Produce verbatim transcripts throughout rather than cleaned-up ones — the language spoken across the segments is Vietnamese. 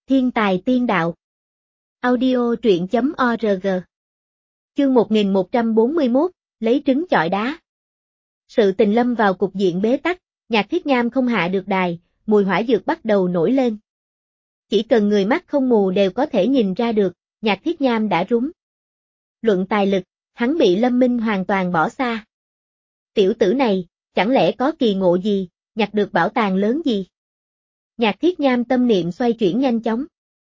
Thiên tài tiên đạo. Audio truyện chấm org. Chương một nghìn một trăm bốn mươi mốt, lấy trứng chọi đá. Sự tình lâm vào cục diện bế tắc, Nhạc Thiết Nham không hạ được đài, mùi hỏa dược bắt đầu nổi lên. Chỉ cần người mắt không mù đều có thể nhìn ra được, Nhạc Thiết Nham đã rúng. Luận tài lực, hắn bị Lâm Minh hoàn toàn bỏ xa. Tiểu tử này, chẳng lẽ có kỳ ngộ gì, nhặt được bảo tàng lớn gì? Nhạc Thiết Nham tâm niệm xoay chuyển nhanh chóng.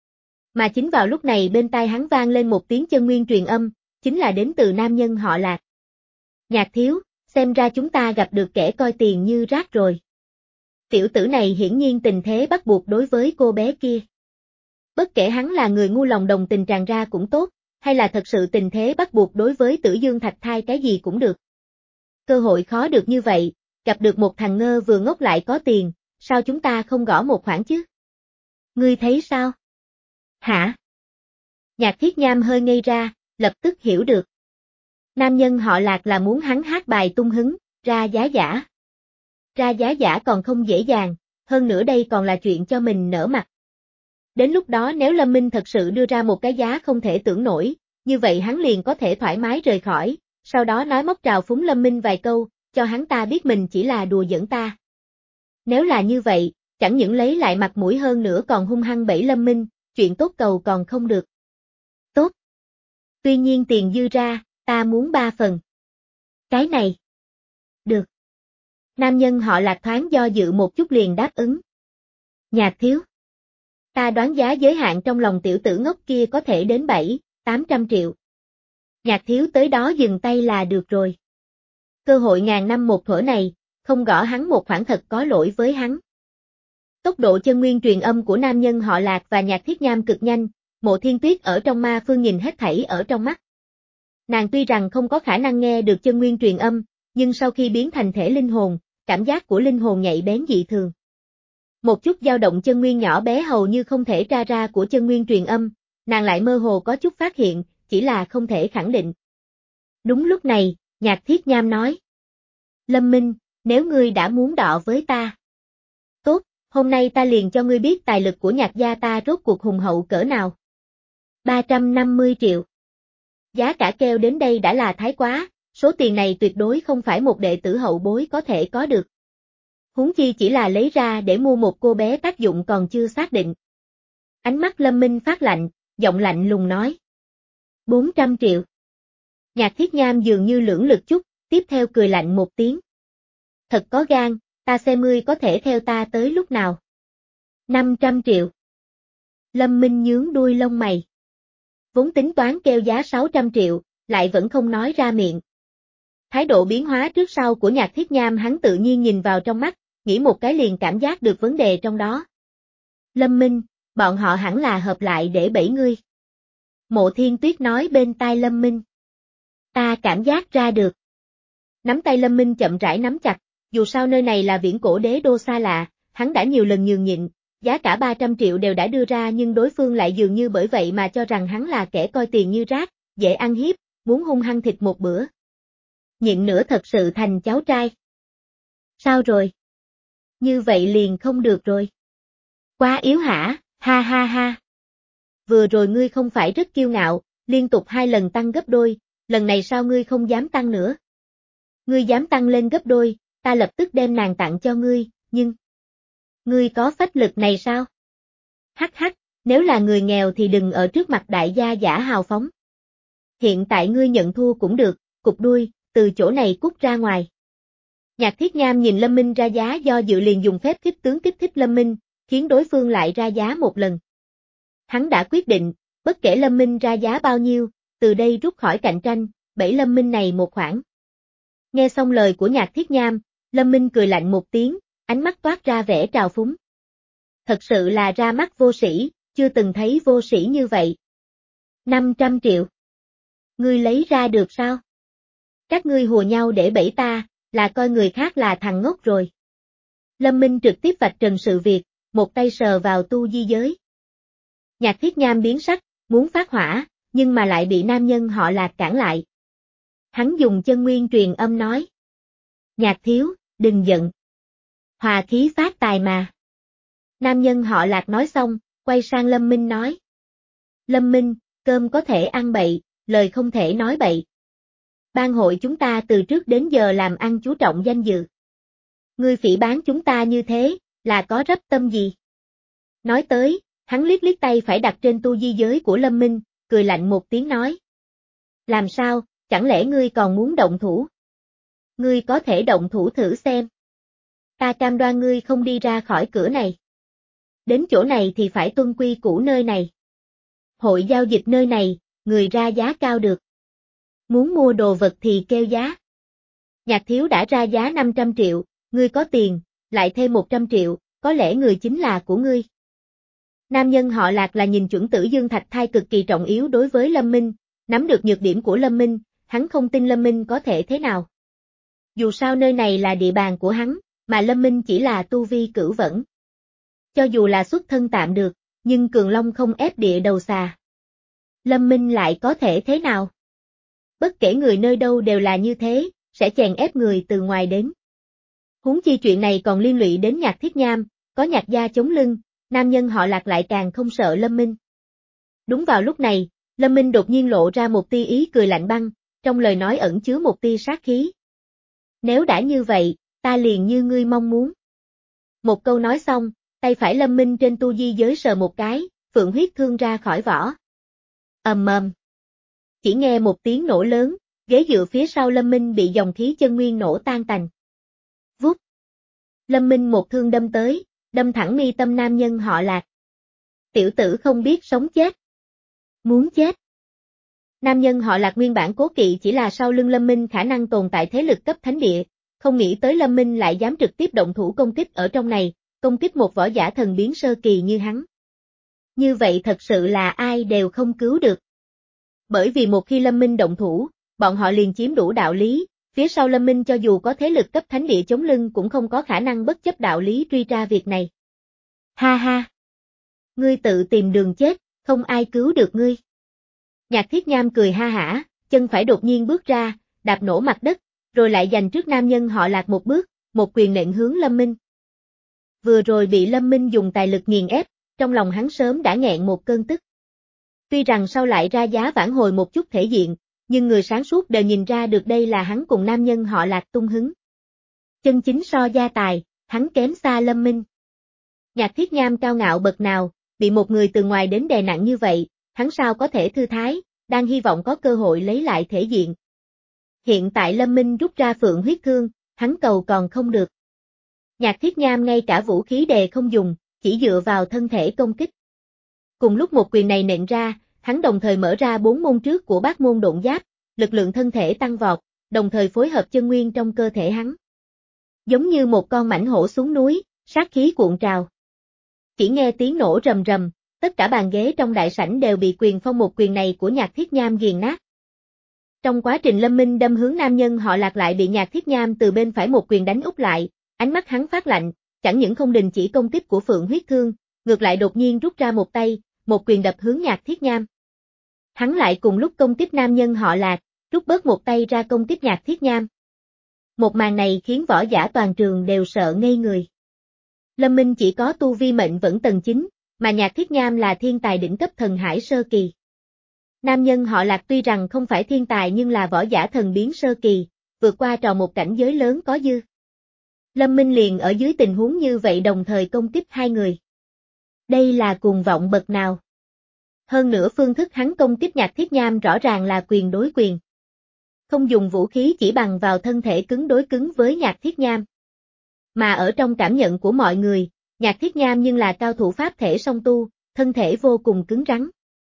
Mà chính vào lúc này bên tai hắn vang lên một tiếng chân nguyên truyền âm, chính là đến từ nam nhân họ Lạc. Nhạc thiếu, xem ra chúng ta gặp được kẻ coi tiền như rác rồi. Tiểu tử này hiển nhiên tình thế bắt buộc đối với cô bé kia. Bất kể hắn là người ngu lòng đồng tình tràn ra cũng tốt, hay là thật sự tình thế bắt buộc đối với Tử Dương Thạch Thai cái gì cũng được. Cơ hội khó được như vậy, gặp được một thằng ngơ vừa ngốc lại có tiền, sao chúng ta không gõ một khoản chứ? Ngươi thấy sao? Hả? Nhạc Thiết Nham hơi ngây ra, lập tức hiểu được. Nam nhân họ Lạc là muốn hắn hát bài tung hứng, ra giá giả. Ra giá giả còn không dễ dàng, hơn nữa đây còn là chuyện cho mình nở mặt. Đến lúc đó nếu Lâm Minh thật sự đưa ra một cái giá không thể tưởng nổi, như vậy hắn liền có thể thoải mái rời khỏi, sau đó nói móc trào phúng Lâm Minh vài câu, cho hắn ta biết mình chỉ là đùa giỡn ta. Nếu là như vậy, chẳng những lấy lại mặt mũi hơn nữa còn hung hăng bẫy Lâm Minh, chuyện tốt cầu còn không được. Tốt. Tuy nhiên tiền dư ra, ta muốn ba phần. Cái này. Được. Nam nhân họ Lạc thoáng do dự một chút liền đáp ứng. Nhạc thiếu. Ta đoán giá giới hạn trong lòng tiểu tử ngốc kia có thể đến bảy, tám trăm triệu. Nhạc thiếu tới đó dừng tay là được rồi. Cơ hội ngàn năm một thuở này, không gõ hắn một khoản thật có lỗi với hắn. Tốc độ chân nguyên truyền âm của nam nhân họ Lạc và Nhạc Thiết Nham cực nhanh, Mộ Thiên Tuyết ở trong ma phương nhìn hết thảy ở trong mắt. Nàng tuy rằng không có khả năng nghe được chân nguyên truyền âm, nhưng sau khi biến thành thể linh hồn, cảm giác của linh hồn nhạy bén dị thường. Một chút dao động chân nguyên nhỏ bé hầu như không thể tra ra của chân nguyên truyền âm, nàng lại mơ hồ có chút phát hiện, chỉ là không thể khẳng định. Đúng lúc này, Nhạc Thiết Nham nói. Lâm Minh, nếu ngươi đã muốn đọ với ta. Tốt, hôm nay ta liền cho ngươi biết tài lực của Nhạc gia ta rốt cuộc hùng hậu cỡ nào. ba trăm năm mươi triệu. Giá cả kêu đến đây đã là thái quá, số tiền này tuyệt đối không phải một đệ tử hậu bối có thể có được. Huống chi chỉ là lấy ra để mua một cô bé tác dụng còn chưa xác định. Ánh mắt Lâm Minh phát lạnh, giọng lạnh lùng nói. bốn trăm triệu. Nhạc Thiết Nham dường như lưỡng lực chút, tiếp theo cười lạnh một tiếng. Thật có gan, ta xem ngươi có thể theo ta tới lúc nào. năm trăm triệu. Lâm Minh nhướng đuôi lông mày. Vốn tính toán kêu giá sáu trăm triệu, lại vẫn không nói ra miệng. Thái độ biến hóa trước sau của Nhạc Thiết Nham hắn tự nhiên nhìn vào trong mắt, nghĩ một cái liền cảm giác được vấn đề trong đó. Lâm Minh, bọn họ hẳn là hợp lại để bẫy ngươi. Mộ Thiên Tuyết nói bên tai Lâm Minh. Ta cảm giác ra được. Nắm tay Lâm Minh chậm rãi nắm chặt, dù sao nơi này là viễn cổ đế đô xa lạ, hắn đã nhiều lần nhường nhịn, giá cả ba trăm triệu đều đã đưa ra nhưng đối phương lại dường như bởi vậy mà cho rằng hắn là kẻ coi tiền như rác, dễ ăn hiếp, muốn hung hăng thịt một bữa. Nhịn nữa thật sự thành cháu trai. Sao rồi? Như vậy liền không được rồi. Quá yếu hả, ha ha ha. Vừa rồi ngươi không phải rất kiêu ngạo, liên tục hai lần tăng gấp đôi, lần này sao ngươi không dám tăng nữa? Ngươi dám tăng lên gấp đôi, ta lập tức đem nàng tặng cho ngươi, nhưng... Ngươi có phách lực này sao? Hắc hắc, nếu là người nghèo thì đừng ở trước mặt đại gia giả hào phóng. Hiện tại ngươi nhận thua cũng được, cụp đuôi, từ chỗ này cút ra ngoài. Nhạc Thiết Nham nhìn Lâm Minh ra giá do dự liền dùng phép kích tướng kích thích Lâm Minh, khiến đối phương lại ra giá một lần. Hắn đã quyết định, bất kể Lâm Minh ra giá bao nhiêu, từ đây rút khỏi cạnh tranh, bẫy Lâm Minh này một khoản. Nghe xong lời của Nhạc Thiết Nham, Lâm Minh cười lạnh một tiếng, ánh mắt toát ra vẻ trào phúng. Thật sự là ra mắt vô sĩ, chưa từng thấy vô sĩ như vậy. năm trăm triệu. Ngươi lấy ra được sao? Các ngươi hùa nhau để bẫy ta, là coi người khác là thằng ngốc rồi. Lâm Minh trực tiếp vạch trần sự việc, một tay sờ vào tu di giới. Nhạc Thiết Nham biến sắc, muốn phát hỏa, nhưng mà lại bị nam nhân họ Lạc cản lại. Hắn dùng chân nguyên truyền âm nói. Nhạc thiếu, đừng giận. Hòa khí phát tài mà. Nam nhân họ Lạc nói xong, Quay sang Lâm Minh nói. Lâm Minh, cơm có thể ăn bậy, lời không thể nói bậy. Ban hội chúng ta từ trước đến giờ làm ăn chú trọng danh dự. Ngươi phỉ báng chúng ta như thế, là có rắp tâm gì? Nói tới, hắn liếc liếc tay phải đặt trên tu di giới của Lâm Minh, cười lạnh một tiếng nói. Làm sao, chẳng lẽ ngươi còn muốn động thủ? Ngươi có thể động thủ thử xem. Ta cam đoan ngươi không đi ra khỏi cửa này. Đến chỗ này thì phải tuân quy củ nơi này. Hội giao dịch nơi này, người ra giá cao được. Muốn mua đồ vật thì kêu giá. Nhạc thiếu đã ra giá năm trăm triệu, ngươi có tiền, lại thêm một trăm triệu, có lẽ người chính là của ngươi. Nam nhân họ Lạc là nhìn chuẩn Tử Dương Thạch Thai cực kỳ trọng yếu đối với Lâm Minh, nắm được nhược điểm của Lâm Minh, hắn không tin Lâm Minh có thể thế nào. Dù sao nơi này là địa bàn của hắn, mà Lâm Minh chỉ là tu vi cửu vẫn. Cho dù là xuất thân tạm được, nhưng Cường Long không ép địa đầu xà. Lâm Minh lại có thể thế nào? Bất kể người nơi đâu đều là như thế, sẽ chèn ép người từ ngoài đến. Huống chi chuyện này còn liên lụy đến Nhạc Thiết Nham, có Nhạc gia chống lưng, nam nhân họ Lạc lại càng không sợ Lâm Minh. Đúng vào lúc này, Lâm Minh đột nhiên lộ ra một tia ý cười lạnh băng, trong lời nói ẩn chứa một tia sát khí. Nếu đã như vậy, ta liền như ngươi mong muốn. Một câu nói xong, tay phải Lâm Minh trên tu di giới sờ một cái, phượng huyết thương ra khỏi vỏ. Ầm ầm. Chỉ nghe một tiếng nổ lớn, ghế dựa phía sau Lâm Minh bị dòng khí chân nguyên nổ tan tành. Vút. Lâm Minh một thương đâm tới, đâm thẳng mi tâm nam nhân họ Lạc. Tiểu tử không biết sống chết. Muốn chết. Nam nhân họ Lạc nguyên bản cố kỵ chỉ là sau lưng Lâm Minh khả năng tồn tại thế lực cấp thánh địa, không nghĩ tới Lâm Minh lại dám trực tiếp động thủ công kích ở trong này, công kích một võ giả thần biến sơ kỳ như hắn. Như vậy thật sự là ai đều không cứu được. Bởi vì một khi Lâm Minh động thủ, bọn họ liền chiếm đủ đạo lý, phía sau Lâm Minh cho dù có thế lực cấp thánh địa chống lưng cũng không có khả năng bất chấp đạo lý truy tra việc này. Ha ha! Ngươi tự tìm đường chết, không ai cứu được ngươi. Nhạc Thiết Nham cười ha hả, chân phải đột nhiên bước ra, đạp nổ mặt đất, rồi lại giành trước nam nhân họ Lạc một bước, một quyền nện hướng Lâm Minh. Vừa rồi bị Lâm Minh dùng tài lực nghiền ép, trong lòng hắn sớm đã nghẹn một cơn tức. Tuy rằng sau lại ra giá vãn hồi một chút thể diện, nhưng người sáng suốt đều nhìn ra được đây là hắn cùng nam nhân họ Lạc tung hứng. Chân chính so gia tài, hắn kém xa Lâm Minh. Nhạc Thiết Nham cao ngạo bậc nào, bị một người từ ngoài đến đè nặng như vậy, hắn sao có thể thư thái, đang hy vọng có cơ hội lấy lại thể diện. Hiện tại Lâm Minh rút ra phượng huyết thương, hắn cầu còn không được. Nhạc Thiết Nham ngay cả vũ khí đề không dùng, chỉ dựa vào thân thể công kích. Cùng lúc một quyền này nện ra, hắn đồng thời mở ra bốn môn trước của bát môn độn giáp, lực lượng thân thể tăng vọt, đồng thời phối hợp chân nguyên trong cơ thể hắn. Giống như một con mãnh hổ xuống núi, sát khí cuộn trào. Chỉ nghe tiếng nổ rầm rầm, tất cả bàn ghế trong đại sảnh đều bị quyền phong một quyền này của Nhạc Thiết Nham nghiền nát. Trong quá trình Lâm Minh đâm hướng nam nhân họ Lạc lại bị Nhạc Thiết Nham từ bên phải một quyền đánh úp lại, ánh mắt hắn phát lạnh, chẳng những không đình chỉ công kích của phượng huyết thương, ngược lại đột nhiên rút ra một tay, một quyền đập hướng Nhạc Thiết Nham. Hắn lại cùng lúc công kích nam nhân họ Lạc, rút bớt một tay ra công kích Nhạc Thiết Nham. Một màn này khiến võ giả toàn trường đều sợ ngây người. Lâm Minh chỉ có tu vi mệnh vẫn tầng chín, mà Nhạc Thiết Nham là thiên tài đỉnh cấp thần hải sơ kỳ. Nam nhân họ Lạc tuy rằng không phải thiên tài nhưng là võ giả thần biến sơ kỳ, vượt qua trò một cảnh giới lớn có dư. Lâm Minh liền ở dưới tình huống như vậy đồng thời công kích hai người. Đây là cuồng vọng bậc nào? Hơn nữa phương thức hắn công kích Nhạc Thiết Nham rõ ràng là quyền đối quyền. Không dùng vũ khí chỉ bằng vào thân thể cứng đối cứng với Nhạc Thiết Nham. Mà ở trong cảm nhận của mọi người, Nhạc Thiết Nham nhưng là cao thủ pháp thể song tu, thân thể vô cùng cứng rắn.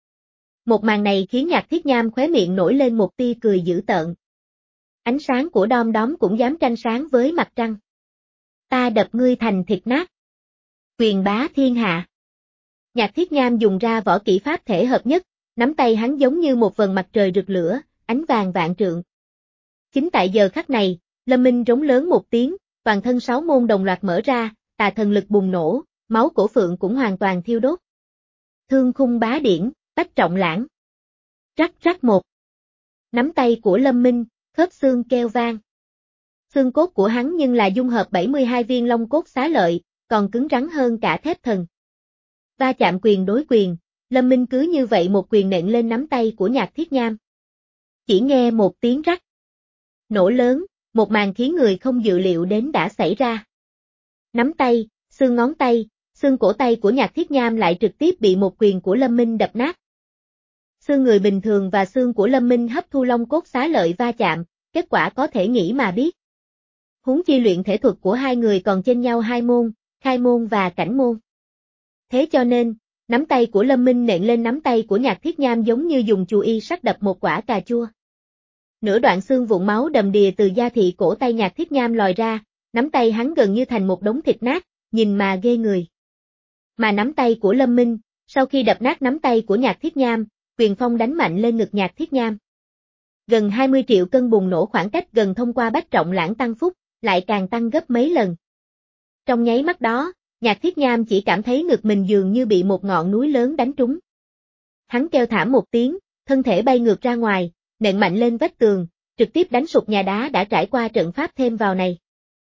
Một màn này khiến Nhạc Thiết Nham khóe miệng nổi lên một tia cười dữ tợn. Ánh sáng của đom đóm cũng dám tranh sáng với mặt trăng. Ta đập ngươi thành thịt nát. Quyền bá thiên hạ. Nhạc Thiết Nham dùng ra võ kỹ pháp thể hợp nhất, nắm tay hắn giống như một vầng mặt trời rực lửa, ánh vàng vạn trượng. Chính tại giờ khắc này, Lâm Minh rống lớn một tiếng, toàn thân sáu môn đồng loạt mở ra, tà thần lực bùng nổ, máu cổ phượng cũng hoàn toàn thiêu đốt. Thương khung bá điển, tách trọng lãng. Rắc rắc một. Nắm tay của Lâm Minh, khớp xương kêu vang. Xương cốt của hắn nhưng là dung hợp bảy mươi hai viên long cốt xá lợi, còn cứng rắn hơn cả thép thần. Va chạm quyền đối quyền, Lâm Minh cứ như vậy một quyền nện lên nắm tay của Nhạc Thiết Nham. Chỉ nghe một tiếng rắc. Nổ lớn, một màn khiến người không dự liệu đến đã xảy ra. Nắm tay, xương ngón tay, xương cổ tay của Nhạc Thiết Nham lại trực tiếp bị một quyền của Lâm Minh đập nát. Xương người bình thường và xương của Lâm Minh hấp thu long cốt xá lợi va chạm, kết quả có thể nghĩ mà biết. Huống chi luyện thể thuật của hai người còn chênh nhau hai môn, khai môn và cảnh môn. Thế cho nên, nắm tay của Lâm Minh nện lên nắm tay của Nhạc Thiết Nham giống như dùng chù y sắt đập một quả cà chua. Nửa đoạn xương vụn máu đầm đìa từ da thị cổ tay Nhạc Thiết Nham lòi ra, nắm tay hắn gần như thành một đống thịt nát, nhìn mà ghê người. Mà nắm tay của Lâm Minh, sau khi đập nát nắm tay của Nhạc Thiết Nham, quyền phong đánh mạnh lên ngực Nhạc Thiết Nham. Gần hai mươi triệu cân bùng nổ khoảng cách gần thông qua bách trọng lãng tăng phúc, lại càng tăng gấp mấy lần. Trong nháy mắt đó, Nhạc Thiết Nham chỉ cảm thấy ngực mình dường như bị một ngọn núi lớn đánh trúng. Hắn kêu thảm một tiếng, thân thể bay ngược ra ngoài, nện mạnh lên vách tường, trực tiếp đánh sụp nhà đá đã trải qua trận pháp thêm vào này.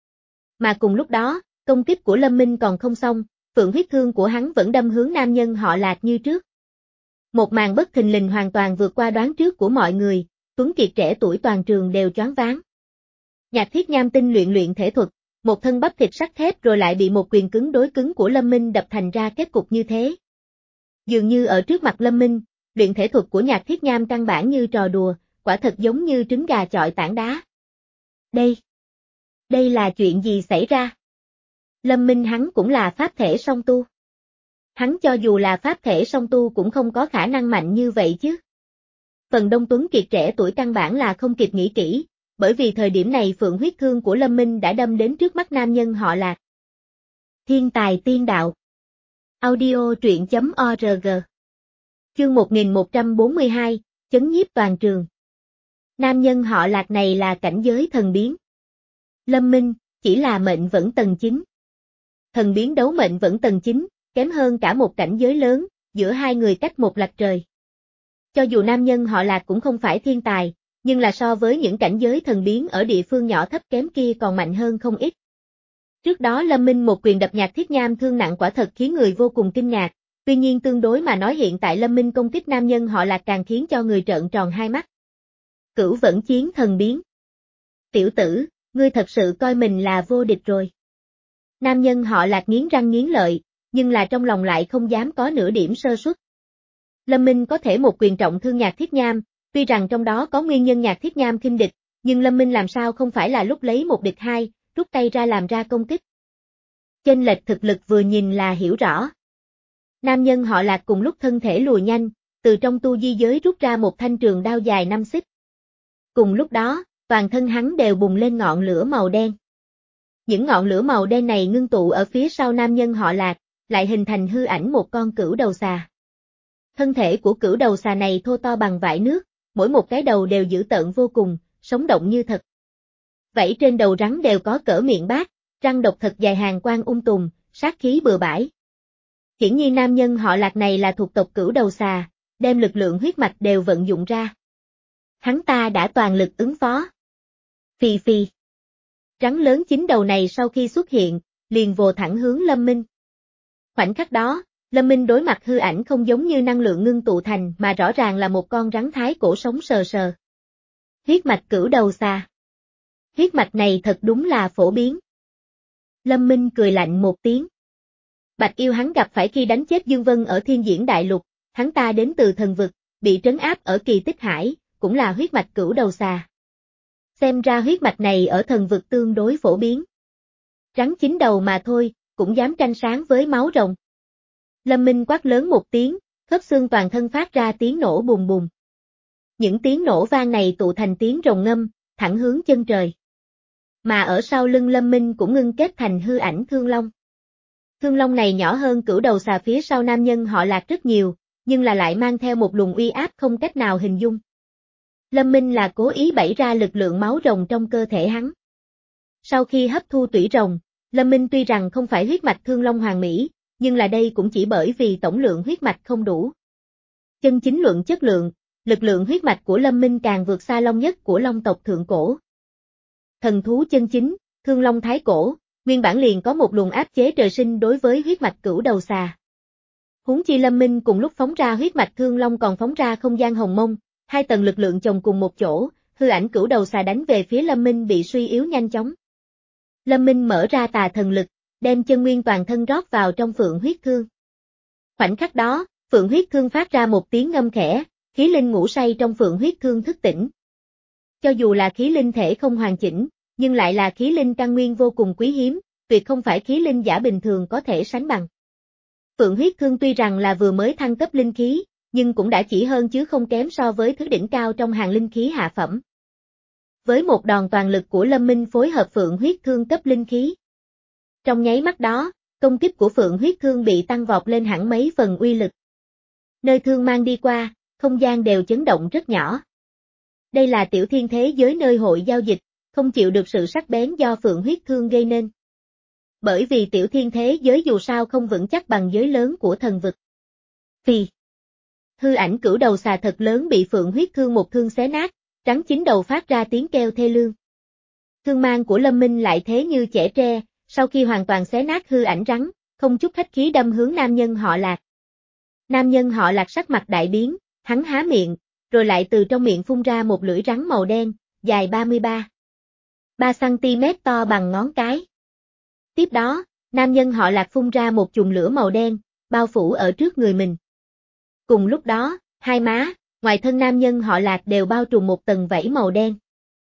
Mà cùng lúc đó, công kích của Lâm Minh còn không xong, phượng huyết thương của hắn vẫn đâm hướng nam nhân họ Lạc như trước. Một màn bất thình lình hoàn toàn vượt qua đoán trước của mọi người, tuấn kiệt trẻ tuổi toàn trường đều choáng váng. Nhạc Thiết Nham tinh luyện luyện thể thuật, một thân bắp thịt sắt thép rồi lại bị một quyền cứng đối cứng của Lâm Minh đập thành ra kết cục như thế. Dường như ở trước mặt Lâm Minh, luyện thể thuật của Nhạc Thiết Nham căn bản như trò đùa, quả thật giống như trứng gà chọi tảng đá. Đây, đây là chuyện gì xảy ra? Lâm Minh hắn cũng là pháp thể song tu. Hắn cho dù là pháp thể song tu cũng không có khả năng mạnh như vậy chứ. Phần đông tuấn kiệt trẻ tuổi căn bản là không kịp nghĩ kỹ, bởi vì thời điểm này phượng huyết thương của Lâm Minh đã đâm đến trước mắt nam nhân họ Lạc. Thiên tài tiên đạo. Audio truyện chấm org. Chương một nghìn một trăm bốn mươi hai, chấn nhiếp toàn trường. Nam nhân họ Lạc này là cảnh giới thần biến. Lâm Minh, chỉ là mệnh vẫn tầng chín. Thần biến đấu mệnh vẫn tầng chín, kém hơn cả một cảnh giới lớn, giữa hai người cách một lạch trời. Cho dù nam nhân họ Lạc cũng không phải thiên tài, nhưng là so với những cảnh giới thần biến ở địa phương nhỏ thấp kém kia còn mạnh hơn không ít. Trước đó Lâm Minh một quyền đập Nhạc Thiết Nham thương nặng quả thật khiến người vô cùng kinh ngạc, tuy nhiên tương đối mà nói hiện tại Lâm Minh công kích nam nhân họ Lạc càng khiến cho người trợn tròn hai mắt. Cửu vẫn chiến thần biến. Tiểu tử, ngươi thật sự coi mình là vô địch rồi. Nam nhân họ Lạc nghiến răng nghiến lợi, nhưng là trong lòng lại không dám có nửa điểm sơ suất. Lâm Minh có thể một quyền trọng thương Nhạc Thiết Nham, tuy rằng trong đó có nguyên nhân Nhạc Thiết Nham khinh địch, nhưng Lâm Minh làm sao không phải là lúc lấy một địch hai, rút tay ra làm ra công kích. Chênh lệch thực lực vừa nhìn là hiểu rõ. Nam nhân họ Lạc cùng lúc thân thể lùi nhanh, từ trong tu di giới rút ra một thanh trường đao dài năm xích. Cùng lúc đó, toàn thân hắn đều bùng lên ngọn lửa màu đen. Những ngọn lửa màu đen này ngưng tụ ở phía sau nam nhân họ Lạc, lại hình thành hư ảnh một con cửu đầu xà. Thân thể của cửu đầu xà này thô to bằng vải nước, mỗi một cái đầu đều dữ tợn vô cùng, sống động như thật. Vảy trên đầu rắn đều có cỡ miệng bát, răng độc thật dài hàng quang ung tùm, sát khí bừa bãi. Hiển nhiên nam nhân họ Lạc này là thuộc tộc cửu đầu xà, đem lực lượng huyết mạch đều vận dụng ra. Hắn ta đã toàn lực ứng phó. Phì phì. Rắn lớn chín đầu này sau khi xuất hiện, liền vồ thẳng hướng Lâm Minh. Khoảnh khắc đó, Lâm Minh đối mặt hư ảnh không giống như năng lượng ngưng tụ thành mà rõ ràng là một con rắn thái cổ sống sờ sờ. Huyết mạch cửu đầu xà. Huyết mạch này thật đúng là phổ biến. Lâm Minh cười lạnh một tiếng. Bạch yêu hắn gặp phải khi đánh chết Dương Vân ở Thiên Diễn Đại Lục, hắn ta đến từ thần vực, bị trấn áp ở Kỳ Tích Hải, cũng là huyết mạch cửu đầu xà. Xem ra huyết mạch này ở thần vực tương đối phổ biến. Rắn chín đầu mà thôi, cũng dám tranh sáng với máu rồng. Lâm Minh quát lớn một tiếng, khớp xương toàn thân phát ra tiếng nổ bùng bùng. Những tiếng nổ vang này tụ thành tiếng rồng ngâm, thẳng hướng chân trời. Mà ở sau lưng Lâm Minh cũng ngưng kết thành hư ảnh Thương Long. Thương Long này nhỏ hơn cửu đầu xà phía sau nam nhân họ Lạc rất nhiều, nhưng là lại mang theo một luồng uy áp không cách nào hình dung. Lâm Minh là cố ý bẫy ra lực lượng máu rồng trong cơ thể hắn. Sau khi hấp thu tủy rồng, Lâm Minh tuy rằng không phải huyết mạch Thương Long hoàn mỹ, nhưng là đây cũng chỉ bởi vì tổng lượng huyết mạch không đủ. Chân chính luận chất lượng, lực lượng huyết mạch của Lâm Minh càng vượt xa Long nhất của Long tộc thượng cổ. Thần thú chân chính, Thương Long thái cổ, nguyên bản liền có một luồng áp chế trời sinh đối với huyết mạch cửu đầu xà. Huống chi Lâm Minh cùng lúc phóng ra huyết mạch thương long còn phóng ra không gian hồng mông, hai tầng lực lượng chồng cùng một chỗ, hư ảnh cửu đầu xà đánh về phía Lâm Minh bị suy yếu nhanh chóng. Lâm Minh mở ra tà thần lực, đem chân nguyên toàn thân rót vào trong phượng huyết thương. Khoảnh khắc đó, phượng huyết thương phát ra một tiếng ngâm khẽ, khí linh ngủ say trong phượng huyết thương thức tỉnh. Cho dù là khí linh thể không hoàn chỉnh, nhưng lại là khí linh căn nguyên vô cùng quý hiếm, tuyệt không phải khí linh giả bình thường có thể sánh bằng. Phượng huyết thương tuy rằng là vừa mới thăng cấp linh khí, nhưng cũng đã chỉ hơn chứ không kém so với thứ đỉnh cao trong hàng linh khí hạ phẩm. Với một đòn toàn lực của Lâm Minh phối hợp phượng huyết thương cấp linh khí. Trong nháy mắt đó, công kích của phượng huyết thương bị tăng vọt lên hẳn mấy phần uy lực. Nơi thương mang đi qua, không gian đều chấn động rất nhỏ. Đây là tiểu thiên thế giới nơi hội giao dịch, không chịu được sự sắc bén do phượng huyết thương gây nên. Bởi vì tiểu thiên thế giới dù sao không vững chắc bằng giới lớn của thần vực. Phì. Hư ảnh cửu đầu xà thật lớn bị phượng huyết thương một thương xé nát, rắn chín đầu phát ra tiếng kêu thê lương. Thương mang của Lâm Minh lại thế như chẻ tre, sau khi hoàn toàn xé nát hư ảnh rắn, không chút khách khí đâm hướng nam nhân họ Lạc. Nam nhân họ Lạc sắc mặt đại biến, hắn há miệng, rồi lại từ trong miệng phun ra một lưỡi rắn màu đen, dài ba mươi ba phẩy ba xăng-ti-mét to bằng ngón cái. Tiếp đó, nam nhân họ Lạc phun ra một chùm lửa màu đen, bao phủ ở trước người mình. Cùng lúc đó, hai má, ngoài thân nam nhân họ Lạc đều bao trùm một tầng vảy màu đen.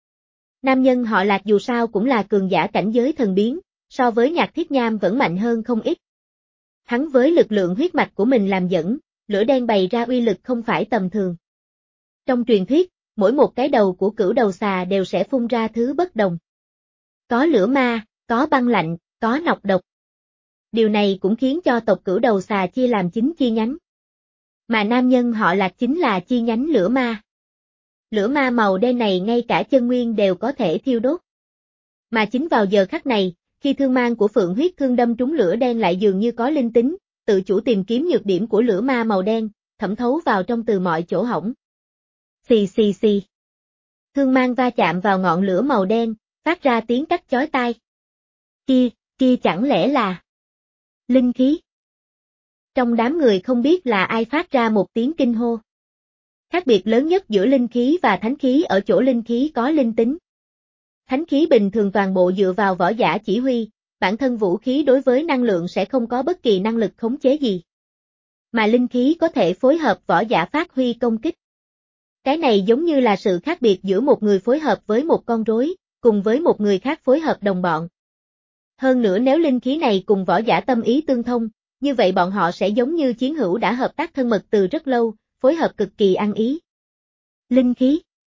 Nam nhân họ Lạc dù sao cũng là cường giả cảnh giới thần biến, so với Nhạc Thiết Nham vẫn mạnh hơn không ít. Hắn với lực lượng huyết mạch của mình làm dẫn, lửa đen bày ra uy lực không phải tầm thường. Trong truyền thuyết, mỗi một cái đầu của cửu đầu xà đều sẽ phun ra thứ bất đồng. Có lửa ma, có băng lạnh, có nọc độc. Điều này cũng khiến cho tộc cửu đầu xà chia làm chín chi nhánh. Mà nam nhân họ Lạc chính là chi nhánh lửa ma. Lửa ma màu đen này ngay cả chân nguyên đều có thể thiêu đốt. Mà chính vào giờ khắc này, khi thương mang của phượng huyết thương đâm trúng lửa đen lại dường như có linh tính, tự chủ tìm kiếm nhược điểm của lửa ma màu đen, thẩm thấu vào trong từ mọi chỗ hổng. Xì xì xì. Thương mang va chạm vào ngọn lửa màu đen, phát ra tiếng cắt chói tai. Kia, kia chẳng lẽ là linh khí? Trong đám người không biết là ai phát ra một tiếng kinh hô. Khác biệt lớn nhất giữa linh khí và thánh khí ở chỗ linh khí có linh tính. Thánh khí bình thường toàn bộ dựa vào võ giả chỉ huy, bản thân vũ khí đối với năng lượng sẽ không có bất kỳ năng lực khống chế gì. Mà linh khí có thể phối hợp võ giả phát huy công kích. Cái này giống như là sự khác biệt giữa một người phối hợp với một con rối, cùng với một người khác phối hợp đồng bọn. Hơn nữa nếu linh khí này cùng võ giả tâm ý tương thông, như vậy bọn họ sẽ giống như chiến hữu đã hợp tác thân mật từ rất lâu, phối hợp cực kỳ ăn ý. Linh khí.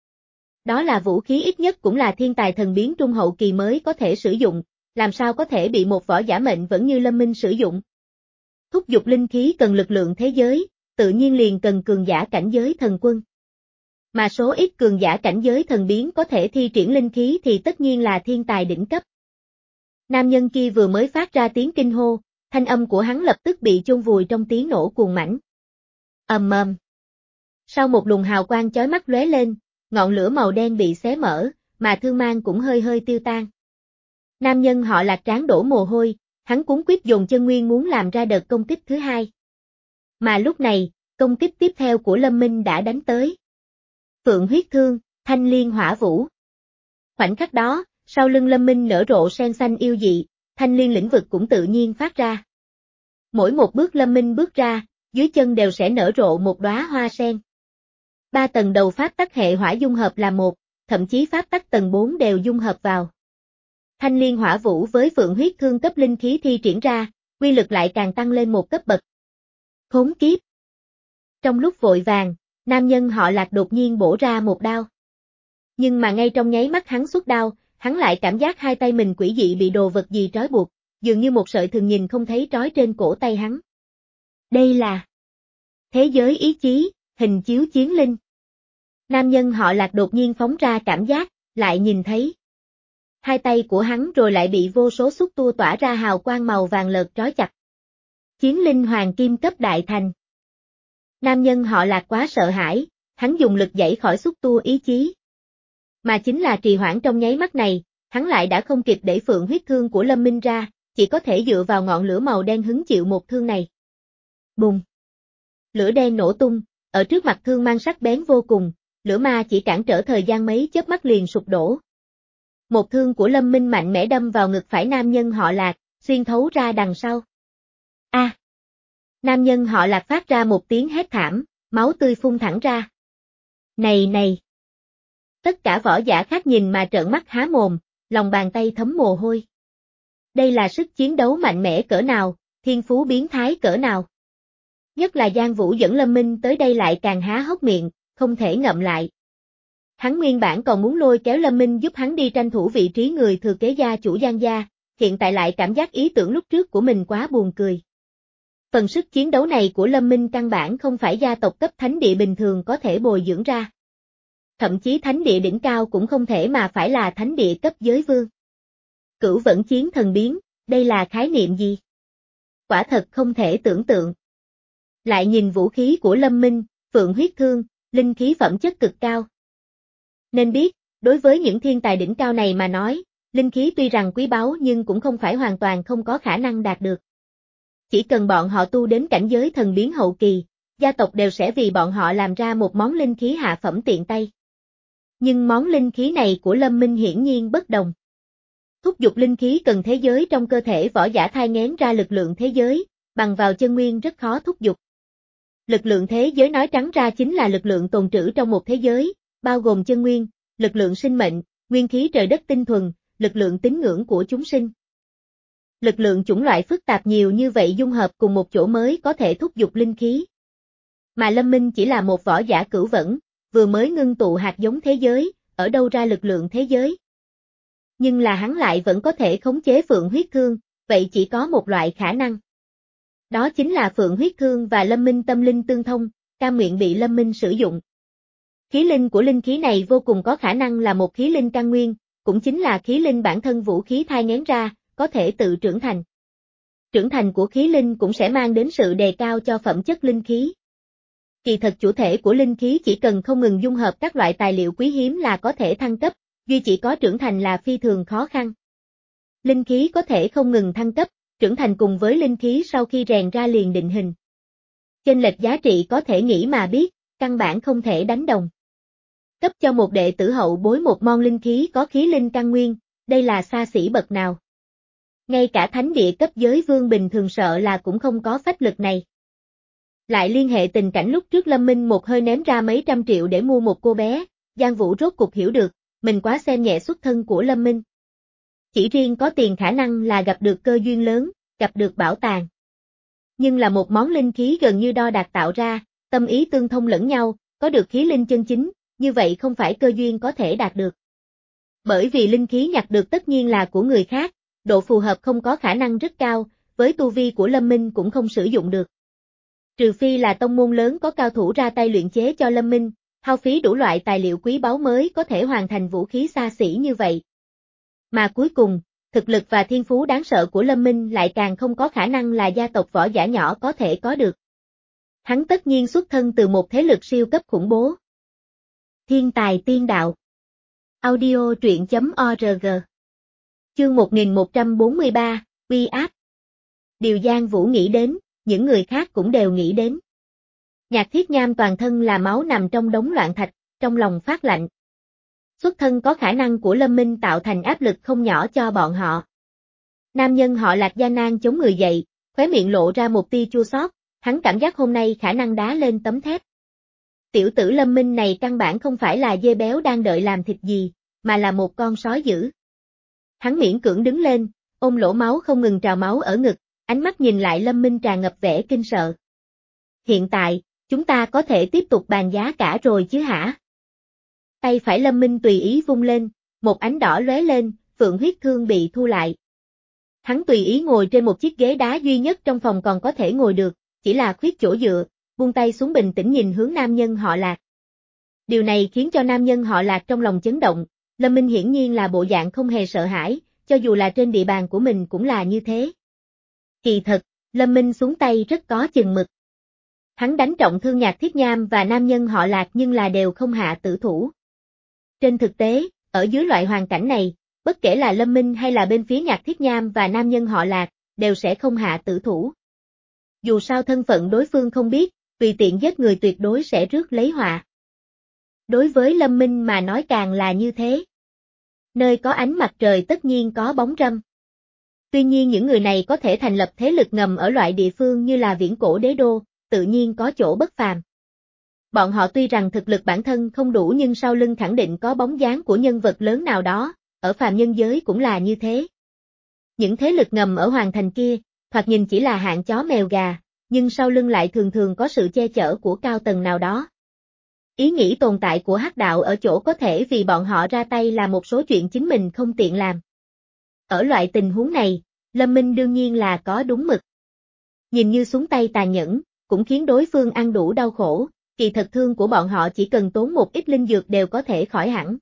Đó là vũ khí ít nhất cũng là thiên tài thần biến trung hậu kỳ mới có thể sử dụng, làm sao có thể bị một võ giả mệnh vẫn như Lâm Minh sử dụng. Thúc giục linh khí cần lực lượng thế giới, tự nhiên liền cần cường giả cảnh giới thần quân. Mà số ít cường giả cảnh giới thần biến có thể thi triển linh khí thì tất nhiên là thiên tài đỉnh cấp. Nam nhân kia vừa mới phát ra tiếng kinh hô, thanh âm của hắn lập tức bị chôn vùi trong tiếng nổ cuồng mãnh. Ầm ầm. Sau một luồng hào quang chói mắt lóe lên, ngọn lửa màu đen bị xé mở, mà thương mang cũng hơi hơi tiêu tan. Nam nhân họ Lạc trán đổ mồ hôi, hắn cuống quýt dồn chân nguyên muốn làm ra đợt công kích thứ hai. Mà lúc này, công kích tiếp theo của Lâm Minh đã đánh tới. Phượng huyết thương, thanh liên hỏa vũ. Khoảnh khắc đó, sau lưng Lâm Minh nở rộ sen xanh yêu dị, thanh liên lĩnh vực cũng tự nhiên phát ra. Mỗi một bước Lâm Minh bước ra, dưới chân đều sẽ nở rộ một đóa hoa sen. Ba tầng đầu pháp tắc hệ hỏa dung hợp là một, thậm chí pháp tắc tầng bốn đều dung hợp vào. Thanh liên hỏa vũ với phượng huyết thương cấp linh khí thi triển ra, quy lực lại càng tăng lên một cấp bậc. Khốn kiếp. Trong lúc vội vàng, nam nhân họ Lạc đột nhiên bổ ra một đao. Nhưng mà ngay trong nháy mắt hắn xuất đao, hắn lại cảm giác hai tay mình quỷ dị bị đồ vật gì trói buộc, dường như một sợi thường nhìn không thấy trói trên cổ tay hắn. Đây là thế giới ý chí, hình chiếu chiến linh. Nam nhân họ Lạc đột nhiên phóng ra cảm giác, lại nhìn thấy. Hai tay của hắn rồi lại bị vô số xúc tua tỏa ra hào quang màu vàng lợt trói chặt. Chiến linh hoàng kim cấp đại thành. Nam nhân họ Lạc quá sợ hãi, hắn dùng lực giãy khỏi xúc tua ý chí. Mà chính là trì hoãn trong nháy mắt này, hắn lại đã không kịp để phượng huyết thương của Lâm Minh ra, chỉ có thể dựa vào ngọn lửa màu đen hứng chịu một thương này. Bùng! Lửa đen nổ tung, ở trước mặt thương mang sắc bén vô cùng, lửa ma chỉ cản trở thời gian mấy chớp mắt liền sụp đổ. Một thương của Lâm Minh mạnh mẽ đâm vào ngực phải nam nhân họ Lạc, xuyên thấu ra đằng sau. A! À. Nam nhân họ Lạc phát ra một tiếng hét thảm, máu tươi phun thẳng ra. Này này! Tất cả võ giả khác nhìn mà trợn mắt há mồm, lòng bàn tay thấm mồ hôi. Đây là sức chiến đấu mạnh mẽ cỡ nào, thiên phú biến thái cỡ nào. Nhất là Giang Vũ dẫn Lâm Minh tới đây lại càng há hốc miệng, không thể ngậm lại. Hắn nguyên bản còn muốn lôi kéo Lâm Minh giúp hắn đi tranh thủ vị trí người thừa kế gia chủ Giang gia, hiện tại lại cảm giác ý tưởng lúc trước của mình quá buồn cười. Phần sức chiến đấu này của Lâm Minh căn bản không phải gia tộc cấp thánh địa bình thường có thể bồi dưỡng ra. Thậm chí thánh địa đỉnh cao cũng không thể mà phải là thánh địa cấp giới vương. Cửu vẫn chiến thần biến, đây là khái niệm gì? Quả thật không thể tưởng tượng. Lại nhìn vũ khí của Lâm Minh, phượng huyết thương, linh khí phẩm chất cực cao. Nên biết, đối với những thiên tài đỉnh cao này mà nói, linh khí tuy rằng quý báu nhưng cũng không phải hoàn toàn không có khả năng đạt được. Chỉ cần bọn họ tu đến cảnh giới thần biến hậu kỳ, gia tộc đều sẽ vì bọn họ làm ra một món linh khí hạ phẩm tiện tay. Nhưng món linh khí này của Lâm Minh hiển nhiên bất đồng. Thúc giục linh khí cần thế giới trong cơ thể võ giả thai nghén ra lực lượng thế giới, bằng vào chân nguyên rất khó thúc giục. Lực lượng thế giới nói trắng ra chính là lực lượng tồn trữ trong một thế giới, bao gồm chân nguyên, lực lượng sinh mệnh, nguyên khí trời đất tinh thuần, lực lượng tín ngưỡng của chúng sinh. Lực lượng chủng loại phức tạp nhiều như vậy dung hợp cùng một chỗ mới có thể thúc giục linh khí. Mà Lâm Minh chỉ là một võ giả cửu vẫn, vừa mới ngưng tụ hạt giống thế giới, ở đâu ra lực lượng thế giới. Nhưng là hắn lại vẫn có thể khống chế phượng huyết thương, vậy chỉ có một loại khả năng. Đó chính là phượng huyết thương và Lâm Minh tâm linh tương thông, cam nguyện bị Lâm Minh sử dụng. Khí linh của linh khí này vô cùng có khả năng là một khí linh căn nguyên, cũng chính là khí linh bản thân vũ khí thai nghén ra, có thể tự trưởng thành. Trưởng thành của khí linh cũng sẽ mang đến sự đề cao cho phẩm chất linh khí. Kỳ thật chủ thể của linh khí chỉ cần không ngừng dung hợp các loại tài liệu quý hiếm là có thể thăng cấp, duy chỉ có trưởng thành là phi thường khó khăn. Linh khí có thể không ngừng thăng cấp, trưởng thành cùng với linh khí sau khi rèn ra liền định hình. Chênh lệch giá trị có thể nghĩ mà biết, căn bản không thể đánh đồng. Cấp cho một đệ tử hậu bối một món linh khí có khí linh căn nguyên, đây là xa xỉ bậc nào. Ngay cả thánh địa cấp giới vương bình thường sợ là cũng không có phách lực này. Lại liên hệ tình cảnh lúc trước Lâm Minh một hơi ném ra mấy trăm triệu để mua một cô bé, Giang Vũ rốt cục hiểu được, mình quá xem nhẹ xuất thân của Lâm Minh. Chỉ riêng có tiền khả năng là gặp được cơ duyên lớn, gặp được bảo tàng. Nhưng là một món linh khí gần như đo đạc tạo ra, tâm ý tương thông lẫn nhau, có được khí linh chân chính, như vậy không phải cơ duyên có thể đạt được. Bởi vì linh khí nhặt được tất nhiên là của người khác, độ phù hợp không có khả năng rất cao, với tu vi của Lâm Minh cũng không sử dụng được. Trừ phi là tông môn lớn có cao thủ ra tay luyện chế cho Lâm Minh, hao phí đủ loại tài liệu quý báu mới có thể hoàn thành vũ khí xa xỉ như vậy. Mà cuối cùng, thực lực và thiên phú đáng sợ của Lâm Minh lại càng không có khả năng là gia tộc võ giả nhỏ có thể có được. Hắn tất nhiên xuất thân từ một thế lực siêu cấp khủng bố. Thiên tài tiên đạo. Audio truyện chấm org. Chương một nghìn một trăm bốn mươi ba, uy áp. Điều Giang Vũ nghĩ đến, những người khác cũng đều nghĩ đến. Nhạc Thiết Nham toàn thân là máu nằm trong đống loạn thạch, trong lòng phát lạnh. Xuất thân có khả năng của Lâm Minh tạo thành áp lực không nhỏ cho bọn họ. Nam nhân họ Lạc gian nan chống người dậy, khóe miệng lộ ra một tia chua xót, hắn cảm giác hôm nay khả năng đá lên tấm thép. Tiểu tử Lâm Minh này căn bản không phải là dê béo đang đợi làm thịt gì, mà là một con sói dữ. Hắn miễn cưỡng đứng lên, ôm lỗ máu không ngừng trào máu ở ngực, ánh mắt nhìn lại Lâm Minh tràn ngập vẻ kinh sợ. Hiện tại, chúng ta có thể tiếp tục bàn giá cả rồi chứ hả? Tay phải Lâm Minh tùy ý vung lên, một ánh đỏ lóe lên, phượng huyết thương bị thu lại. Hắn tùy ý ngồi trên một chiếc ghế đá duy nhất trong phòng còn có thể ngồi được, chỉ là khuyết chỗ dựa, buông tay xuống bình tĩnh nhìn hướng nam nhân họ Lạc. Điều này khiến cho nam nhân họ Lạc trong lòng chấn động, Lâm Minh hiển nhiên là bộ dạng không hề sợ hãi, cho dù là trên địa bàn của mình cũng là như thế. Kỳ thật, Lâm Minh xuống tay rất có chừng mực. Hắn đánh trọng thương Nhạc Thiết Nham và nam nhân họ Lạc nhưng là đều không hạ tử thủ. Trên thực tế, ở dưới loại hoàn cảnh này, bất kể là Lâm Minh hay là bên phía Nhạc Thiết Nham và nam nhân họ Lạc, đều sẽ không hạ tử thủ. Dù sao thân phận đối phương không biết, tùy tiện giết người tuyệt đối sẽ rước lấy họa. Đối với Lâm Minh mà nói càng là như thế. Nơi có ánh mặt trời tất nhiên có bóng râm. Tuy nhiên những người này có thể thành lập thế lực ngầm ở loại địa phương như là viễn cổ đế đô, tự nhiên có chỗ bất phàm. Bọn họ tuy rằng thực lực bản thân không đủ nhưng sau lưng khẳng định có bóng dáng của nhân vật lớn nào đó, ở phàm nhân giới cũng là như thế. Những thế lực ngầm ở hoàng thành kia, thoạt nhìn chỉ là hạng chó mèo gà, nhưng sau lưng lại thường thường có sự che chở của cao tầng nào đó. Ý nghĩ tồn tại của hắc đạo ở chỗ có thể vì bọn họ ra tay làm một số chuyện chính mình không tiện làm. Ở loại tình huống này, Lâm Minh đương nhiên là có đúng mực. Nhìn như xuống tay tàn nhẫn, cũng khiến đối phương ăn đủ đau khổ, kỳ thật thương của bọn họ chỉ cần tốn một ít linh dược đều có thể khỏi hẳn.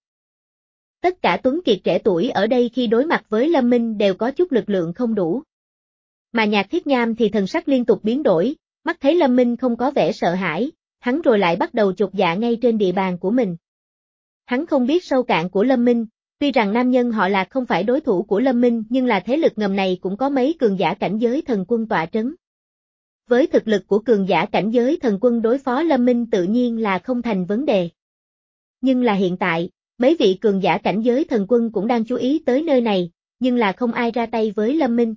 Tất cả tuấn kiệt trẻ tuổi ở đây khi đối mặt với Lâm Minh đều có chút lực lượng không đủ. Mà Nhạc Thiết Nham thì thần sắc liên tục biến đổi, mắt thấy Lâm Minh không có vẻ sợ hãi, hắn rồi lại bắt đầu chột dạ ngay trên địa bàn của mình. Hắn không biết sâu cạn của Lâm Minh, tuy rằng nam nhân họ Lạc không phải đối thủ của Lâm Minh nhưng là thế lực ngầm này cũng có mấy cường giả cảnh giới thần quân tọa trấn. Với thực lực của cường giả cảnh giới thần quân đối phó Lâm Minh tự nhiên là không thành vấn đề. Nhưng là hiện tại, mấy vị cường giả cảnh giới thần quân cũng đang chú ý tới nơi này, nhưng là không ai ra tay với Lâm Minh.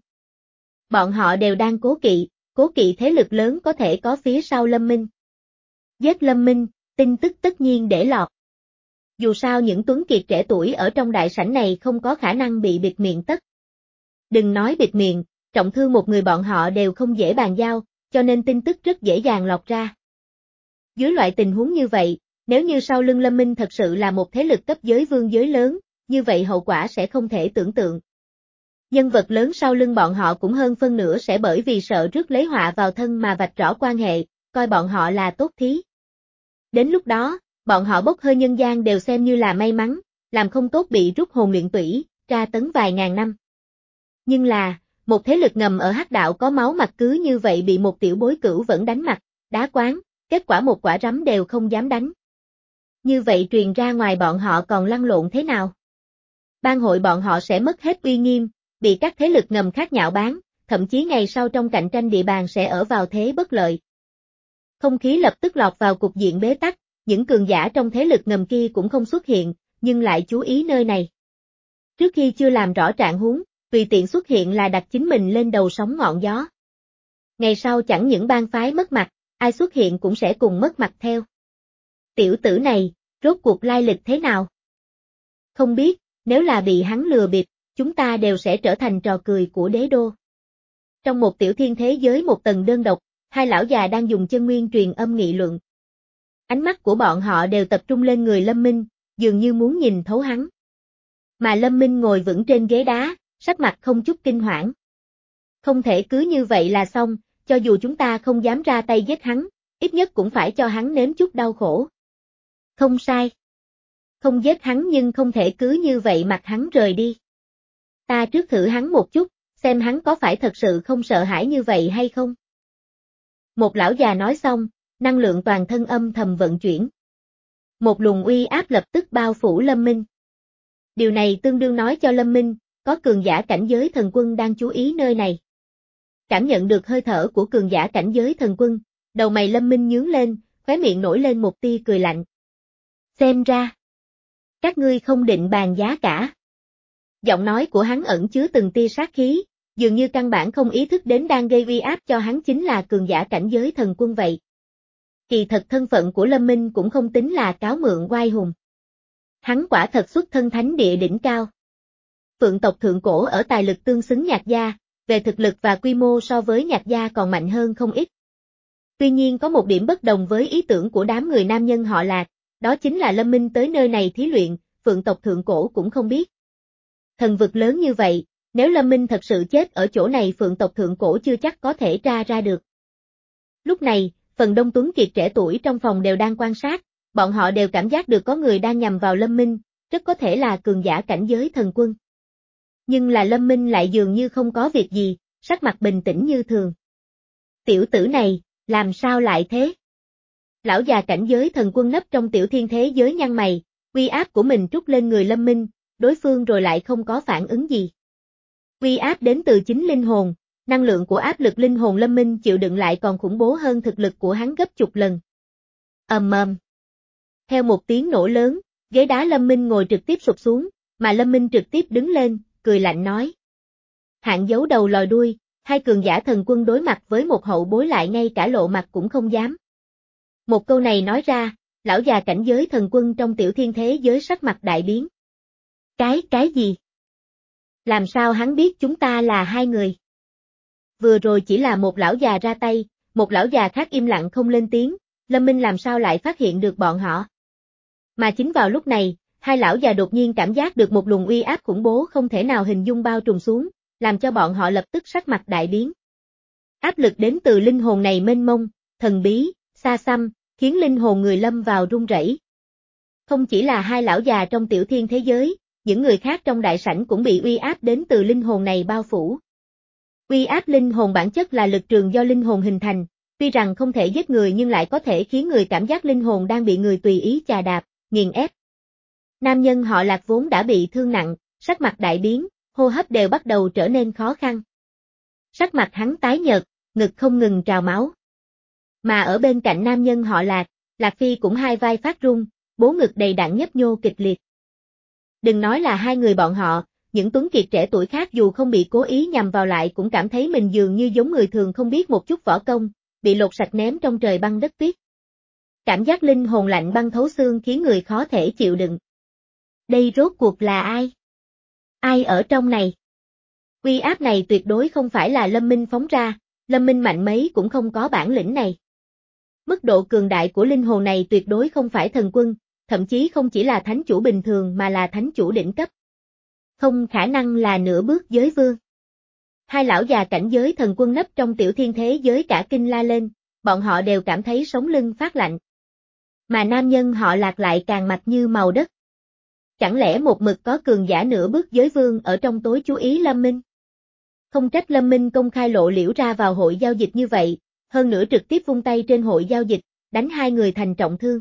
Bọn họ đều đang cố kỵ, cố kỵ thế lực lớn có thể có phía sau Lâm Minh. Giết Lâm Minh, tin tức tất nhiên để lọt. Dù sao những tuấn kiệt trẻ tuổi ở trong đại sảnh này không có khả năng bị bịt miệng tất. Đừng nói bịt miệng, trọng thương một người bọn họ đều không dễ bàn giao, cho nên tin tức rất dễ dàng lọt ra. Dưới loại tình huống như vậy, nếu như sau lưng Lâm Minh thật sự là một thế lực cấp giới vương giới lớn, như vậy hậu quả sẽ không thể tưởng tượng. Nhân vật lớn sau lưng bọn họ cũng hơn phân nửa sẽ bởi vì sợ rước lấy họa vào thân mà vạch rõ quan hệ, coi bọn họ là tốt thí. Đến lúc đó, bọn họ bốc hơi nhân gian đều xem như là may mắn, làm không tốt bị rút hồn luyện tủy, tra tấn vài ngàn năm. Nhưng là, một thế lực ngầm ở hắc đạo có máu mặt cứ như vậy bị một tiểu bối cửu vẫn đánh mặt, đá quán, kết quả một quả rắm đều không dám đánh. Như vậy truyền ra ngoài bọn họ còn lăn lộn thế nào? Bang hội bọn họ sẽ mất hết uy nghiêm, bị các thế lực ngầm khác nhạo báng, thậm chí ngày sau trong cạnh tranh địa bàn sẽ ở vào thế bất lợi. Không khí lập tức lọt vào cục diện bế tắc, những cường giả trong thế lực ngầm kia cũng không xuất hiện, nhưng lại chú ý nơi này. Trước khi chưa làm rõ trạng huống, tùy tiện xuất hiện là đặt chính mình lên đầu sóng ngọn gió. Ngày sau chẳng những bang phái mất mặt, ai xuất hiện cũng sẽ cùng mất mặt theo. Tiểu tử này, rốt cuộc lai lịch thế nào? Không biết, nếu là bị hắn lừa bịp, chúng ta đều sẽ trở thành trò cười của đế đô. Trong một tiểu thiên thế giới một tầng đơn độc, hai lão già đang dùng chân nguyên truyền âm nghị luận. Ánh mắt của bọn họ đều tập trung lên người Lâm Minh, dường như muốn nhìn thấu hắn. Mà Lâm Minh ngồi vững trên ghế đá, sắc mặt không chút kinh hoảng. Không thể cứ như vậy là xong, cho dù chúng ta không dám ra tay giết hắn, ít nhất cũng phải cho hắn nếm chút đau khổ. Không sai. Không giết hắn nhưng không thể cứ như vậy mặc hắn rời đi. Ta trước thử hắn một chút, xem hắn có phải thật sự không sợ hãi như vậy hay không. Một lão già nói xong, năng lượng toàn thân âm thầm vận chuyển. Một luồng uy áp lập tức bao phủ Lâm Minh. Điều này tương đương nói cho Lâm Minh, có cường giả cảnh giới thần quân đang chú ý nơi này. Cảm nhận được hơi thở của cường giả cảnh giới thần quân, đầu mày Lâm Minh nhướng lên, khóe miệng nổi lên một tia cười lạnh. Xem ra, các ngươi không định bàn giá cả. Giọng nói của hắn ẩn chứa từng tia sát khí, dường như căn bản không ý thức đến đang gây uy áp cho hắn chính là cường giả cảnh giới thần quân vậy. Kỳ thật thân phận của Lâm Minh cũng không tính là cáo mượn oai hùng. Hắn quả thật xuất thân thánh địa đỉnh cao. Phượng tộc thượng cổ ở tài lực tương xứng Nhạc gia, về thực lực và quy mô so với Nhạc gia còn mạnh hơn không ít. Tuy nhiên có một điểm bất đồng với ý tưởng của đám người nam nhân họ Lạc, đó chính là Lâm Minh tới nơi này thí luyện, Phượng tộc thượng cổ cũng không biết. Thần vực lớn như vậy, nếu Lâm Minh thật sự chết ở chỗ này Phượng tộc thượng cổ chưa chắc có thể tra ra được. Lúc này, phần đông tuấn kiệt trẻ tuổi trong phòng đều đang quan sát, bọn họ đều cảm giác được có người đang nhằm vào Lâm Minh, rất có thể là cường giả cảnh giới thần quân. Nhưng là Lâm Minh lại dường như không có việc gì, sắc mặt bình tĩnh như thường. Tiểu tử này, làm sao lại thế? Lão già cảnh giới thần quân nấp trong tiểu thiên thế giới nhăn mày, uy áp của mình trút lên người Lâm Minh, đối phương rồi lại không có phản ứng gì. Uy áp đến từ chính linh hồn, Năng lượng của áp lực linh hồn Lâm Minh chịu đựng lại còn khủng bố hơn thực lực của hắn gấp chục lần. Ầm ầm. Theo một tiếng nổ lớn, ghế đá Lâm Minh ngồi trực tiếp sụp xuống, mà Lâm Minh trực tiếp đứng lên, cười lạnh nói. Hạng giấu đầu lòi đuôi, hai cường giả thần quân đối mặt với một hậu bối lại ngay cả lộ mặt cũng không dám. Một câu này nói ra, lão già cảnh giới thần quân trong tiểu thiên thế giới sắc mặt đại biến. Cái, cái gì? Làm sao hắn biết chúng ta là hai người? Vừa rồi chỉ là một lão già ra tay, một lão già khác im lặng không lên tiếng, Lâm Minh làm sao lại phát hiện được bọn họ? Mà chính vào lúc này, hai lão già đột nhiên cảm giác được một luồng uy áp khủng bố không thể nào hình dung bao trùm xuống, làm cho bọn họ lập tức sắc mặt đại biến. Áp lực đến từ linh hồn này mênh mông, thần bí, xa xăm, khiến linh hồn người lâm vào run rẩy. Không chỉ là hai lão già trong tiểu thiên thế giới, những người khác trong đại sảnh cũng bị uy áp đến từ linh hồn này bao phủ. Uy áp linh hồn bản chất là lực trường do linh hồn hình thành, tuy rằng không thể giết người nhưng lại có thể khiến người cảm giác linh hồn đang bị người tùy ý chà đạp, nghiền ép. Nam nhân họ Lạc vốn đã bị thương nặng, sắc mặt đại biến, hô hấp đều bắt đầu trở nên khó khăn. Sắc mặt hắn tái nhợt, ngực không ngừng trào máu. Mà ở bên cạnh nam nhân họ Lạc, Lạc Phi cũng hai vai phát run, bố ngực đầy đặn nhấp nhô kịch liệt. Đừng nói là hai người bọn họ, những tuấn kiệt trẻ tuổi khác dù không bị cố ý nhằm vào lại cũng cảm thấy mình dường như giống người thường không biết một chút võ công, bị lột sạch ném trong trời băng đất tuyết. Cảm giác linh hồn lạnh băng thấu xương khiến người khó thể chịu đựng. Đây rốt cuộc là ai? Ai ở trong này? Uy áp này tuyệt đối không phải là Lâm Minh phóng ra, Lâm Minh mạnh mấy cũng không có bản lĩnh này. Mức độ cường đại của linh hồn này tuyệt đối không phải thần quân, thậm chí không chỉ là thánh chủ bình thường mà là thánh chủ đỉnh cấp. Không khả năng là nửa bước giới vương. Hai lão già cảnh giới thần quân nấp trong tiểu thiên thế giới cả kinh la lên, bọn họ đều cảm thấy sống lưng phát lạnh. Mà nam nhân họ Lạc lại càng mặt như màu đất. Chẳng lẽ một mực có cường giả nửa bước giới vương ở trong tối chú ý Lâm Minh? Không trách Lâm Minh công khai lộ liễu ra vào hội giao dịch như vậy, hơn nữa trực tiếp vung tay trên hội giao dịch, đánh hai người thành trọng thương.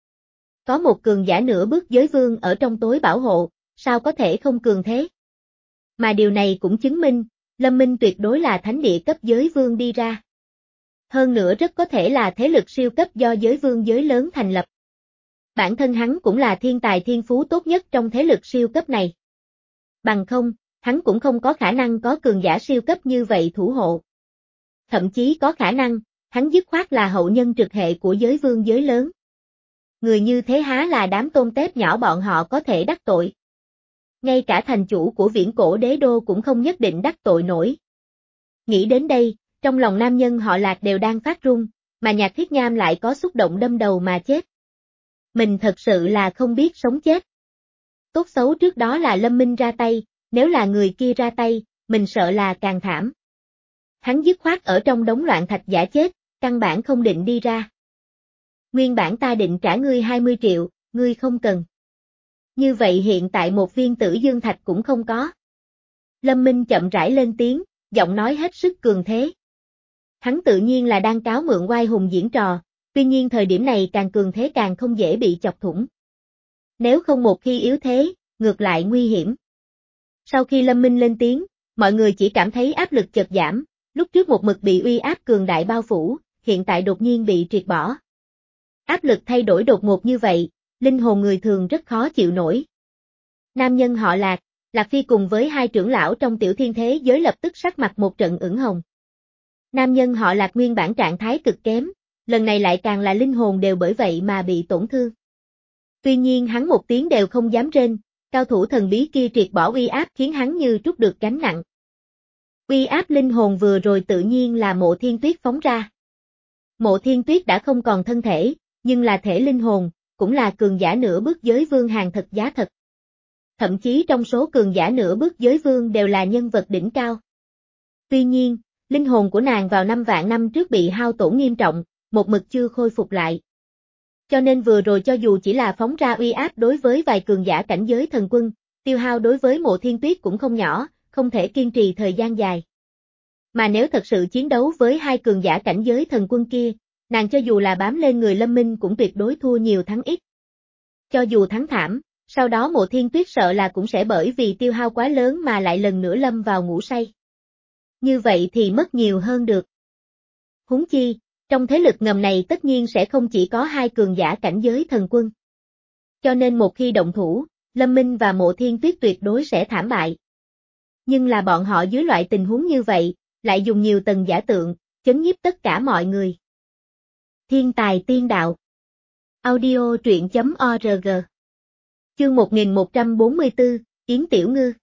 Có một cường giả nửa bước giới vương ở trong tối bảo hộ, sao có thể không cường thế? Mà điều này cũng chứng minh, Lâm Minh tuyệt đối là thánh địa cấp giới vương đi ra. Hơn nữa rất có thể là thế lực siêu cấp do giới vương giới lớn thành lập. Bản thân hắn cũng là thiên tài thiên phú tốt nhất trong thế lực siêu cấp này. Bằng không, hắn cũng không có khả năng có cường giả siêu cấp như vậy thủ hộ. Thậm chí có khả năng, hắn dứt khoát là hậu nhân trực hệ của giới vương giới lớn. Người như thế há là đám tôm tép nhỏ bọn họ có thể đắc tội. Ngay cả thành chủ của viễn cổ đế đô cũng không nhất định đắc tội nổi. Nghĩ đến đây, trong lòng nam nhân họ Lạc đều đang phát run, mà Nhạc Thiết Nham lại có xúc động đâm đầu mà chết. Mình thật sự là không biết sống chết. Tốt xấu trước đó là Lâm Minh ra tay, nếu là người kia ra tay, mình sợ là càng thảm. Hắn dứt khoát ở trong đống loạn thạch giả chết, căn bản không định đi ra. Nguyên bản ta định trả ngươi hai mươi triệu, ngươi không cần. Như vậy hiện tại một viên tử dương thạch cũng không có. Lâm Minh chậm rãi lên tiếng, giọng nói hết sức cường thế. Hắn tự nhiên là đang cáo mượn oai hùng diễn trò, tuy nhiên thời điểm này càng cường thế càng không dễ bị chọc thủng. Nếu không một khi yếu thế, ngược lại nguy hiểm. Sau khi Lâm Minh lên tiếng, mọi người chỉ cảm thấy áp lực chợt giảm, lúc trước một mực bị uy áp cường đại bao phủ, hiện tại đột nhiên bị triệt bỏ. Áp lực thay đổi đột ngột như vậy, linh hồn người thường rất khó chịu nổi. Nam nhân họ Lạc, Lạc Phi cùng với hai trưởng lão trong tiểu thiên thế giới lập tức sắc mặt một trận ửng hồng. Nam nhân họ Lạc nguyên bản trạng thái cực kém, lần này lại càng là linh hồn đều bởi vậy mà bị tổn thương. Tuy nhiên hắn một tiếng đều không dám rên, cao thủ thần bí kia triệt bỏ uy áp khiến hắn như trút được gánh nặng. Uy áp linh hồn vừa rồi tự nhiên là Mộ Thiên Tuyết phóng ra. Mộ Thiên Tuyết đã không còn thân thể, nhưng là thể linh hồn, cũng là cường giả nửa bước giới vương hàng thật giá thật. Thậm chí trong số cường giả nửa bước giới vương đều là nhân vật đỉnh cao. Tuy nhiên, linh hồn của nàng vào năm vạn năm trước bị hao tổn nghiêm trọng, một mực chưa khôi phục lại. Cho nên vừa rồi cho dù chỉ là phóng ra uy áp đối với vài cường giả cảnh giới thần quân, tiêu hao đối với Mộ Thiên Tuyết cũng không nhỏ, không thể kiên trì thời gian dài. Mà nếu thật sự chiến đấu với hai cường giả cảnh giới thần quân kia, nàng cho dù là bám lên người Lâm Minh cũng tuyệt đối thua nhiều thắng ít. Cho dù thắng thảm, sau đó Mộ Thiên Tuyết sợ là cũng sẽ bởi vì tiêu hao quá lớn mà lại lần nữa lâm vào ngủ say. Như vậy thì mất nhiều hơn được. Huống chi, trong thế lực ngầm này tất nhiên sẽ không chỉ có hai cường giả cảnh giới thần quân. Cho nên một khi động thủ, Lâm Minh và Mộ Thiên Tuyết tuyệt đối sẽ thảm bại. Nhưng là bọn họ dưới loại tình huống như vậy, lại dùng nhiều tầng giả tượng, chấn nhiếp tất cả mọi người. Thiên tài tiên đạo. Audio truyện chấm org. Chương một nghìn một trăm bốn mươi tư, Yến Tiểu Ngư.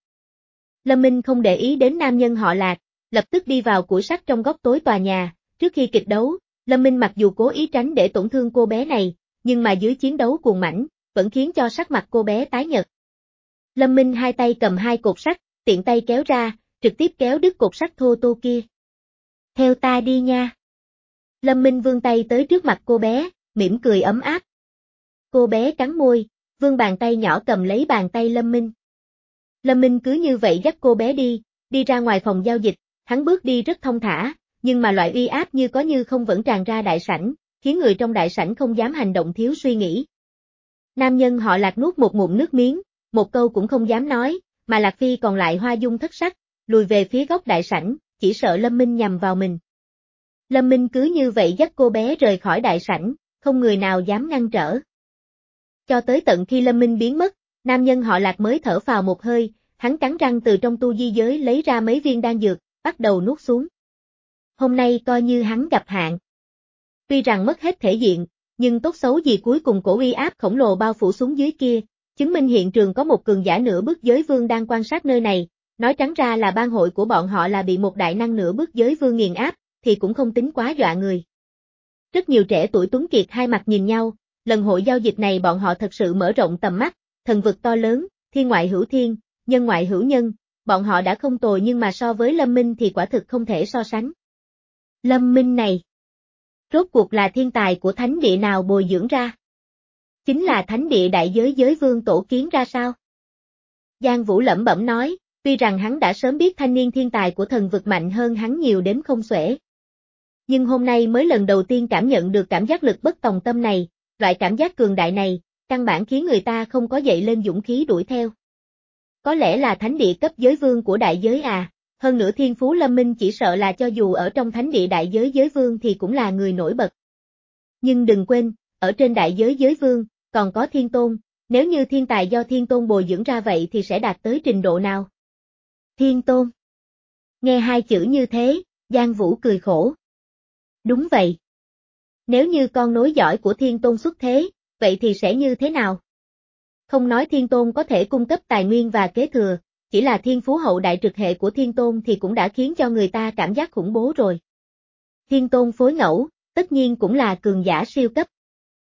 Lâm Minh không để ý đến nam nhân họ Lạc, lập tức đi vào củi sắt trong góc tối tòa nhà. Trước khi kịch đấu, Lâm Minh mặc dù cố ý tránh để tổn thương cô bé này, nhưng mà dưới chiến đấu cuồng mãnh, vẫn khiến cho sắc mặt cô bé tái nhợt. Lâm Minh hai tay cầm hai cột sắt, tiện tay kéo ra, trực tiếp kéo đứt cột sắt thô tô kia. Theo ta đi nha. Lâm Minh vươn tay tới trước mặt cô bé, mỉm cười ấm áp. Cô bé cắn môi, vươn bàn tay nhỏ cầm lấy bàn tay Lâm Minh. Lâm Minh cứ như vậy dắt cô bé đi, đi ra ngoài phòng giao dịch, hắn bước đi rất thông thả, nhưng mà loại uy áp như có như không vẫn tràn ra đại sảnh, khiến người trong đại sảnh không dám hành động thiếu suy nghĩ. Nam nhân họ Lạc nuốt một ngụm nước miếng, một câu cũng không dám nói, mà Lạc Phi còn lại hoa dung thất sắc, lùi về phía góc đại sảnh, chỉ sợ Lâm Minh nhằm vào mình. Lâm Minh cứ như vậy dắt cô bé rời khỏi đại sảnh, không người nào dám ngăn trở. Cho tới tận khi Lâm Minh biến mất, nam nhân họ Lạc mới thở phào một hơi, hắn cắn răng từ trong tu di giới lấy ra mấy viên đan dược, bắt đầu nuốt xuống. Hôm nay coi như hắn gặp hạn. Tuy rằng mất hết thể diện, nhưng tốt xấu gì cuối cùng cổ uy áp khổng lồ bao phủ xuống dưới kia, chứng minh hiện trường có một cường giả nửa bước giới vương đang quan sát nơi này, nói trắng ra là bang hội của bọn họ là bị một đại năng nửa bước giới vương nghiền áp, thì cũng không tính quá dọa người. Rất nhiều trẻ tuổi tuấn kiệt hai mặt nhìn nhau, lần hội giao dịch này bọn họ thật sự mở rộng tầm mắt, thần vực to lớn, thiên ngoại hữu thiên, nhân ngoại hữu nhân, bọn họ đã không tồi nhưng mà so với Lâm Minh thì quả thực không thể so sánh. Lâm Minh này, rốt cuộc là thiên tài của thánh địa nào bồi dưỡng ra? Chính là thánh địa đại giới giới vương tổ kiến ra sao? Giang Vũ lẩm bẩm nói, tuy rằng hắn đã sớm biết thanh niên thiên tài của thần vực mạnh hơn hắn nhiều đến không xuể. Nhưng hôm nay mới lần đầu tiên cảm nhận được cảm giác lực bất tòng tâm này, loại cảm giác cường đại này, căn bản khiến người ta không có dậy lên dũng khí đuổi theo. Có lẽ là thánh địa cấp giới vương của đại giới à, hơn nữa thiên phú Lâm Minh chỉ sợ là cho dù ở trong thánh địa đại giới giới vương thì cũng là người nổi bật. Nhưng đừng quên, ở trên đại giới giới vương, còn có thiên tôn, nếu như thiên tài do thiên tôn bồi dưỡng ra vậy thì sẽ đạt tới trình độ nào? Thiên tôn. Nghe hai chữ như thế, Giang Vũ cười khổ. Đúng vậy. Nếu như con nối dõi của thiên tôn xuất thế, vậy thì sẽ như thế nào? Không nói thiên tôn có thể cung cấp tài nguyên và kế thừa, chỉ là thiên phú hậu đại trực hệ của thiên tôn thì cũng đã khiến cho người ta cảm giác khủng bố rồi. Thiên tôn phối ngẫu, tất nhiên cũng là cường giả siêu cấp.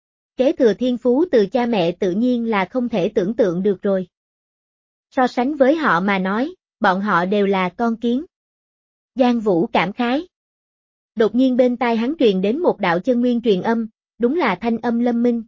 Kế thừa thiên phú từ cha mẹ tự nhiên là không thể tưởng tượng được rồi. So sánh với họ mà nói, bọn họ đều là con kiến. Giang Vũ cảm khái. Đột nhiên bên tai hắn truyền đến một đạo chân nguyên truyền âm, đúng là thanh âm Lâm Minh.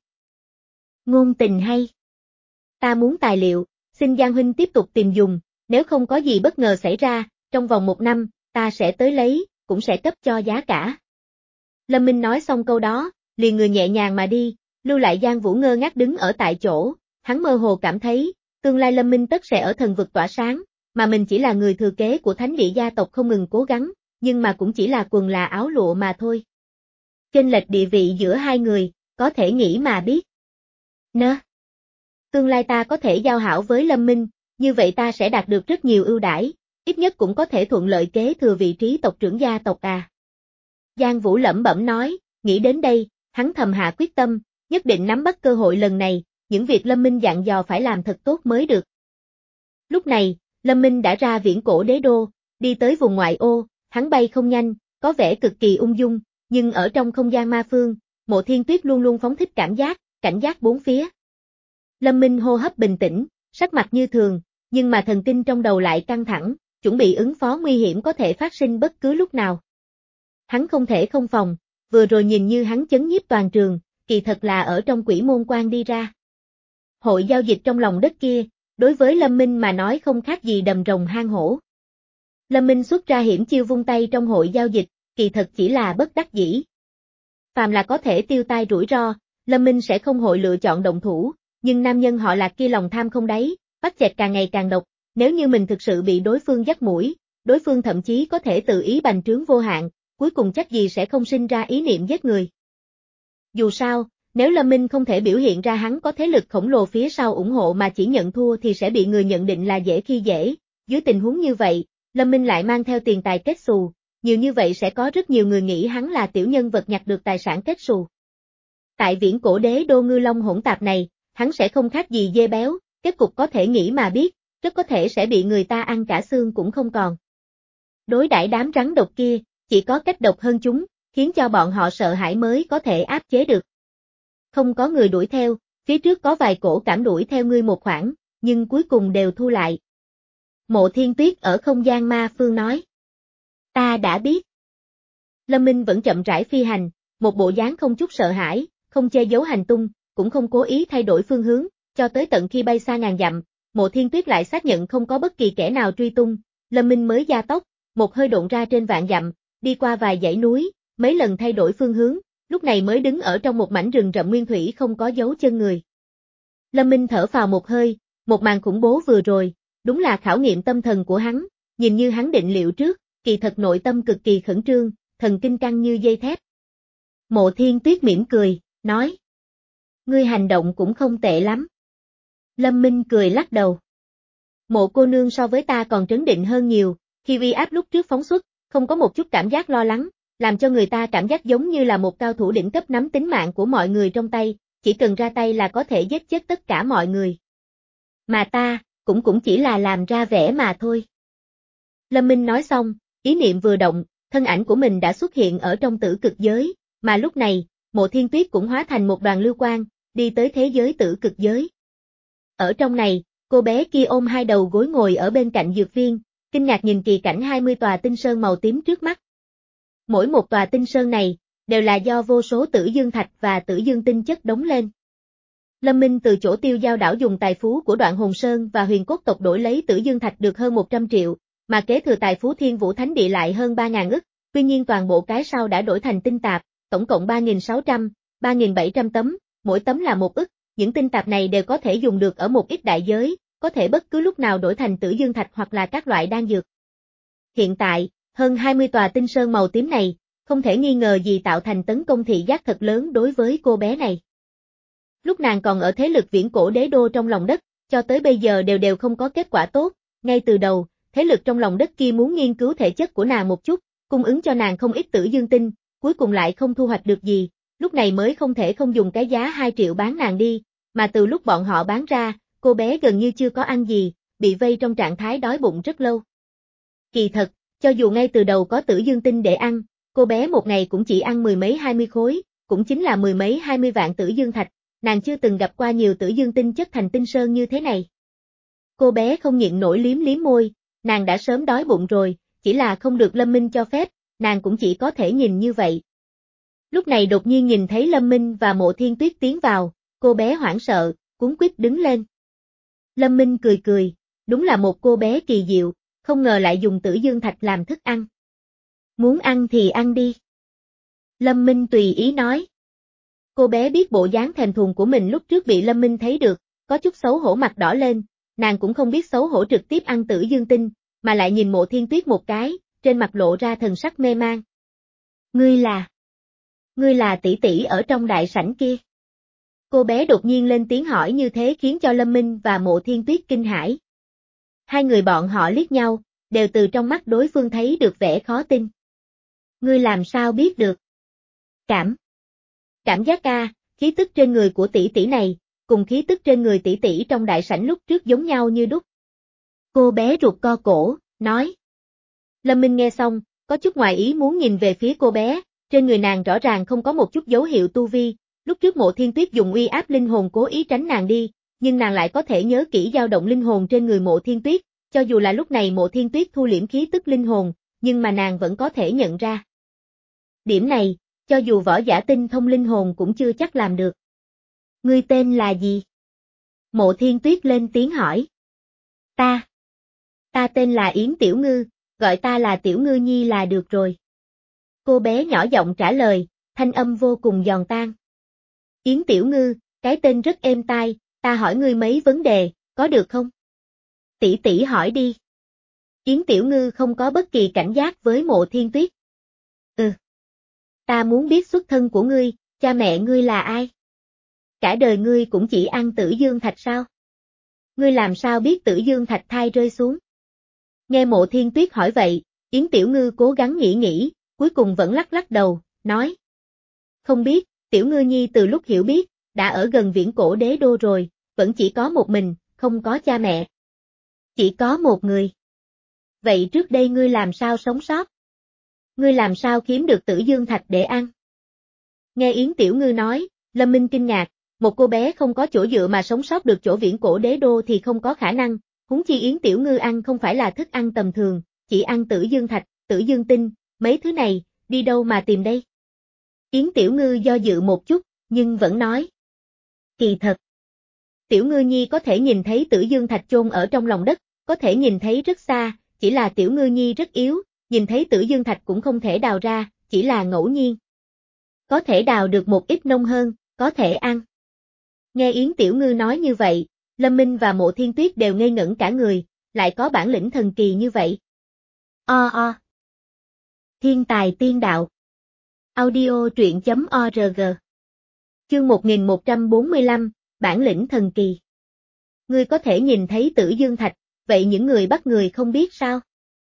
Ngôn tình hay. Ta muốn tài liệu, xin Giang huynh tiếp tục tìm dùng, nếu không có gì bất ngờ xảy ra, trong vòng một năm, ta sẽ tới lấy, cũng sẽ cấp cho giá cả. Lâm Minh nói xong câu đó, liền người nhẹ nhàng mà đi, lưu lại Giang Vũ ngơ ngác đứng ở tại chỗ, hắn mơ hồ cảm thấy, tương lai Lâm Minh tất sẽ ở thần vực tỏa sáng, mà mình chỉ là người thừa kế của thánh địa gia tộc không ngừng cố gắng, nhưng mà cũng chỉ là quần là áo lụa mà thôi. Chênh lệch địa vị giữa hai người, có thể nghĩ mà biết. Nơ. Tương lai ta có thể giao hảo với Lâm Minh, như vậy ta sẽ đạt được rất nhiều ưu đãi, ít nhất cũng có thể thuận lợi kế thừa vị trí tộc trưởng gia tộc à. Giang Vũ lẩm bẩm nói, nghĩ đến đây, hắn thầm hạ quyết tâm, nhất định nắm bắt cơ hội lần này, những việc Lâm Minh dặn dò phải làm thật tốt mới được. Lúc này, Lâm Minh đã ra viễn cổ đế đô, đi tới vùng ngoại ô, hắn bay không nhanh, có vẻ cực kỳ ung dung, nhưng ở trong không gian ma phương, Mộ Thiên Tuyết luôn luôn phóng thích cảm giác, cảnh giác bốn phía. Lâm Minh hô hấp bình tĩnh, sắc mặt như thường, nhưng mà thần kinh trong đầu lại căng thẳng, chuẩn bị ứng phó nguy hiểm có thể phát sinh bất cứ lúc nào. Hắn không thể không phòng, vừa rồi nhìn như hắn chấn nhiếp toàn trường, kỳ thật là ở trong quỷ môn quan đi ra. Hội giao dịch trong lòng đất kia, đối với Lâm Minh mà nói không khác gì đầm rồng hang hổ. Lâm Minh xuất ra hiểm chiêu vung tay trong hội giao dịch, kỳ thật chỉ là bất đắc dĩ. Phàm là có thể tiêu tai rủi ro, Lâm Minh sẽ không hội lựa chọn động thủ, nhưng nam nhân họ Lạc kia lòng tham không đáy, bắt chẹt càng ngày càng độc, nếu như mình thực sự bị đối phương dắt mũi, đối phương thậm chí có thể tự ý bành trướng vô hạn, cuối cùng chắc gì sẽ không sinh ra ý niệm giết người. Dù sao, nếu Lâm Minh không thể biểu hiện ra hắn có thế lực khổng lồ phía sau ủng hộ mà chỉ nhận thua thì sẽ bị người nhận định là dễ khi dễ, dưới tình huống như vậy, Lâm Minh lại mang theo tiền tài kết xù, nhiều như vậy sẽ có rất nhiều người nghĩ hắn là tiểu nhân vật nhặt được tài sản kết xù. Tại viễn cổ đế đô ngư long hỗn tạp này, hắn sẽ không khác gì dê béo, kết cục có thể nghĩ mà biết, rất có thể sẽ bị người ta ăn cả xương cũng không còn. Đối đãi đám rắn độc kia, chỉ có cách độc hơn chúng, khiến cho bọn họ sợ hãi mới có thể áp chế được. Không có người đuổi theo, phía trước có vài cổ cảm đuổi theo ngươi một khoảng, nhưng cuối cùng đều thu lại. Mộ Thiên Tuyết ở không gian ma phương nói. Ta đã biết. Lâm Minh vẫn chậm rãi phi hành, một bộ dáng không chút sợ hãi, không che giấu hành tung, cũng không cố ý thay đổi phương hướng, cho tới tận khi bay xa ngàn dặm, Mộ Thiên Tuyết lại xác nhận không có bất kỳ kẻ nào truy tung, Lâm Minh mới gia tốc, một hơi độn ra trên vạn dặm, đi qua vài dãy núi, mấy lần thay đổi phương hướng, lúc này mới đứng ở trong một mảnh rừng rậm nguyên thủy không có dấu chân người. Lâm Minh thở phào một hơi, một màn khủng bố vừa rồi, đúng là khảo nghiệm tâm thần của hắn, nhìn như hắn định liệu trước, kỳ thật nội tâm cực kỳ khẩn trương, thần kinh căng như dây thép. Mộ Thiên Tuyết mỉm cười, nói. Ngươi hành động cũng không tệ lắm. Lâm Minh cười lắc đầu. Mộ cô nương so với ta còn trấn định hơn nhiều, khi uy áp lúc trước phóng xuất, không có một chút cảm giác lo lắng, làm cho người ta cảm giác giống như là một cao thủ đỉnh cấp nắm tính mạng của mọi người trong tay, chỉ cần ra tay là có thể giết chết tất cả mọi người. Mà ta, cũng cũng chỉ là làm ra vẻ mà thôi. Lâm Minh nói xong, ý niệm vừa động, thân ảnh của mình đã xuất hiện ở trong tử cực giới, mà lúc này, Mộ Thiên Tuyết cũng hóa thành một đoàn lưu quang, đi tới thế giới tử cực giới. Ở trong này, cô bé kia ôm hai đầu gối ngồi ở bên cạnh dược viên, kinh ngạc nhìn kỳ cảnh hai mươi tòa tinh sơn màu tím trước mắt. Mỗi một tòa tinh sơn này, đều là do vô số tử dương thạch và tử dương tinh chất đóng lên. Lâm Minh từ chỗ tiêu giao đảo dùng tài phú của Đoạn Hồn Sơn và Huyền Cốt tộc đổi lấy tử dương thạch được hơn một trăm triệu, mà kế thừa tài phú Thiên Vũ Thánh Địa lại hơn ba ngàn ức, tuy nhiên toàn bộ cái sau đã đổi thành tinh tạp, tổng cộng ba nghìn sáu trăm, ba nghìn bảy trăm tấm, mỗi tấm là một ức, những tinh tạp này đều có thể dùng được ở một ít đại giới, có thể bất cứ lúc nào đổi thành tử dương thạch hoặc là các loại đan dược. Hiện tại, hơn hai mươi tòa tinh sơn màu tím này, không thể nghi ngờ gì tạo thành tấn công thị giác thật lớn đối với cô bé này. Lúc nàng còn ở thế lực viễn cổ đế đô trong lòng đất, cho tới bây giờ đều đều không có kết quả tốt, ngay từ đầu, thế lực trong lòng đất kia muốn nghiên cứu thể chất của nàng một chút, cung ứng cho nàng không ít tử dương tinh, cuối cùng lại không thu hoạch được gì, lúc này mới không thể không dùng cái giá hai triệu bán nàng đi, mà từ lúc bọn họ bán ra, cô bé gần như chưa có ăn gì, bị vây trong trạng thái đói bụng rất lâu. Kỳ thật, cho dù ngay từ đầu có tử dương tinh để ăn, cô bé một ngày cũng chỉ ăn mười mấy hai mươi khối, cũng chính là mười mấy hai mươi vạn tử dương thạch, nàng chưa từng gặp qua nhiều tử dương tinh chất thành tinh sơn như thế này. Cô bé không nhịn nổi liếm liếm môi, nàng đã sớm đói bụng rồi, chỉ là không được Lâm Minh cho phép, nàng cũng chỉ có thể nhìn như vậy. Lúc này đột nhiên nhìn thấy Lâm Minh và Mộ Thiên Tuyết tiến vào, cô bé hoảng sợ, cuống quýt đứng lên. Lâm Minh cười cười, đúng là một cô bé kỳ diệu, không ngờ lại dùng tử dương thạch làm thức ăn. Muốn ăn thì ăn đi. Lâm Minh tùy ý nói. Cô bé biết bộ dáng thèm thuồng của mình lúc trước bị Lâm Minh thấy được, có chút xấu hổ mặt đỏ lên, nàng cũng không biết xấu hổ trực tiếp ăn tử dương tinh, mà lại nhìn Mộ Thiên Tuyết một cái, trên mặt lộ ra thần sắc mê man. Ngươi là... Ngươi là tỷ tỷ ở trong đại sảnh kia. Cô bé đột nhiên lên tiếng hỏi như thế khiến cho Lâm Minh và Mộ Thiên Tuyết kinh hãi. Hai người bọn họ liếc nhau, đều từ trong mắt đối phương thấy được vẻ khó tin. Ngươi làm sao biết được? Cảm. Cảm giác ca, khí tức trên người của tỷ tỷ này, cùng khí tức trên người tỷ tỷ trong đại sảnh lúc trước giống nhau như đúc. Cô bé rụt co cổ, nói. Lâm Minh nghe xong, có chút ngoài ý muốn nhìn về phía cô bé, trên người nàng rõ ràng không có một chút dấu hiệu tu vi, lúc trước Mộ Thiên Tuyết dùng uy áp linh hồn cố ý tránh nàng đi, nhưng nàng lại có thể nhớ kỹ dao động linh hồn trên người Mộ Thiên Tuyết, cho dù là lúc này Mộ Thiên Tuyết thu liễm khí tức linh hồn, nhưng mà nàng vẫn có thể nhận ra. Điểm này, cho dù võ giả tinh thông linh hồn cũng chưa chắc làm được. Ngươi tên là gì? Mộ Thiên Tuyết lên tiếng hỏi. Ta. Ta tên là Yến Tiểu Ngư, gọi ta là Tiểu Ngư Nhi là được rồi. Cô bé nhỏ giọng trả lời, thanh âm vô cùng giòn tan. Yến Tiểu Ngư, cái tên rất êm tai, ta hỏi ngươi mấy vấn đề, có được không? Tỷ tỷ hỏi đi. Yến Tiểu Ngư không có bất kỳ cảnh giác với Mộ Thiên Tuyết. Ừ. Ta muốn biết xuất thân của ngươi, cha mẹ ngươi là ai? Cả đời ngươi cũng chỉ ăn Tử Dương Thạch sao? Ngươi làm sao biết Tử Dương Thạch thai rơi xuống? Nghe Mộ Thiên Tuyết hỏi vậy, Yến Tiểu Ngư cố gắng nghĩ nghĩ, cuối cùng vẫn lắc lắc đầu, nói. Không biết, Tiểu Ngư Nhi từ lúc hiểu biết, đã ở gần Viễn Cổ Đế Đô rồi, vẫn chỉ có một mình, không có cha mẹ. Chỉ có một người. Vậy trước đây ngươi làm sao sống sót? Ngươi làm sao kiếm được Tử Dương Thạch để ăn? Nghe Yến Tiểu Ngư nói, Lâm Minh kinh ngạc, một cô bé không có chỗ dựa mà sống sót được chỗ Viễn Cổ Đế Đô thì không có khả năng, huống chi Yến Tiểu Ngư ăn không phải là thức ăn tầm thường, chỉ ăn Tử Dương Thạch, Tử Dương Tinh, mấy thứ này, đi đâu mà tìm đây? Yến Tiểu Ngư do dự một chút, nhưng vẫn nói. Kỳ thật. Tiểu Ngư Nhi có thể nhìn thấy Tử Dương Thạch chôn ở trong lòng đất, có thể nhìn thấy rất xa, chỉ là Tiểu Ngư Nhi rất yếu, nhìn thấy Tử Dương Thạch cũng không thể đào ra, chỉ là ngẫu nhiên. Có thể đào được một ít nông hơn, có thể ăn. Nghe Yến Tiểu Ngư nói như vậy, Lâm Minh và Mộ Thiên Tuyết đều ngây ngẩn cả người, lại có bản lĩnh thần kỳ như vậy. O o. Thiên tài tiên đạo. Audio truyện chấm org. Chương một nghìn một trăm bốn mươi lăm, bản lĩnh thần kỳ. Ngươi có thể nhìn thấy Tử Dương Thạch, vậy những người bắt người không biết sao?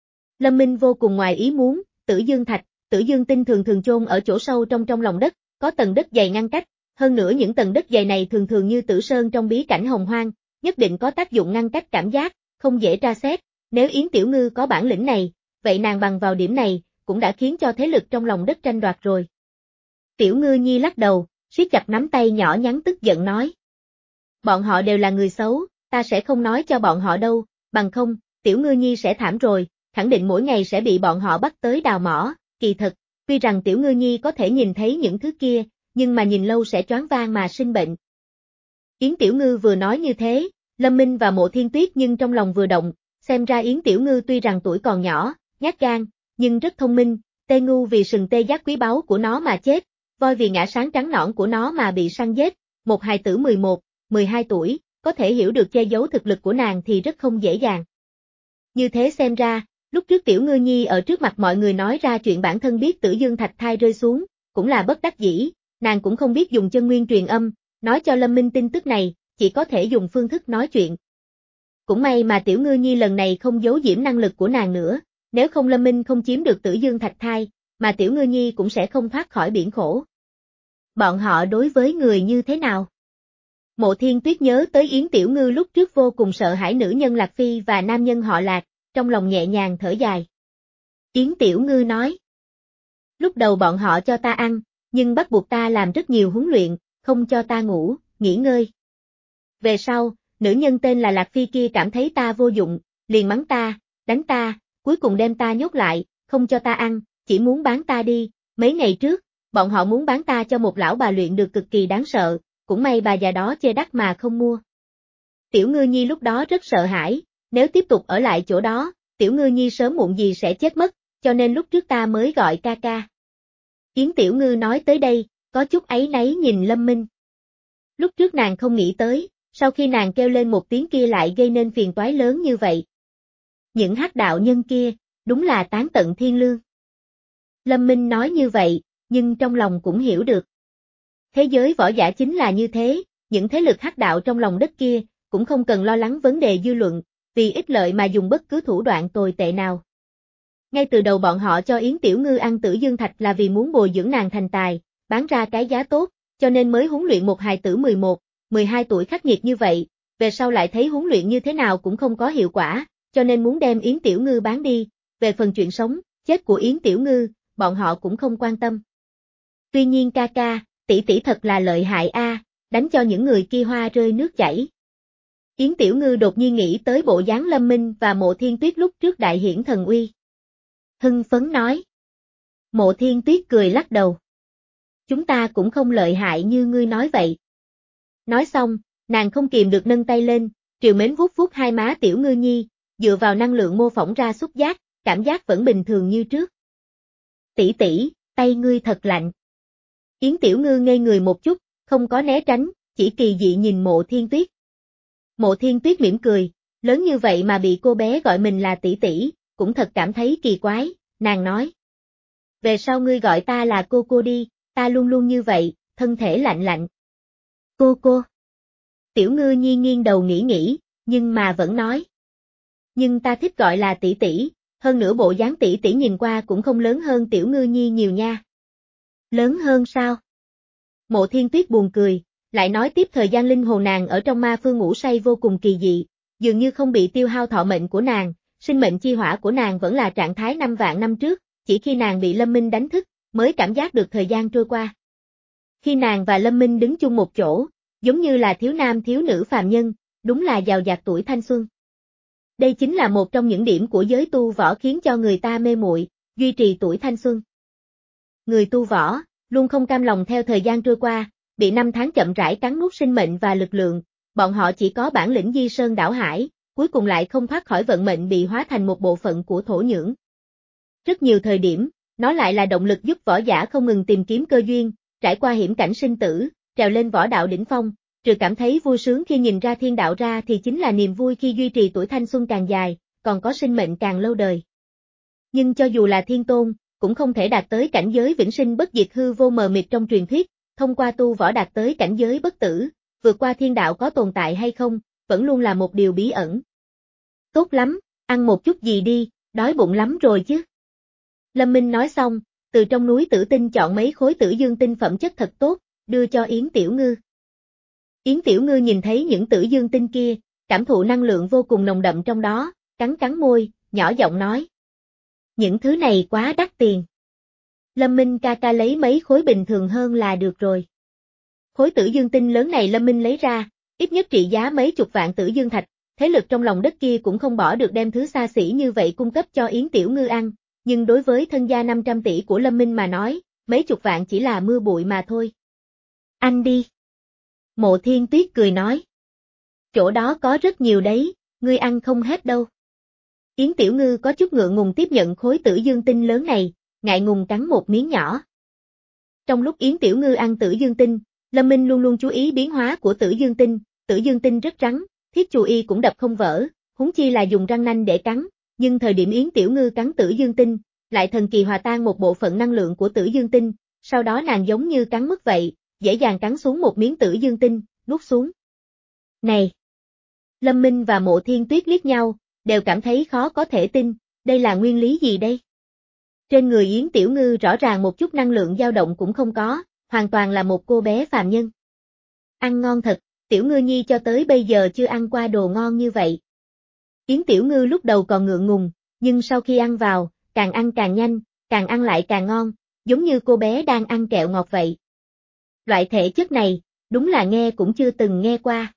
Lâm Minh vô cùng ngoài ý muốn, Tử Dương Thạch, Tử Dương Tinh thường thường chôn ở chỗ sâu trong trong lòng đất, có tầng đất dày ngăn cách, hơn nữa những tầng đất dày này thường thường như Tử Sơn trong bí cảnh Hồng Hoang, nhất định có tác dụng ngăn cách cảm giác, không dễ tra xét, nếu Yến Tiểu Ngư có bản lĩnh này, vậy nàng bằng vào điểm này, cũng đã khiến cho thế lực trong lòng đất tranh đoạt rồi. Tiểu Ngư Nhi lắc đầu, siết chặt nắm tay nhỏ nhắn tức giận nói. Bọn họ đều là người xấu, ta sẽ không nói cho bọn họ đâu, bằng không, Tiểu Ngư Nhi sẽ thảm rồi, khẳng định mỗi ngày sẽ bị bọn họ bắt tới đào mỏ, kỳ thật, tuy rằng Tiểu Ngư Nhi có thể nhìn thấy những thứ kia, nhưng mà nhìn lâu sẽ choáng váng mà sinh bệnh. Yến Tiểu Ngư vừa nói như thế, Lâm Minh và Mộ Thiên Tuyết nhưng trong lòng vừa động, xem ra Yến Tiểu Ngư tuy rằng tuổi còn nhỏ, nhát gan, nhưng rất thông minh, tê ngu vì sừng tê giác quý báu của nó mà chết, voi vì ngã sáng trắng nõn của nó mà bị săn giết, một hài tử mười một, mười hai tuổi, có thể hiểu được che giấu thực lực của nàng thì rất không dễ dàng. Như thế xem ra, lúc trước Tiểu Ngư Nhi ở trước mặt mọi người nói ra chuyện bản thân biết Tử Dương Thạch thai rơi xuống, cũng là bất đắc dĩ, nàng cũng không biết dùng chân nguyên truyền âm, nói cho Lâm Minh tin tức này, chỉ có thể dùng phương thức nói chuyện. Cũng may mà Tiểu Ngư Nhi lần này không giấu giếm năng lực của nàng nữa, nếu không Lâm Minh không chiếm được Tử Dương Thạch thai, mà Tiểu Ngư Nhi cũng sẽ không thoát khỏi biển khổ. Bọn họ đối với người như thế nào? Mộ Thiên Tuyết nhớ tới Yến Tiểu Ngư lúc trước vô cùng sợ hãi nữ nhân Lạc Phi và nam nhân họ Lạc, trong lòng nhẹ nhàng thở dài. Yến Tiểu Ngư nói. Lúc đầu bọn họ cho ta ăn, nhưng bắt buộc ta làm rất nhiều huấn luyện, không cho ta ngủ, nghỉ ngơi. Về sau, nữ nhân tên là Lạc Phi kia cảm thấy ta vô dụng, liền mắng ta, đánh ta, cuối cùng đem ta nhốt lại, không cho ta ăn, chỉ muốn bán ta đi. Mấy ngày trước, bọn họ muốn bán ta cho một lão bà luyện được cực kỳ đáng sợ, cũng may bà già đó chê đắt mà không mua. Tiểu Ngư Nhi lúc đó rất sợ hãi, nếu tiếp tục ở lại chỗ đó, Tiểu Ngư Nhi sớm muộn gì sẽ chết mất, cho nên lúc trước ta mới gọi ca ca. Yến Tiểu Ngư nói tới đây, có chút áy náy nhìn Lâm Minh. Lúc trước nàng không nghĩ tới, sau khi nàng kêu lên một tiếng kia lại gây nên phiền toái lớn như vậy. Những hắc đạo nhân kia, đúng là tán tận thiên lương. Lâm Minh nói như vậy, nhưng trong lòng cũng hiểu được. Thế giới võ giả chính là như thế, những thế lực hắc đạo trong lòng đất kia, cũng không cần lo lắng vấn đề dư luận, vì ích lợi mà dùng bất cứ thủ đoạn tồi tệ nào. Ngay từ đầu bọn họ cho Yến Tiểu Ngư ăn Tử Dương Thạch là vì muốn bồi dưỡng nàng thành tài, bán ra cái giá tốt, cho nên mới huấn luyện một hài tử mười một, mười hai tuổi khắc nghiệt như vậy, về sau lại thấy huấn luyện như thế nào cũng không có hiệu quả, cho nên muốn đem Yến Tiểu Ngư bán đi, về phần chuyện sống, chết của Yến Tiểu Ngư, bọn họ cũng không quan tâm. Tuy nhiên ca ca, tỷ tỷ thật là lợi hại a, đánh cho những người kia hoa rơi nước chảy. Yến Tiểu Ngư đột nhiên nghĩ tới bộ dáng Lâm Minh và Mộ Thiên Tuyết lúc trước đại hiển thần uy. Hưng phấn nói. Mộ Thiên Tuyết cười lắc đầu. Chúng ta cũng không lợi hại như ngươi nói vậy. Nói xong, nàng không kìm được nâng tay lên, triều mến vuốt vuốt hai má Tiểu Ngư Nhi, dựa vào năng lượng mô phỏng ra xúc giác, cảm giác vẫn bình thường như trước. Tỷ tỷ, tay ngươi thật lạnh. Yến Tiểu Ngư ngây người một chút, không có né tránh, chỉ kỳ dị nhìn Mộ Thiên Tuyết. Mộ Thiên Tuyết mỉm cười, lớn như vậy mà bị cô bé gọi mình là tỷ tỷ, cũng thật cảm thấy kỳ quái, nàng nói. Về sau ngươi gọi ta là cô cô đi, ta luôn luôn như vậy, thân thể lạnh lạnh. Cô cô. Tiểu Ngư Nhi nghiêng đầu nghĩ nghĩ, nhưng mà vẫn nói. Nhưng ta thích gọi là tỷ tỷ, hơn nữa bộ dáng tỷ tỷ nhìn qua cũng không lớn hơn Tiểu Ngư Nhi nhiều nha. Lớn hơn sao? Mộ Thiên Tuyết buồn cười, lại nói tiếp thời gian linh hồn nàng ở trong ma phương ngủ say vô cùng kỳ dị, dường như không bị tiêu hao thọ mệnh của nàng, sinh mệnh chi hỏa của nàng vẫn là trạng thái năm vạn năm trước, chỉ khi nàng bị Lâm Minh đánh thức, mới cảm giác được thời gian trôi qua. Khi nàng và Lâm Minh đứng chung một chỗ, giống như là thiếu nam thiếu nữ phàm nhân, đúng là giàu dạt tuổi thanh xuân. Đây chính là một trong những điểm của giới tu võ khiến cho người ta mê muội, duy trì tuổi thanh xuân. Người tu võ, luôn không cam lòng theo thời gian trôi qua, bị năm tháng chậm rãi cắn nuốt sinh mệnh và lực lượng, bọn họ chỉ có bản lĩnh di sơn đảo hải, cuối cùng lại không thoát khỏi vận mệnh bị hóa thành một bộ phận của thổ nhưỡng. Rất nhiều thời điểm, nó lại là động lực giúp võ giả không ngừng tìm kiếm cơ duyên, trải qua hiểm cảnh sinh tử, trèo lên võ đạo đỉnh phong, trừ cảm thấy vui sướng khi nhìn ra thiên đạo ra thì chính là niềm vui khi duy trì tuổi thanh xuân càng dài, còn có sinh mệnh càng lâu đời. Nhưng cho dù là thiên tôn, cũng không thể đạt tới cảnh giới vĩnh sinh bất diệt hư vô mờ mịt trong truyền thuyết, thông qua tu võ đạt tới cảnh giới bất tử, vượt qua thiên đạo có tồn tại hay không, vẫn luôn là một điều bí ẩn. Tốt lắm, ăn một chút gì đi, đói bụng lắm rồi chứ. Lâm Minh nói xong, từ trong núi tử tinh chọn mấy khối tử dương tinh phẩm chất thật tốt, đưa cho Yến Tiểu Ngư. Yến Tiểu Ngư nhìn thấy những tử dương tinh kia, cảm thụ năng lượng vô cùng nồng đậm trong đó, cắn cắn môi, nhỏ giọng nói. Những thứ này quá đắt tiền. Lâm Minh ca ca lấy mấy khối bình thường hơn là được rồi. Khối tử dương tinh lớn này Lâm Minh lấy ra, ít nhất trị giá mấy chục vạn tử dương thạch, thế lực trong lòng đất kia cũng không bỏ được đem thứ xa xỉ như vậy cung cấp cho Yến Tiểu Ngư ăn, nhưng đối với thân gia năm trăm tỷ của Lâm Minh mà nói, mấy chục vạn chỉ là mưa bụi mà thôi. Ăn đi. Mộ Thiên Tuyết cười nói. Chỗ đó có rất nhiều đấy, ngươi ăn không hết đâu. Yến Tiểu Ngư có chút ngượng ngùng tiếp nhận khối tử dương tinh lớn này, ngại ngùng cắn một miếng nhỏ. Trong lúc Yến Tiểu Ngư ăn tử dương tinh, Lâm Minh luôn luôn chú ý biến hóa của tử dương tinh, tử dương tinh rất rắn, thiết chù y cũng đập không vỡ, huống chi là dùng răng nanh để cắn, nhưng thời điểm Yến Tiểu Ngư cắn tử dương tinh, lại thần kỳ hòa tan một bộ phận năng lượng của tử dương tinh, sau đó nàng giống như cắn mất vậy, dễ dàng cắn xuống một miếng tử dương tinh, nuốt xuống. Này! Lâm Minh và Mộ Thiên Tuyết liếc nhau, đều cảm thấy khó có thể tin, đây là nguyên lý gì đây? Trên người Yến Tiểu Ngư rõ ràng một chút năng lượng dao động cũng không có, hoàn toàn là một cô bé phàm nhân. Ăn ngon thật, Tiểu Ngư Nhi cho tới bây giờ chưa ăn qua đồ ngon như vậy. Yến Tiểu Ngư lúc đầu còn ngượng ngùng, nhưng sau khi ăn vào, càng ăn càng nhanh, càng ăn lại càng ngon, giống như cô bé đang ăn kẹo ngọt vậy. Loại thể chất này, đúng là nghe cũng chưa từng nghe qua.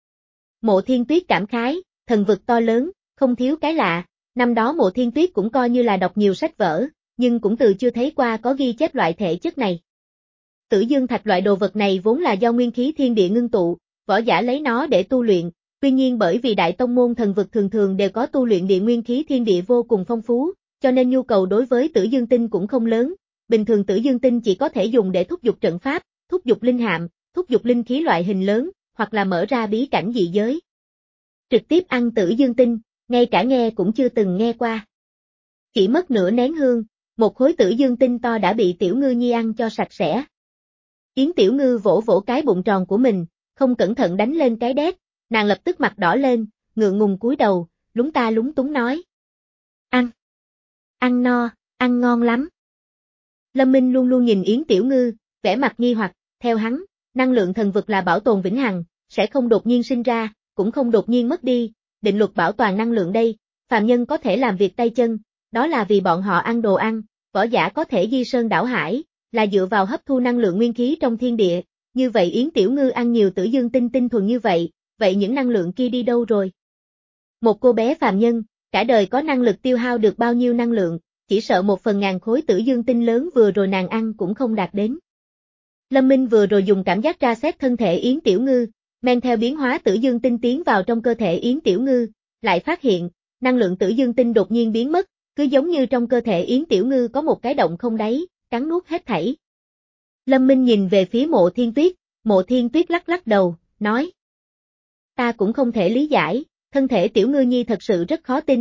Mộ Thiên Tuyết cảm khái, thần vực to lớn, không thiếu cái lạ, năm đó Mộ Thiên Tuyết cũng coi như là đọc nhiều sách vở, nhưng cũng từ chưa thấy qua có ghi chép loại thể chất này. Tử dương thạch loại đồ vật này vốn là do nguyên khí thiên địa ngưng tụ, võ giả lấy nó để tu luyện, tuy nhiên bởi vì đại tông môn thần vực thường thường đều có tu luyện địa nguyên khí thiên địa vô cùng phong phú, cho nên nhu cầu đối với tử dương tinh cũng không lớn, bình thường tử dương tinh chỉ có thể dùng để thúc giục trận pháp, thúc giục linh hạm, thúc giục linh khí loại hình lớn, hoặc là mở ra bí cảnh dị giới. Trực tiếp ăn tử dương tinh, ngay cả nghe cũng chưa từng nghe qua. Chỉ mất nửa nén hương, một khối tử dương tinh to đã bị Tiểu Ngư Nhi ăn cho sạch sẽ. Yến Tiểu Ngư vỗ vỗ cái bụng tròn của mình, không cẩn thận đánh lên cái đét, nàng lập tức mặt đỏ lên, ngượng ngùng cúi đầu, lúng ta lúng túng nói. Ăn. Ăn no, ăn ngon lắm. Lâm Minh luôn luôn nhìn Yến Tiểu Ngư, vẻ mặt nghi hoặc, theo hắn, năng lượng thần vực là bảo tồn vĩnh hằng, sẽ không đột nhiên sinh ra, cũng không đột nhiên mất đi, định luật bảo toàn năng lượng đây, phàm nhân có thể làm việc tay chân, đó là vì bọn họ ăn đồ ăn, võ giả có thể di sơn đảo hải, là dựa vào hấp thu năng lượng nguyên khí trong thiên địa, như vậy Yến Tiểu Ngư ăn nhiều tử dương tinh tinh thuần như vậy, vậy những năng lượng kia đi đâu rồi? Một cô bé phàm nhân, cả đời có năng lực tiêu hao được bao nhiêu năng lượng, chỉ sợ một phần ngàn khối tử dương tinh lớn vừa rồi nàng ăn cũng không đạt đến. Lâm Minh vừa rồi dùng cảm giác tra xét thân thể Yến Tiểu Ngư, men theo biến hóa tử dương tinh tiến vào trong cơ thể Yến Tiểu Ngư, lại phát hiện, năng lượng tử dương tinh đột nhiên biến mất, cứ giống như trong cơ thể Yến Tiểu Ngư có một cái động không đáy, cắn nuốt hết thảy. Lâm Minh nhìn về phía Mộ Thiên Tuyết, Mộ Thiên Tuyết lắc lắc đầu, nói. Ta cũng không thể lý giải, thân thể Tiểu Ngư Nhi thật sự rất khó tin,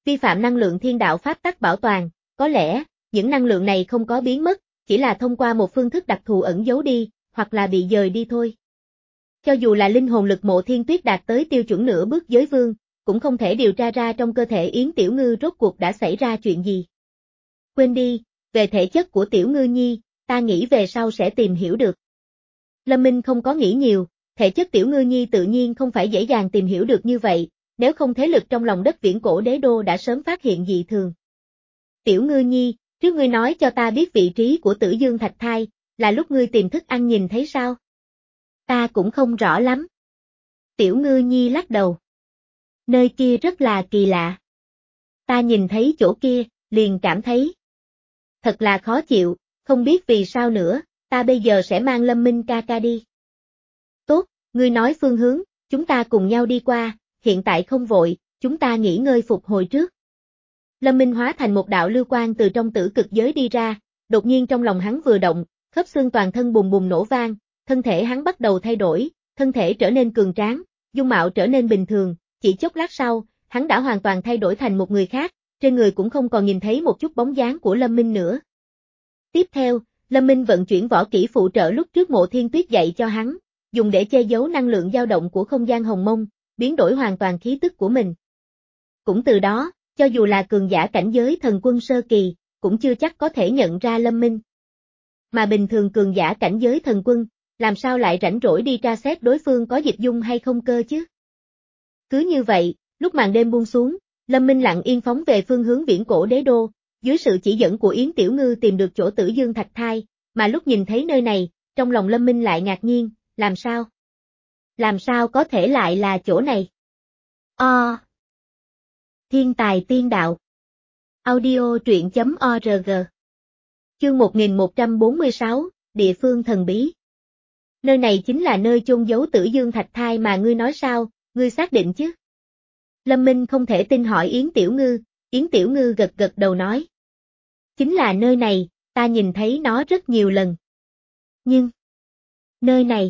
vi phạm năng lượng thiên đạo pháp tắc bảo toàn, có lẽ, những năng lượng này không có biến mất, chỉ là thông qua một phương thức đặc thù ẩn giấu đi, hoặc là bị dời đi thôi. Cho dù là linh hồn lực Mộ Thiên Tuyết đạt tới tiêu chuẩn nửa bước giới vương, cũng không thể điều tra ra trong cơ thể Yến Tiểu Ngư rốt cuộc đã xảy ra chuyện gì. Quên đi, về thể chất của Tiểu Ngư Nhi, ta nghĩ về sau sẽ tìm hiểu được. Lâm Minh không có nghĩ nhiều, thể chất Tiểu Ngư Nhi tự nhiên không phải dễ dàng tìm hiểu được như vậy, nếu không thế lực trong lòng đất viễn cổ đế đô đã sớm phát hiện dị thường. Tiểu Ngư Nhi, trước ngươi nói cho ta biết vị trí của Tử Dương Thạch Thai, là lúc ngươi tìm thức ăn nhìn thấy sao? Ta cũng không rõ lắm. Tiểu Ngư Nhi lắc đầu. Nơi kia rất là kỳ lạ. Ta nhìn thấy chỗ kia, liền cảm thấy thật là khó chịu, không biết vì sao nữa, ta bây giờ sẽ mang Lâm Minh ca ca đi. Tốt, ngươi nói phương hướng, chúng ta cùng nhau đi qua, hiện tại không vội, chúng ta nghỉ ngơi phục hồi trước. Lâm Minh hóa thành một đạo lưu quang từ trong tử cực giới đi ra, đột nhiên trong lòng hắn vừa động, khớp xương toàn thân bùng bùng nổ vang, thân thể hắn bắt đầu thay đổi, thân thể trở nên cường tráng, dung mạo trở nên bình thường, chỉ chốc lát sau, hắn đã hoàn toàn thay đổi thành một người khác, trên người cũng không còn nhìn thấy một chút bóng dáng của Lâm Minh nữa. Tiếp theo, Lâm Minh vận chuyển võ kỹ phụ trợ lúc trước Mộ Thiên Tuyết dạy cho hắn, dùng để che giấu năng lượng dao động của không gian hồng mông, biến đổi hoàn toàn khí tức của mình. Cũng từ đó, cho dù là cường giả cảnh giới thần quân sơ kỳ, cũng chưa chắc có thể nhận ra Lâm Minh. Mà bình thường cường giả cảnh giới thần quân, làm sao lại rảnh rỗi đi tra xét đối phương có dịch dung hay không cơ chứ? Cứ như vậy, lúc màn đêm buông xuống, Lâm Minh lặng yên phóng về phương hướng viễn cổ đế đô, dưới sự chỉ dẫn của Yến Tiểu Ngư tìm được chỗ Tử Dương Thạch Thai, mà lúc nhìn thấy nơi này, trong lòng Lâm Minh lại ngạc nhiên, làm sao? Làm sao có thể lại là chỗ này? O. Thiên tài tiên đạo. Audio truyện chấm org. Chương một nghìn một trăm bốn mươi sáu, Địa phương thần bí. Nơi này chính là nơi chôn giấu Tử Dương Thạch Thai mà ngươi nói sao, ngươi xác định chứ? Lâm Minh không thể tin hỏi Yến Tiểu Ngư, Yến Tiểu Ngư gật gật đầu nói. Chính là nơi này, ta nhìn thấy nó rất nhiều lần. Nhưng, nơi này,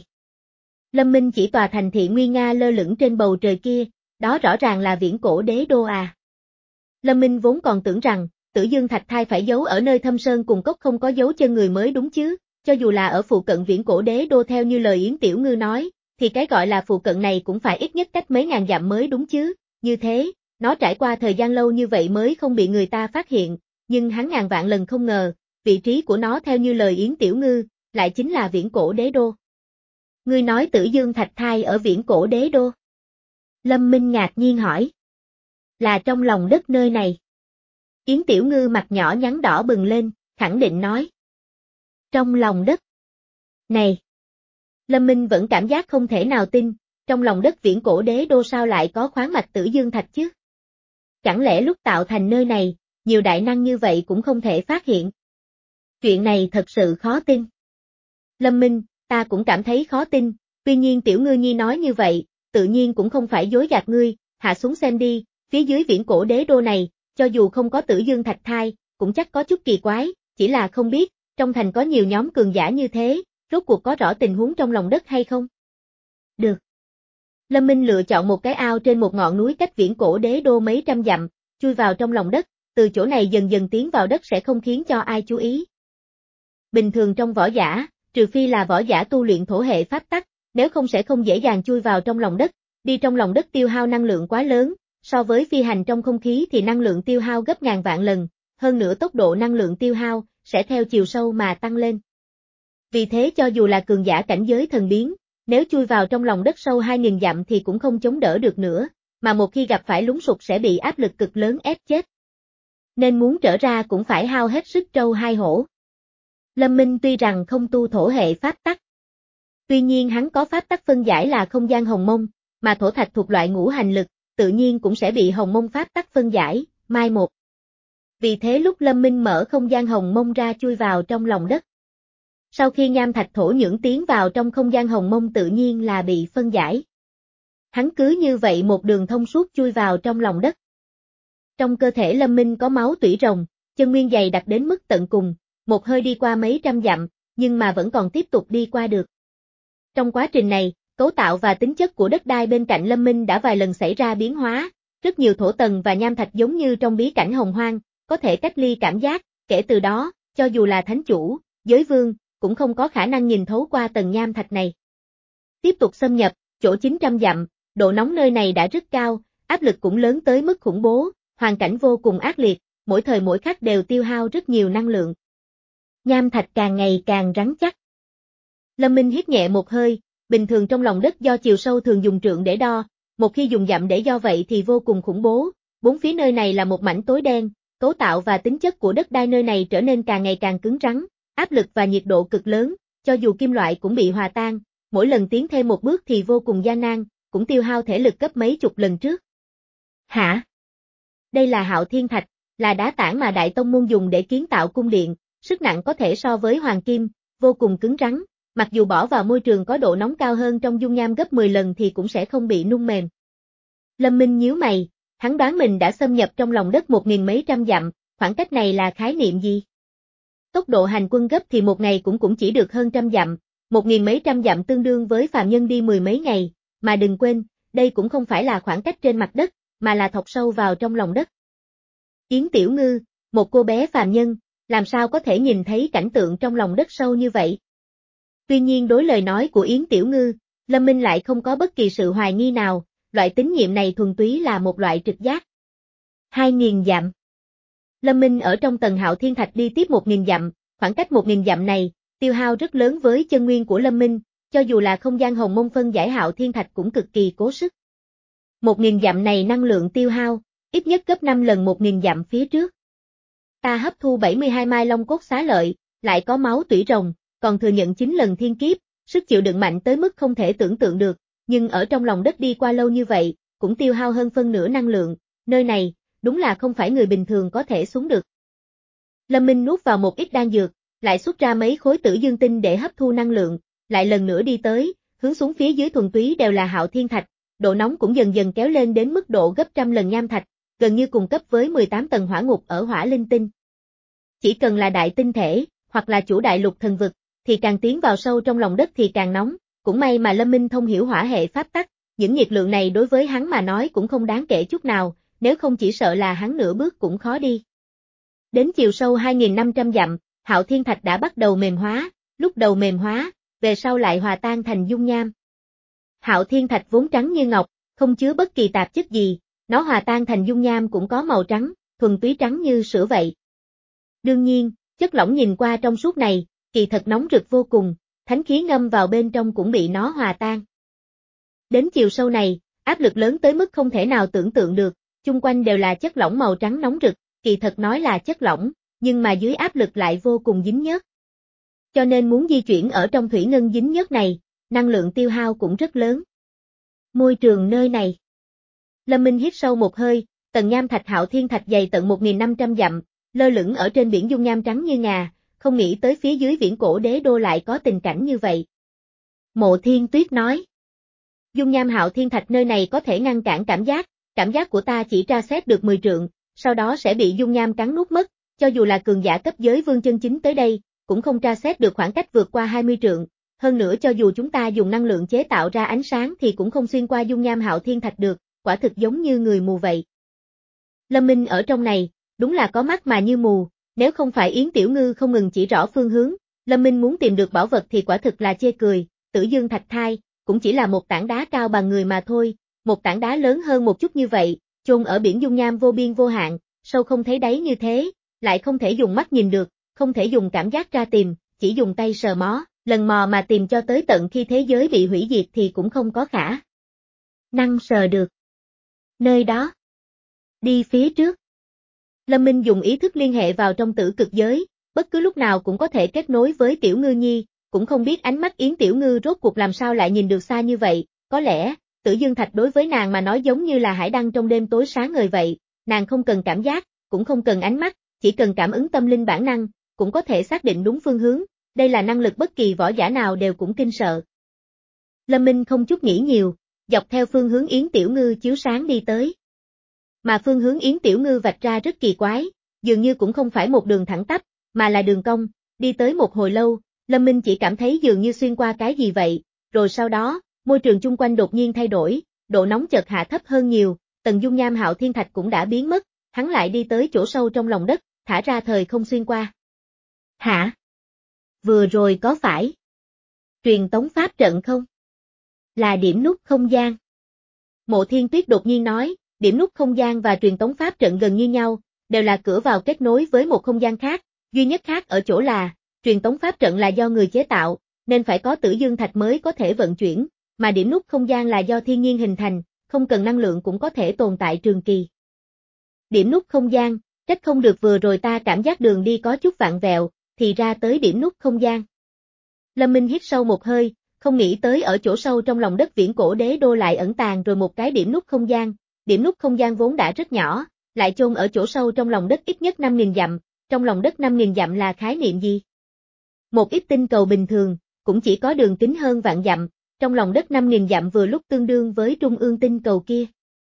Lâm Minh chỉ tòa thành thị nguy nga lơ lửng trên bầu trời kia, đó rõ ràng là viễn cổ đế đô à. Lâm Minh vốn còn tưởng rằng, Tử Dương Thạch Thai phải giấu ở nơi thâm sơn cùng cốc không có dấu chân người mới đúng chứ, cho dù là ở phụ cận viễn cổ đế đô theo như lời Yến Tiểu Ngư nói, thì cái gọi là phụ cận này cũng phải ít nhất cách mấy ngàn dặm mới đúng chứ, như thế, nó trải qua thời gian lâu như vậy mới không bị người ta phát hiện, nhưng hắn ngàn vạn lần không ngờ, vị trí của nó theo như lời Yến Tiểu Ngư, lại chính là viễn cổ đế đô. Ngươi nói Tử Dương Thạch Thai ở viễn cổ đế đô? Lâm Minh ngạc nhiên hỏi. Là trong lòng đất nơi này. Yến Tiểu Ngư mặt nhỏ nhắn đỏ bừng lên, khẳng định nói. Trong lòng đất. Này! Lâm Minh vẫn cảm giác không thể nào tin, trong lòng đất viễn cổ đế đô sao lại có khoáng mạch Tử Dương Thạch chứ? Chẳng lẽ lúc tạo thành nơi này, nhiều đại năng như vậy cũng không thể phát hiện? Chuyện này thật sự khó tin. Lâm Minh, ta cũng cảm thấy khó tin, tuy nhiên Tiểu Ngư Nhi nói như vậy, tự nhiên cũng không phải dối gạt ngươi, hạ xuống xem đi, phía dưới viễn cổ đế đô này, cho dù không có Tử Dương Thạch Thai, cũng chắc có chút kỳ quái, chỉ là không biết, trong thành có nhiều nhóm cường giả như thế, rốt cuộc có rõ tình huống trong lòng đất hay không? Được. Lâm Minh lựa chọn một cái ao trên một ngọn núi cách viễn cổ đế đô mấy trăm dặm, chui vào trong lòng đất, từ chỗ này dần dần tiến vào đất sẽ không khiến cho ai chú ý. Bình thường trong võ giả, trừ phi là võ giả tu luyện thổ hệ pháp tắc, nếu không sẽ không dễ dàng chui vào trong lòng đất, đi trong lòng đất tiêu hao năng lượng quá lớn, so với phi hành trong không khí thì năng lượng tiêu hao gấp ngàn vạn lần, hơn nữa tốc độ năng lượng tiêu hao sẽ theo chiều sâu mà tăng lên. Vì thế cho dù là cường giả cảnh giới thần biến, nếu chui vào trong lòng đất sâu hai nghìn dặm thì cũng không chống đỡ được nữa, mà một khi gặp phải lún sụt sẽ bị áp lực cực lớn ép chết. Nên muốn trở ra cũng phải hao hết sức trâu hai hổ. Lâm Minh tuy rằng không tu thổ hệ pháp tắc, tuy nhiên hắn có pháp tắc phân giải là không gian hồng mông, mà thổ thạch thuộc loại ngũ hành lực, tự nhiên cũng sẽ bị hồng mông pháp tắc phân giải, mai một. Vì thế lúc Lâm Minh mở không gian hồng mông ra chui vào trong lòng đất. Sau khi nham thạch thổ nhưỡng tiến vào trong không gian hồng mông tự nhiên là bị phân giải. Hắn cứ như vậy một đường thông suốt chui vào trong lòng đất. Trong cơ thể Lâm Minh có máu tủy rồng, chân nguyên dày đặc đến mức tận cùng, một hơi đi qua mấy trăm dặm, nhưng mà vẫn còn tiếp tục đi qua được. Trong quá trình này, cấu tạo và tính chất của đất đai bên cạnh Lâm Minh đã vài lần xảy ra biến hóa, Rất nhiều thổ tần và nham thạch giống như trong bí cảnh hồng hoang, có thể cách ly cảm giác, kể từ đó, cho dù là thánh chủ, giới vương, cũng không có khả năng nhìn thấu qua tầng nham thạch này. Tiếp tục xâm nhập, chỗ chín trăm dặm, độ nóng nơi này đã rất cao, áp lực cũng lớn tới mức khủng bố, hoàn cảnh vô cùng ác liệt, mỗi thời mỗi khắc đều tiêu hao rất nhiều năng lượng. Nham thạch càng ngày càng rắn chắc. Lâm Minh hít nhẹ một hơi, bình thường trong lòng đất do chiều sâu thường dùng trượng để đo, một khi dùng dặm để do vậy thì vô cùng khủng bố, bốn phía nơi này là một mảnh tối đen, cấu tạo và tính chất của đất đai nơi này trở nên càng ngày càng cứng rắn, áp lực và nhiệt độ cực lớn, cho dù kim loại cũng bị hòa tan, mỗi lần tiến thêm một bước thì vô cùng gian nan, cũng tiêu hao thể lực gấp mấy chục lần trước. Hả? Đây là Hạo Thiên Thạch, là đá tảng mà Đại Tông Môn dùng để kiến tạo cung điện, sức nặng có thể so với hoàng kim, vô cùng cứng rắn, mặc dù bỏ vào môi trường có độ nóng cao hơn trong dung nham gấp mười lần thì cũng sẽ không bị nung mềm. Lâm Minh nhíu mày, hắn đoán mình đã xâm nhập trong lòng đất một nghìn mấy trăm dặm, khoảng cách này là khái niệm gì? Tốc độ hành quân gấp thì một ngày cũng cũng chỉ được hơn trăm dặm, một nghìn mấy trăm dặm tương đương với phàm nhân đi mười mấy ngày, mà đừng quên, đây cũng không phải là khoảng cách trên mặt đất, mà là thọc sâu vào trong lòng đất. Yến Tiểu Ngư, một cô bé phàm nhân, làm sao có thể nhìn thấy cảnh tượng trong lòng đất sâu như vậy? Tuy nhiên đối lời nói của Yến Tiểu Ngư, Lâm Minh lại không có bất kỳ sự hoài nghi nào, loại tín nhiệm này thuần túy là một loại trực giác. hai nghìn dặm. Lâm Minh ở trong tầng Hạo Thiên Thạch đi tiếp một nghìn dặm, khoảng cách một nghìn dặm này, tiêu hao rất lớn với chân nguyên của Lâm Minh, cho dù là không gian hồng môn phân giải Hạo Thiên Thạch cũng cực kỳ cố sức. một nghìn dặm này năng lượng tiêu hao, ít nhất gấp năm lần một nghìn dặm phía trước. Ta hấp thu bảy mươi hai mai long cốt xá lợi, lại có máu tủy rồng, còn thừa nhận chín lần thiên kiếp, sức chịu đựng mạnh tới mức không thể tưởng tượng được, nhưng ở trong lòng đất đi qua lâu như vậy, cũng tiêu hao hơn phân nửa năng lượng, nơi này, đúng là không phải người bình thường có thể xuống được. Lâm Minh nuốt vào một ít đan dược, lại xuất ra mấy khối tử dương tinh để hấp thu năng lượng, lại lần nữa đi tới, hướng xuống phía dưới thuần túy đều là Hạo Thiên Thạch, độ nóng cũng dần dần kéo lên đến mức độ gấp trăm lần nham thạch, gần như cùng cấp với mười tám tầng hỏa ngục ở Hỏa Linh Tinh. Chỉ cần là đại tinh thể, hoặc là chủ đại lục thần vực, thì càng tiến vào sâu trong lòng đất thì càng nóng, cũng may mà Lâm Minh thông hiểu hỏa hệ pháp tắc, những nhiệt lượng này đối với hắn mà nói cũng không đáng kể chút nào, nếu không chỉ sợ là hắn nửa bước cũng khó đi. Đến chiều sâu hai nghìn năm trăm dặm, Hạo Thiên Thạch đã bắt đầu mềm hóa, lúc đầu mềm hóa, về sau lại hòa tan thành dung nham. Hạo Thiên Thạch vốn trắng như ngọc, không chứa bất kỳ tạp chất gì, nó hòa tan thành dung nham cũng có màu trắng, thuần túy trắng như sữa vậy. Đương nhiên, chất lỏng nhìn qua trong suốt này, kỳ thật nóng rực vô cùng, thánh khí ngâm vào bên trong cũng bị nó hòa tan. Đến chiều sâu này, áp lực lớn tới mức không thể nào tưởng tượng được, chung quanh đều là chất lỏng màu trắng nóng rực, kỳ thật nói là chất lỏng, nhưng mà dưới áp lực lại vô cùng dính nhớt. Cho nên muốn di chuyển ở trong thủy ngân dính nhớt này, năng lượng tiêu hao cũng rất lớn. Môi trường nơi này. Lâm Minh hít sâu một hơi, tầng nham thạch Hạo Thiên Thạch dày tận một nghìn năm trăm dặm, lơ lửng ở trên biển dung nham trắng như ngà, không nghĩ tới phía dưới viễn cổ đế đô lại có tình cảnh như vậy. Mộ Thiên Tuyết nói. Dung nham Hạo Thiên Thạch nơi này có thể ngăn cản cảm giác, cảm giác của ta chỉ tra xét được mười trượng, sau đó sẽ bị dung nham cắn nuốt mất, cho dù là cường giả cấp giới vương chân chính tới đây, cũng không tra xét được khoảng cách vượt qua hai mươi trượng, hơn nữa cho dù chúng ta dùng năng lượng chế tạo ra ánh sáng thì cũng không xuyên qua dung nham Hạo Thiên Thạch được, quả thực giống như người mù vậy. Lâm Minh ở trong này, đúng là có mắt mà như mù, nếu không phải Yến Tiểu Ngư không ngừng chỉ rõ phương hướng, Lâm Minh muốn tìm được bảo vật thì quả thực là chê cười, Tử Dương Thạch Thai, cũng chỉ là một tảng đá cao bằng người mà thôi, một tảng đá lớn hơn một chút như vậy, chôn ở biển dung nham vô biên vô hạn, sâu không thấy đáy như thế, lại không thể dùng mắt nhìn được, không thể dùng cảm giác ra tìm, chỉ dùng tay sờ mó, lần mò mà tìm cho tới tận khi thế giới bị hủy diệt thì cũng không có khả năng sờ được. Nơi đó. Đi phía trước. Lâm Minh dùng ý thức liên hệ vào trong tử cực giới, bất cứ lúc nào cũng có thể kết nối với Tiểu Ngư Nhi, cũng không biết ánh mắt Yến Tiểu Ngư rốt cuộc làm sao lại nhìn được xa như vậy, có lẽ, Tử Dương Thạch đối với nàng mà nói giống như là hải đăng trong đêm tối sáng ngời vậy, nàng không cần cảm giác, cũng không cần ánh mắt, chỉ cần cảm ứng tâm linh bản năng, cũng có thể xác định đúng phương hướng, đây là năng lực bất kỳ võ giả nào đều cũng kinh sợ. Lâm Minh không chút nghĩ nhiều, dọc theo phương hướng Yến Tiểu Ngư chiếu sáng đi tới. Mà phương hướng Yến Tiểu Ngư vạch ra rất kỳ quái, dường như cũng không phải một đường thẳng tắp, mà là đường cong, đi tới một hồi lâu, Lâm Minh chỉ cảm thấy dường như xuyên qua cái gì vậy, rồi sau đó, môi trường chung quanh đột nhiên thay đổi, độ nóng chợt hạ thấp hơn nhiều, Tần Dung Nham Hạo Thiên Thạch cũng đã biến mất, hắn lại đi tới chỗ sâu trong lòng đất, thả ra thời không xuyên qua. Hả? Vừa rồi có phải truyền tống pháp trận không? Là điểm nút không gian. Mộ Thiên Tuyết đột nhiên nói, điểm nút không gian và truyền tống pháp trận gần như nhau, đều là cửa vào kết nối với một không gian khác, duy nhất khác ở chỗ là, truyền tống pháp trận là do người chế tạo, nên phải có Tử Dương Thạch mới có thể vận chuyển, mà điểm nút không gian là do thiên nhiên hình thành, không cần năng lượng cũng có thể tồn tại trường kỳ. Điểm nút không gian, trách không được vừa rồi ta cảm giác đường đi có chút vặn vẹo, thì ra tới điểm nút không gian. Lâm Minh hít sâu một hơi, không nghĩ tới ở chỗ sâu trong lòng đất viễn cổ đế đô lại ẩn tàng rồi một cái điểm nút không gian, điểm nút không gian vốn đã rất nhỏ, lại chôn ở chỗ sâu trong lòng đất ít nhất năm nghìn dặm, trong lòng đất năm nghìn dặm là khái niệm gì? Một ít tinh cầu bình thường, cũng chỉ có đường kính hơn vạn dặm, trong lòng đất năm nghìn dặm vừa lúc tương đương với trung ương tinh cầu kia.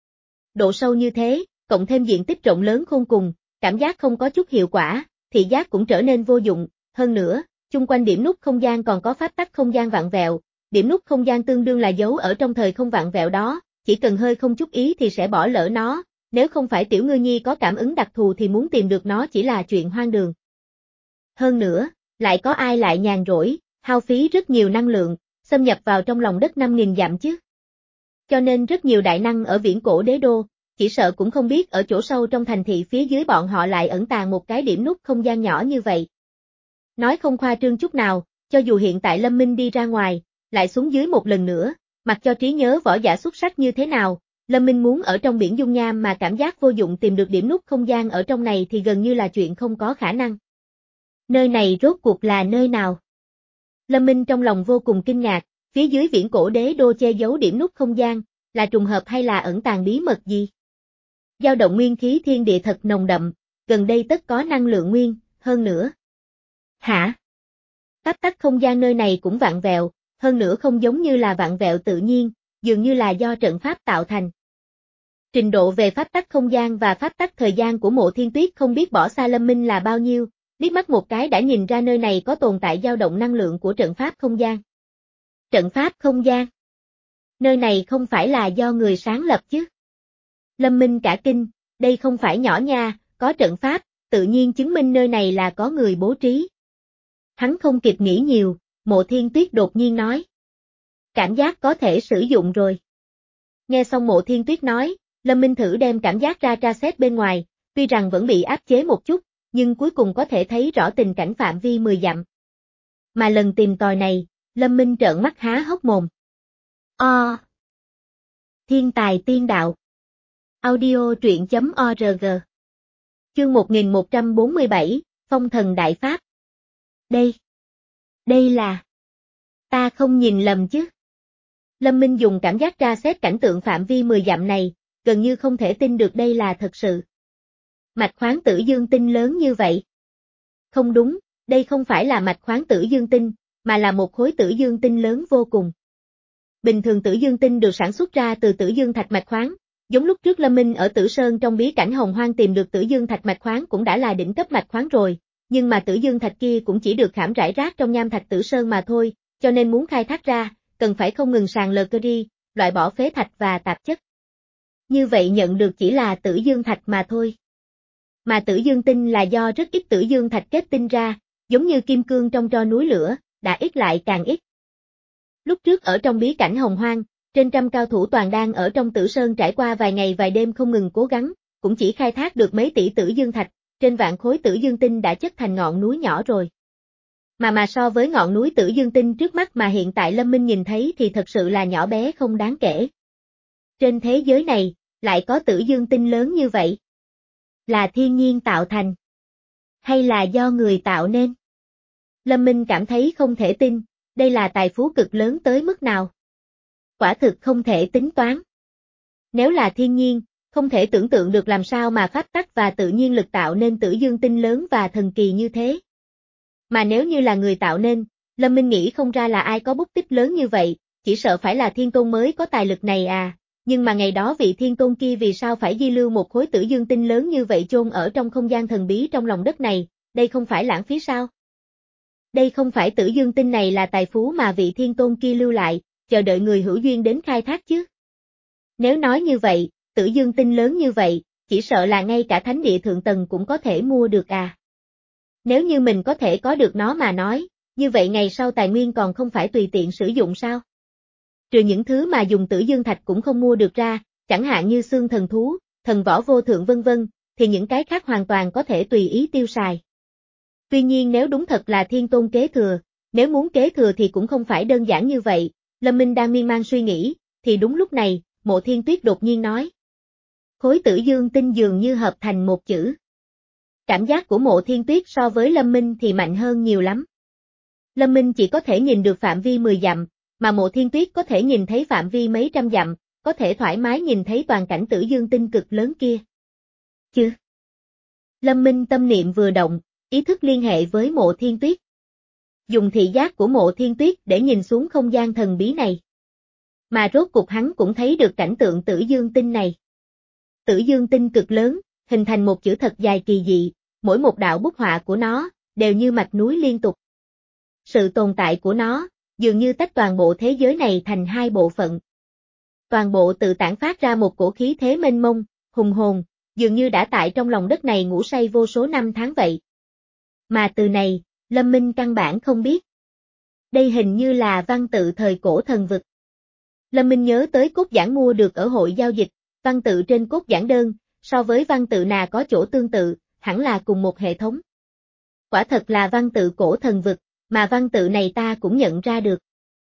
Độ sâu như thế, cộng thêm diện tích rộng lớn khôn cùng, cảm giác không có chút hiệu quả, thị giác cũng trở nên vô dụng, hơn nữa, chung quanh điểm nút không gian còn có pháp tắc không gian vặn vẹo, điểm nút không gian tương đương là dấu ở trong thời không vặn vẹo đó, chỉ cần hơi không chút ý thì sẽ bỏ lỡ nó, nếu không phải Tiểu Ngư Nhi có cảm ứng đặc thù thì muốn tìm được nó chỉ là chuyện hoang đường. Hơn nữa, lại có ai lại nhàn rỗi, hao phí rất nhiều năng lượng, xâm nhập vào trong lòng đất năm nghìn dặm chứ? Cho nên rất nhiều đại năng ở viễn cổ đế đô, chỉ sợ cũng không biết ở chỗ sâu trong thành thị phía dưới bọn họ lại ẩn tàng một cái điểm nút không gian nhỏ như vậy. Nói không khoa trương chút nào, cho dù hiện tại Lâm Minh đi ra ngoài, lại xuống dưới một lần nữa, mặc cho trí nhớ võ giả xuất sắc như thế nào, Lâm Minh muốn ở trong biển dung nham mà cảm giác vô dụng tìm được điểm nút không gian ở trong này thì gần như là chuyện không có khả năng. Nơi này rốt cuộc là nơi nào? Lâm Minh trong lòng vô cùng kinh ngạc, phía dưới viễn cổ đế đô che giấu điểm nút không gian, là trùng hợp hay là ẩn tàng bí mật gì? Dao động nguyên khí thiên địa thật nồng đậm, gần đây tất có năng lượng nguyên, hơn nữa. Hả? Pháp tắc không gian nơi này cũng vặn vẹo, hơn nữa không giống như là vặn vẹo tự nhiên, dường như là do trận pháp tạo thành. Trình độ về pháp tắc không gian và pháp tắc thời gian của Mộ Thiên Tuyết không biết bỏ xa Lâm Minh là bao nhiêu, liếc mắt một cái đã nhìn ra nơi này có tồn tại dao động năng lượng của trận pháp không gian. Trận pháp không gian? Nơi này không phải là do người sáng lập chứ? Lâm Minh cả kinh, đây không phải nhỏ nha, có trận pháp, tự nhiên chứng minh nơi này là có người bố trí. Hắn không kịp nghĩ nhiều, Mộ Thiên Tuyết đột nhiên nói. Cảm giác có thể sử dụng rồi. Nghe xong Mộ Thiên Tuyết nói, Lâm Minh thử đem cảm giác ra tra xét bên ngoài, tuy rằng vẫn bị áp chế một chút, nhưng cuối cùng có thể thấy rõ tình cảnh phạm vi mười dặm. Mà lần tìm tòi này, Lâm Minh trợn mắt há hốc mồm. O. Thiên tài tiên đạo. Audio truyện chấm org. Chương một nghìn một trăm bốn mươi bảy, Phong thần đại pháp. Đây. Đây là. Ta không nhìn lầm chứ. Lâm Minh dùng cảm giác tra xét cảnh tượng phạm vi mười dặm này, gần như không thể tin được đây là thật sự. Mạch khoáng tử dương tinh lớn như vậy. Không đúng, đây không phải là mạch khoáng tử dương tinh, mà là một khối tử dương tinh lớn vô cùng. Bình thường tử dương tinh được sản xuất ra từ tử dương thạch mạch khoáng, giống lúc trước Lâm Minh ở Tử Sơn trong bí cảnh Hồng Hoang tìm được tử dương thạch mạch khoáng cũng đã là đỉnh cấp mạch khoáng rồi, nhưng mà tử dương thạch kia cũng chỉ được khảm rải rác trong nham thạch Tử Sơn mà thôi, cho nên muốn khai thác ra, cần phải không ngừng sàng lờ cơ đi, loại bỏ phế thạch và tạp chất. Như vậy nhận được chỉ là tử dương thạch mà thôi. Mà tử dương tinh là do rất ít tử dương thạch kết tinh ra, giống như kim cương trong tro núi lửa, đã ít lại càng ít. Lúc trước ở trong bí cảnh Hồng Hoang, trên trăm cao thủ toàn đang ở trong Tử Sơn trải qua vài ngày vài đêm không ngừng cố gắng, cũng chỉ khai thác được mấy tỷ tử dương thạch, trên vạn khối tử dương tinh đã chất thành ngọn núi nhỏ rồi. Mà mà so với ngọn núi tử dương tinh trước mắt mà hiện tại Lâm Minh nhìn thấy thì thật sự là nhỏ bé không đáng kể. Trên thế giới này, lại có tử dương tinh lớn như vậy. Là thiên nhiên tạo thành? Hay là do người tạo nên? Lâm Minh cảm thấy không thể tin, đây là tài phú cực lớn tới mức nào? Quả thực không thể tính toán. Nếu là thiên nhiên, không thể tưởng tượng được làm sao mà pháp tắc và tự nhiên lực tạo nên tử dương tinh lớn và thần kỳ như thế. Mà nếu như là người tạo nên, Lâm Minh nghĩ không ra là ai có bút tích lớn như vậy, chỉ sợ phải là thiên tôn mới có tài lực này à, nhưng mà ngày đó vị thiên tôn kia vì sao phải di lưu một khối tử dương tinh lớn như vậy chôn ở trong không gian thần bí trong lòng đất này, đây không phải lãng phí sao? Đây không phải tử dương tinh này là tài phú mà vị thiên tôn kia lưu lại, chờ đợi người hữu duyên đến khai thác chứ. Nếu nói như vậy, tử Tử dương tinh lớn như vậy, chỉ sợ là ngay cả thánh địa thượng tầng cũng có thể mua được à. Nếu như mình có thể có được nó mà nói, như vậy ngày sau tài nguyên còn không phải tùy tiện sử dụng sao? Trừ những thứ mà dùng tử dương thạch cũng không mua được ra, chẳng hạn như xương thần thú, thần võ vô thượng vân vân, thì những cái khác hoàn toàn có thể tùy ý tiêu xài. Tuy nhiên nếu đúng thật là Thiên Tôn kế thừa, nếu muốn kế thừa thì cũng không phải đơn giản như vậy, Lâm Minh đang miên man suy nghĩ, thì đúng lúc này, Mộ Thiên Tuyết đột nhiên nói. Khối tử dương tinh dường như hợp thành một chữ. Cảm giác của Mộ Thiên Tuyết so với Lâm Minh thì mạnh hơn nhiều lắm. Lâm Minh chỉ có thể nhìn được phạm vi mười dặm, mà Mộ Thiên Tuyết có thể nhìn thấy phạm vi mấy trăm dặm, có thể thoải mái nhìn thấy toàn cảnh tử dương tinh cực lớn kia. Chứ? Lâm Minh tâm niệm vừa động, ý thức liên hệ với Mộ Thiên Tuyết. Dùng thị giác của Mộ Thiên Tuyết để nhìn xuống không gian thần bí này. Mà rốt cục hắn cũng thấy được cảnh tượng tử dương tinh này. Tử dương tinh cực lớn, hình thành một chữ thật dài kỳ dị, mỗi một đạo bút họa của nó, đều như mạch núi liên tục. Sự tồn tại của nó, dường như tách toàn bộ thế giới này thành hai bộ phận. Toàn bộ tự tản phát ra một cổ khí thế mênh mông, hùng hồn, dường như đã tại trong lòng đất này ngủ say vô số năm tháng vậy. Mà từ này, Lâm Minh căn bản không biết. Đây hình như là văn tự thời cổ thần vực. Lâm Minh nhớ tới cốt giảng mua được ở hội giao dịch, văn tự trên cốt giảng đơn, so với văn tự nào có chỗ tương tự, hẳn là cùng một hệ thống. Quả thật là văn tự cổ thần vực, mà văn tự này ta cũng nhận ra được.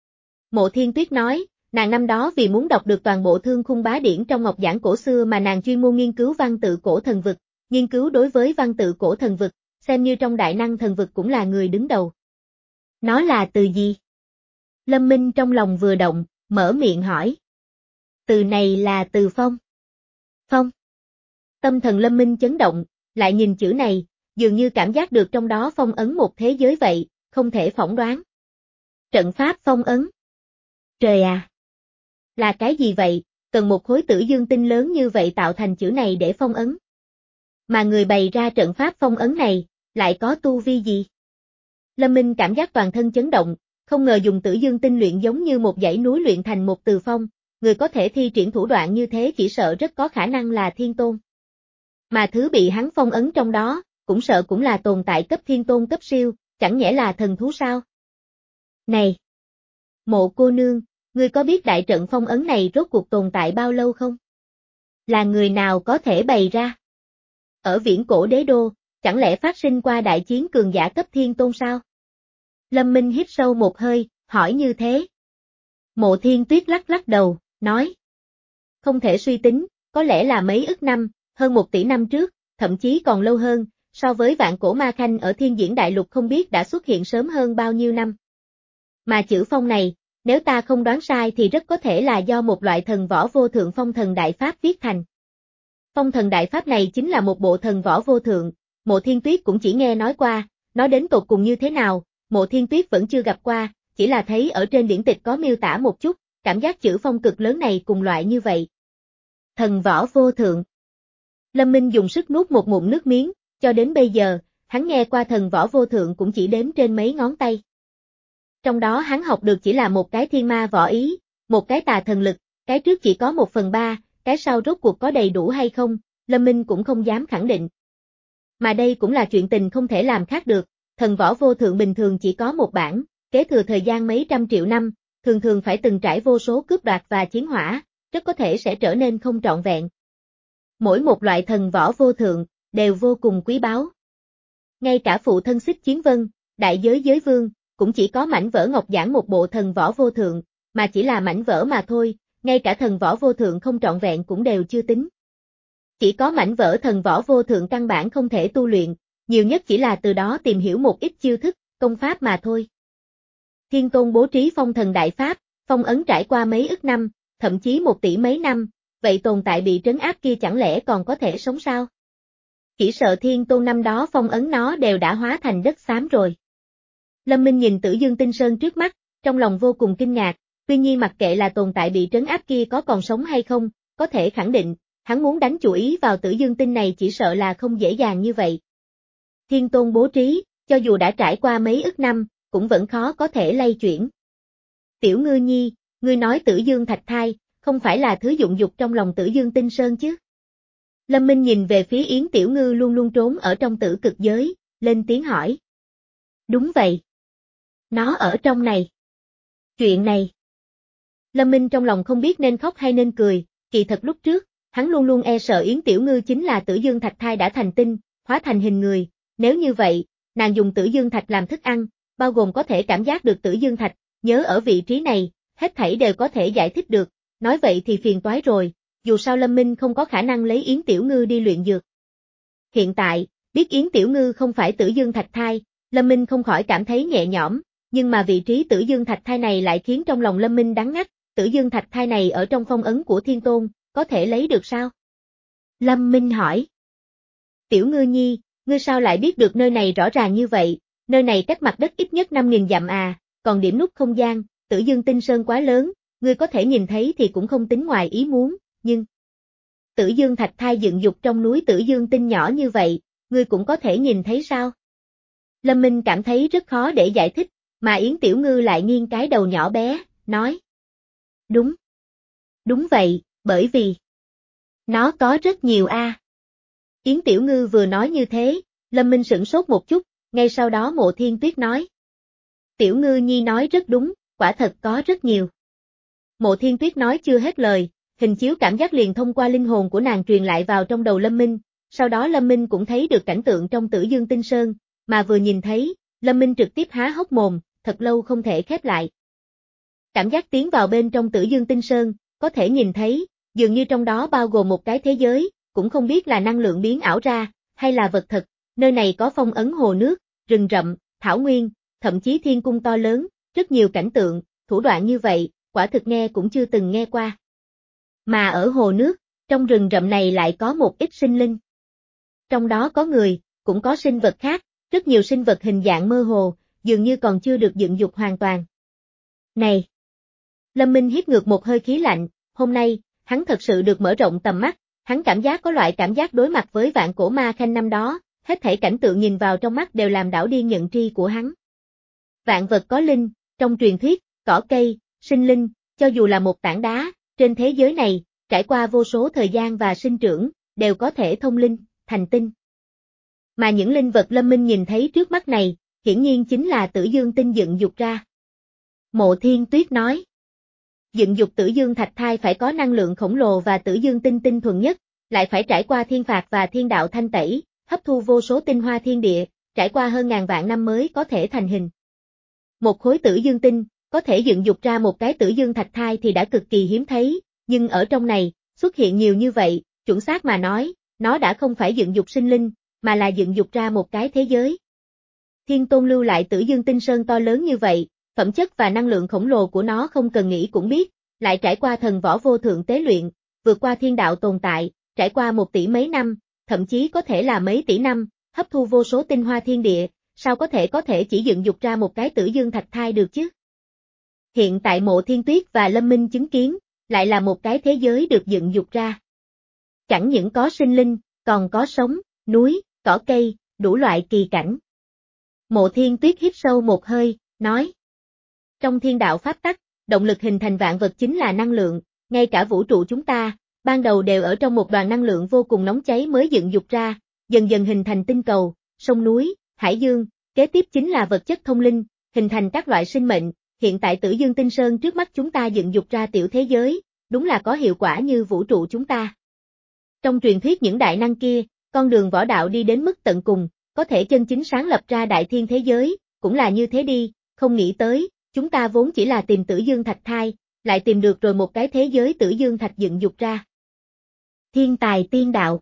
Mộ Thiên Tuyết nói, nàng năm đó vì muốn đọc được toàn bộ thương khung bá điển trong ngọc giảng cổ xưa mà nàng chuyên môn nghiên cứu văn tự cổ thần vực, nghiên cứu đối với văn tự cổ thần vực, xem như trong đại năng thần vực cũng là người đứng đầu. Nó là từ gì? Lâm Minh trong lòng vừa động, mở miệng hỏi. Từ này là từ phong. Phong. Tâm thần Lâm Minh chấn động, lại nhìn chữ này, dường như cảm giác được trong đó phong ấn một thế giới vậy, không thể phỏng đoán. Trận pháp phong ấn. Trời à! Là cái gì vậy, cần một khối tử dương tinh lớn như vậy tạo thành chữ này để phong ấn. Mà người bày ra trận pháp phong ấn này, lại có tu vi gì? Lâm Minh cảm giác toàn thân chấn động, không ngờ dùng tử dương tinh luyện giống như một dãy núi luyện thành một từ phong, người có thể thi triển thủ đoạn như thế chỉ sợ rất có khả năng là thiên tôn. Mà thứ bị hắn phong ấn trong đó, cũng sợ cũng là tồn tại cấp thiên tôn cấp siêu, chẳng nhẽ là thần thú sao? Này! Mộ cô nương, ngươi có biết đại trận phong ấn này rốt cuộc tồn tại bao lâu không? Là người nào có thể bày ra? Ở viễn cổ đế đô, chẳng lẽ phát sinh qua đại chiến cường giả cấp thiên tôn sao? Lâm Minh hít sâu một hơi, hỏi như thế. Mộ Thiên Tuyết lắc lắc đầu, nói. Không thể suy tính, có lẽ là mấy ức năm, hơn một tỷ năm trước, thậm chí còn lâu hơn, so với vạn cổ ma khanh ở thiên diễn đại lục không biết đã xuất hiện sớm hơn bao nhiêu năm. Mà chữ phong này, nếu ta không đoán sai thì rất có thể là do một loại thần võ vô thượng phong thần đại pháp viết thành. Phong thần đại pháp này chính là một bộ thần võ vô thượng, Mộ Thiên Tuyết cũng chỉ nghe nói qua, nói đến tột cùng như thế nào, Mộ Thiên Tuyết vẫn chưa gặp qua, chỉ là thấy ở trên điển tịch có miêu tả một chút, cảm giác chữ phong cực lớn này cùng loại như vậy. Thần võ vô thượng. Lâm Minh dùng sức nuốt một ngụm nước miếng, cho đến bây giờ, hắn nghe qua thần võ vô thượng cũng chỉ đếm trên mấy ngón tay. Trong đó hắn học được chỉ là một cái thiên ma võ ý, một cái tà thần lực, cái trước chỉ có một phần ba, cái sau rốt cuộc có đầy đủ hay không, Lâm Minh cũng không dám khẳng định. Mà đây cũng là chuyện tình không thể làm khác được, thần võ vô thượng bình thường chỉ có một bản, kế thừa thời gian mấy trăm triệu năm, thường thường phải từng trải vô số cướp đoạt và chiến hỏa, rất có thể sẽ trở nên không trọn vẹn. Mỗi một loại thần võ vô thượng, đều vô cùng quý báu. Ngay cả phụ thân Xích Chiến Vân, đại giới giới vương, cũng chỉ có mảnh vỡ ngọc giảng một bộ thần võ vô thượng, mà chỉ là mảnh vỡ mà thôi, ngay cả thần võ vô thượng không trọn vẹn cũng đều chưa tính. Chỉ có mảnh vỡ thần võ vô thượng căn bản không thể tu luyện, nhiều nhất chỉ là từ đó tìm hiểu một ít chiêu thức, công pháp mà thôi. Thiên Tôn bố trí phong thần đại pháp, phong ấn trải qua mấy ức năm, thậm chí một tỷ mấy năm, vậy tồn tại bị trấn áp kia chẳng lẽ còn có thể sống sao? Chỉ sợ Thiên Tôn năm đó phong ấn nó đều đã hóa thành đất xám rồi. Lâm Minh nhìn Tử Dương Tinh Sơn trước mắt, trong lòng vô cùng kinh ngạc, tuy nhiên mặc kệ là tồn tại bị trấn áp kia có còn sống hay không, có thể khẳng định, hắn muốn đánh chủ ý vào Tử Dương Tinh này chỉ sợ là không dễ dàng như vậy. Thiên Tôn bố trí, cho dù đã trải qua mấy ức năm, cũng vẫn khó có thể lay chuyển. Tiểu Ngư Nhi, ngươi nói Tử Dương Thạch Thai, không phải là thứ dụng dục trong lòng Tử Dương Tinh Sơn chứ? Lâm Minh nhìn về phía Yến Tiểu Ngư luôn luôn trốn ở trong tử cực giới, lên tiếng hỏi. Đúng vậy. Nó ở trong này. Chuyện này. Lâm Minh trong lòng không biết nên khóc hay nên cười, kỳ thật lúc trước, hắn luôn luôn e sợ Yến Tiểu Ngư chính là Tử Dương Thạch Thai đã thành tinh, hóa thành hình người, nếu như vậy, nàng dùng Tử Dương Thạch làm thức ăn, bao gồm có thể cảm giác được Tử Dương Thạch, nhớ ở vị trí này, hết thảy đều có thể giải thích được, nói vậy thì phiền toái rồi, dù sao Lâm Minh không có khả năng lấy Yến Tiểu Ngư đi luyện dược. Hiện tại, biết Yến Tiểu Ngư không phải Tử Dương Thạch Thai, Lâm Minh không khỏi cảm thấy nhẹ nhõm, nhưng mà vị trí Tử Dương Thạch Thai này lại khiến trong lòng Lâm Minh đắng ngắt, Tử Dương Thạch Thai này ở trong phong ấn của Thiên Tôn, có thể lấy được sao? Lâm Minh hỏi. Tiểu Ngư Nhi, ngươi sao lại biết được nơi này rõ ràng như vậy, nơi này cách mặt đất ít nhất năm nghìn dặm à, còn điểm nút không gian, Tử Dương Tinh Sơn quá lớn, ngươi có thể nhìn thấy thì cũng không tính ngoài ý muốn, nhưng... Tử Dương Thạch Thai dựng dục trong núi Tử Dương Tinh nhỏ như vậy, ngươi cũng có thể nhìn thấy sao? Lâm Minh cảm thấy rất khó để giải thích, mà Yến Tiểu Ngư lại nghiêng cái đầu nhỏ bé, nói. Đúng. Đúng vậy, bởi vì... Nó có rất nhiều a. À. Yến Tiểu Ngư vừa nói như thế, Lâm Minh sửng sốt một chút, ngay sau đó Mộ Thiên Tuyết nói. Tiểu Ngư Nhi nói rất đúng, quả thật có rất nhiều. Mộ Thiên Tuyết nói chưa hết lời, hình chiếu cảm giác liền thông qua linh hồn của nàng truyền lại vào trong đầu Lâm Minh, sau đó Lâm Minh cũng thấy được cảnh tượng trong Tử Dương Tinh Sơn, mà vừa nhìn thấy, Lâm Minh trực tiếp há hốc mồm, thật lâu không thể khép lại. Cảm giác tiến vào bên trong Tử Dương Tinh Sơn, có thể nhìn thấy, dường như trong đó bao gồm một cái thế giới, cũng không biết là năng lượng biến ảo ra, hay là vật thật, nơi này có phong ấn hồ nước, rừng rậm, thảo nguyên, thậm chí thiên cung to lớn, rất nhiều cảnh tượng, thủ đoạn như vậy, quả thực nghe cũng chưa từng nghe qua. Mà ở hồ nước, trong rừng rậm này lại có một ít sinh linh. Trong đó có người, cũng có sinh vật khác, rất nhiều sinh vật hình dạng mơ hồ, dường như còn chưa được dựng dục hoàn toàn. Này! Lâm Minh hít ngược một hơi khí lạnh, hôm nay, hắn thật sự được mở rộng tầm mắt, hắn cảm giác có loại cảm giác đối mặt với vạn cổ ma khanh năm đó, hết thảy cảnh tượng nhìn vào trong mắt đều làm đảo điên nhận tri của hắn. Vạn vật có linh, trong truyền thuyết, cỏ cây, sinh linh, cho dù là một tảng đá, trên thế giới này, trải qua vô số thời gian và sinh trưởng, đều có thể thông linh, thành tinh. Mà những linh vật Lâm Minh nhìn thấy trước mắt này, hiển nhiên chính là Tử Dương Tinh dựng dục ra. Mộ Thiên Tuyết nói. Dựng dục Tử Dương Thạch Thai phải có năng lượng khổng lồ và Tử Dương Tinh tinh thuần nhất, lại phải trải qua thiên phạt và thiên đạo thanh tẩy, hấp thu vô số tinh hoa thiên địa, trải qua hơn ngàn vạn năm mới có thể thành hình. Một khối Tử Dương Tinh, có thể dựng dục ra một cái Tử Dương Thạch Thai thì đã cực kỳ hiếm thấy, nhưng ở trong này, xuất hiện nhiều như vậy, chuẩn xác mà nói, nó đã không phải dựng dục sinh linh, mà là dựng dục ra một cái thế giới. Thiên Tôn lưu lại Tử Dương Tinh Sơn to lớn như vậy, phẩm chất và năng lượng khổng lồ của nó không cần nghĩ cũng biết, lại trải qua thần võ vô thượng tế luyện, vượt qua thiên đạo tồn tại, trải qua một tỷ mấy năm, thậm chí có thể là mấy tỷ năm, hấp thu vô số tinh hoa thiên địa, sao có thể có thể chỉ dựng dục ra một cái Tử Dương Thạch Thai được chứ? Hiện tại Mộ Thiên Tuyết và Lâm Minh chứng kiến, lại là một cái thế giới được dựng dục ra. Chẳng những có sinh linh, còn có sống, núi, cỏ cây, đủ loại kỳ cảnh. Mộ Thiên Tuyết hít sâu một hơi, nói. Trong thiên đạo pháp tắc, động lực hình thành vạn vật chính là năng lượng, ngay cả vũ trụ chúng ta, ban đầu đều ở trong một đoàn năng lượng vô cùng nóng cháy mới dựng dục ra, dần dần hình thành tinh cầu, sông núi, hải dương, kế tiếp chính là vật chất thông linh, hình thành các loại sinh mệnh, hiện tại Tử Dương Tinh Sơn trước mắt chúng ta dựng dục ra tiểu thế giới, đúng là có hiệu quả như vũ trụ chúng ta. Trong truyền thuyết những đại năng kia, con đường võ đạo đi đến mức tận cùng, có thể chân chính sáng lập ra đại thiên thế giới, cũng là như thế đi, không nghĩ tới, chúng ta vốn chỉ là tìm Tử Dương Thạch Thai, lại tìm được rồi một cái thế giới Tử Dương Thạch dựng dục ra. Thiên tài tiên đạo.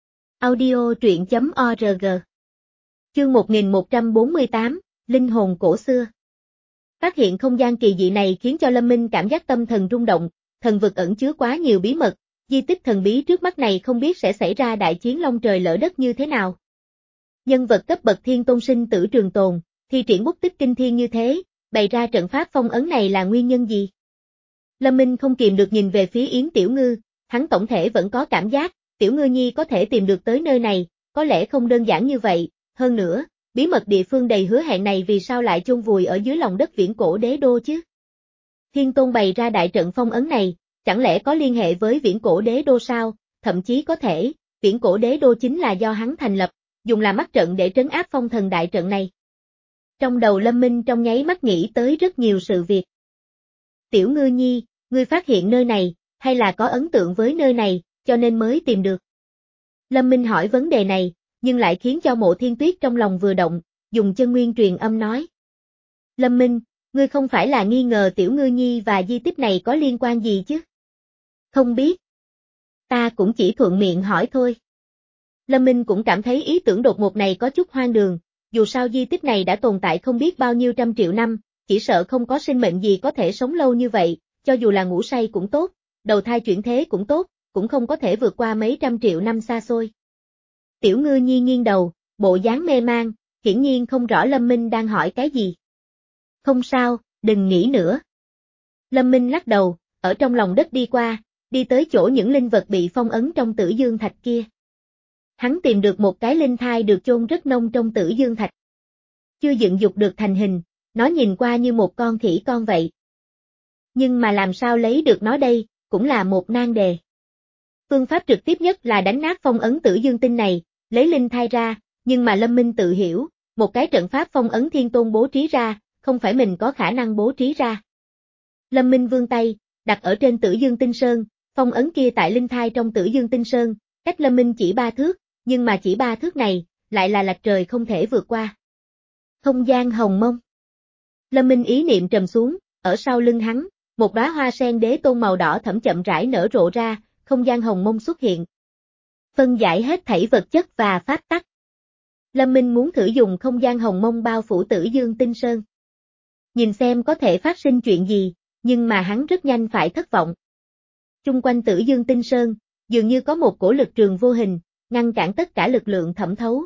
Audio truyện chấm org. Chương một nghìn một trăm bốn mươi tám, Linh hồn cổ xưa. Phát hiện không gian kỳ dị này khiến cho Lâm Minh cảm giác tâm thần rung động, thần vực ẩn chứa quá nhiều bí mật, di tích thần bí trước mắt này không biết sẽ xảy ra đại chiến long trời lỡ đất như thế nào. Nhân vật cấp bậc thiên tôn sinh tử trường tồn, thi triển bút tích kinh thiên như thế, bày ra trận pháp phong ấn này là nguyên nhân gì? Lâm Minh không kìm được nhìn về phía Yến Tiểu Ngư, hắn tổng thể vẫn có cảm giác, Tiểu Ngư Nhi có thể tìm được tới nơi này, có lẽ không đơn giản như vậy, hơn nữa, bí mật địa phương đầy hứa hẹn này vì sao lại chôn vùi ở dưới lòng đất viễn cổ đế đô chứ? Thiên Tôn bày ra đại trận phong ấn này, chẳng lẽ có liên hệ với viễn cổ đế đô sao, thậm chí có thể, viễn cổ đế đô chính là do hắn thành lập, dùng làm mắt trận để trấn áp phong thần đại trận này. Trong đầu Lâm Minh trong nháy mắt nghĩ tới rất nhiều sự việc. Tiểu Ngư Nhi, ngươi phát hiện nơi này, hay là có ấn tượng với nơi này, cho nên mới tìm được. Lâm Minh hỏi vấn đề này, nhưng lại khiến cho Mộ Thiên Tuyết trong lòng vừa động, dùng chân nguyên truyền âm nói. Lâm Minh, ngươi không phải là nghi ngờ Tiểu Ngư Nhi và di tích này có liên quan gì chứ? Không biết. Ta cũng chỉ thuận miệng hỏi thôi. Lâm Minh cũng cảm thấy ý tưởng đột ngột này có chút hoang đường, dù sao di tích này đã tồn tại không biết bao nhiêu trăm triệu năm, chỉ sợ không có sinh mệnh gì có thể sống lâu như vậy, cho dù là ngủ say cũng tốt, đầu thai chuyển thế cũng tốt, cũng không có thể vượt qua mấy trăm triệu năm xa xôi. Tiểu Ngư Nhi nghiêng đầu, bộ dáng mê mang, hiển nhiên không rõ Lâm Minh đang hỏi cái gì. Không sao, đừng nghĩ nữa. Lâm Minh lắc đầu, ở trong lòng đất đi qua, đi tới chỗ những linh vật bị phong ấn trong Tử Dương Thạch kia. Hắn tìm được một cái linh thai được chôn rất nông trong Tử Dương Thạch. Chưa dựng dục được thành hình, nó nhìn qua như một con khỉ con vậy. Nhưng mà làm sao lấy được nó đây, cũng là một nan đề. Phương pháp trực tiếp nhất là đánh nát phong ấn Tử Dương Tinh này, lấy linh thai ra, nhưng mà Lâm Minh tự hiểu, một cái trận pháp phong ấn Thiên Tôn bố trí ra, không phải mình có khả năng bố trí ra. Lâm Minh vươn tay, đặt ở trên Tử Dương Tinh Sơn, phong ấn kia tại linh thai trong Tử Dương Tinh Sơn, cách Lâm Minh chỉ ba thước, nhưng mà chỉ ba thước này, lại là lạch trời không thể vượt qua. Không gian hồng mông. Lâm Minh ý niệm trầm xuống, ở sau lưng hắn, một đóa hoa sen đế tôn màu đỏ thẫm chậm rãi nở rộ ra, không gian hồng mông xuất hiện. Phân giải hết thảy vật chất và pháp tắc. Lâm Minh muốn thử dùng không gian hồng mông bao phủ Tử Dương Tinh Sơn. Nhìn xem có thể phát sinh chuyện gì, nhưng mà hắn rất nhanh phải thất vọng. Chung quanh Tử Dương Tinh Sơn, dường như có một cổ lực trường vô hình, ngăn cản tất cả lực lượng thẩm thấu.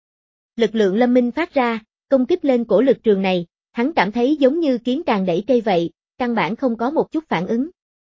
Lực lượng Lâm Minh phát ra, công kích lên cổ lực trường này, hắn cảm thấy giống như kiến càng đẩy cây vậy, căn bản không có một chút phản ứng.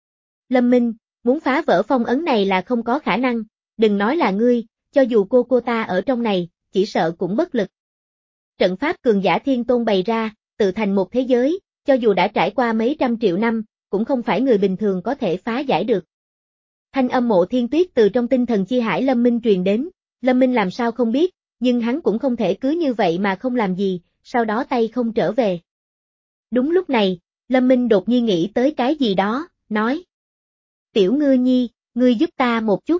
Lâm Minh, muốn phá vỡ phong ấn này là không có khả năng, đừng nói là ngươi, cho dù cô cô ta ở trong này, chỉ sợ cũng bất lực. Trận pháp cường giả Thiên Tôn bày ra, tự thành một thế giới, cho dù đã trải qua mấy trăm triệu năm, cũng không phải người bình thường có thể phá giải được. Thanh âm Mộ Thiên Tuyết từ trong tinh thần chi hải Lâm Minh truyền đến, Lâm Minh làm sao không biết, nhưng hắn cũng không thể cứ như vậy mà không làm gì, sau đó tay không trở về. Đúng lúc này, Lâm Minh đột nhiên nghĩ tới cái gì đó, nói. Tiểu Ngư Nhi, ngươi giúp ta một chút.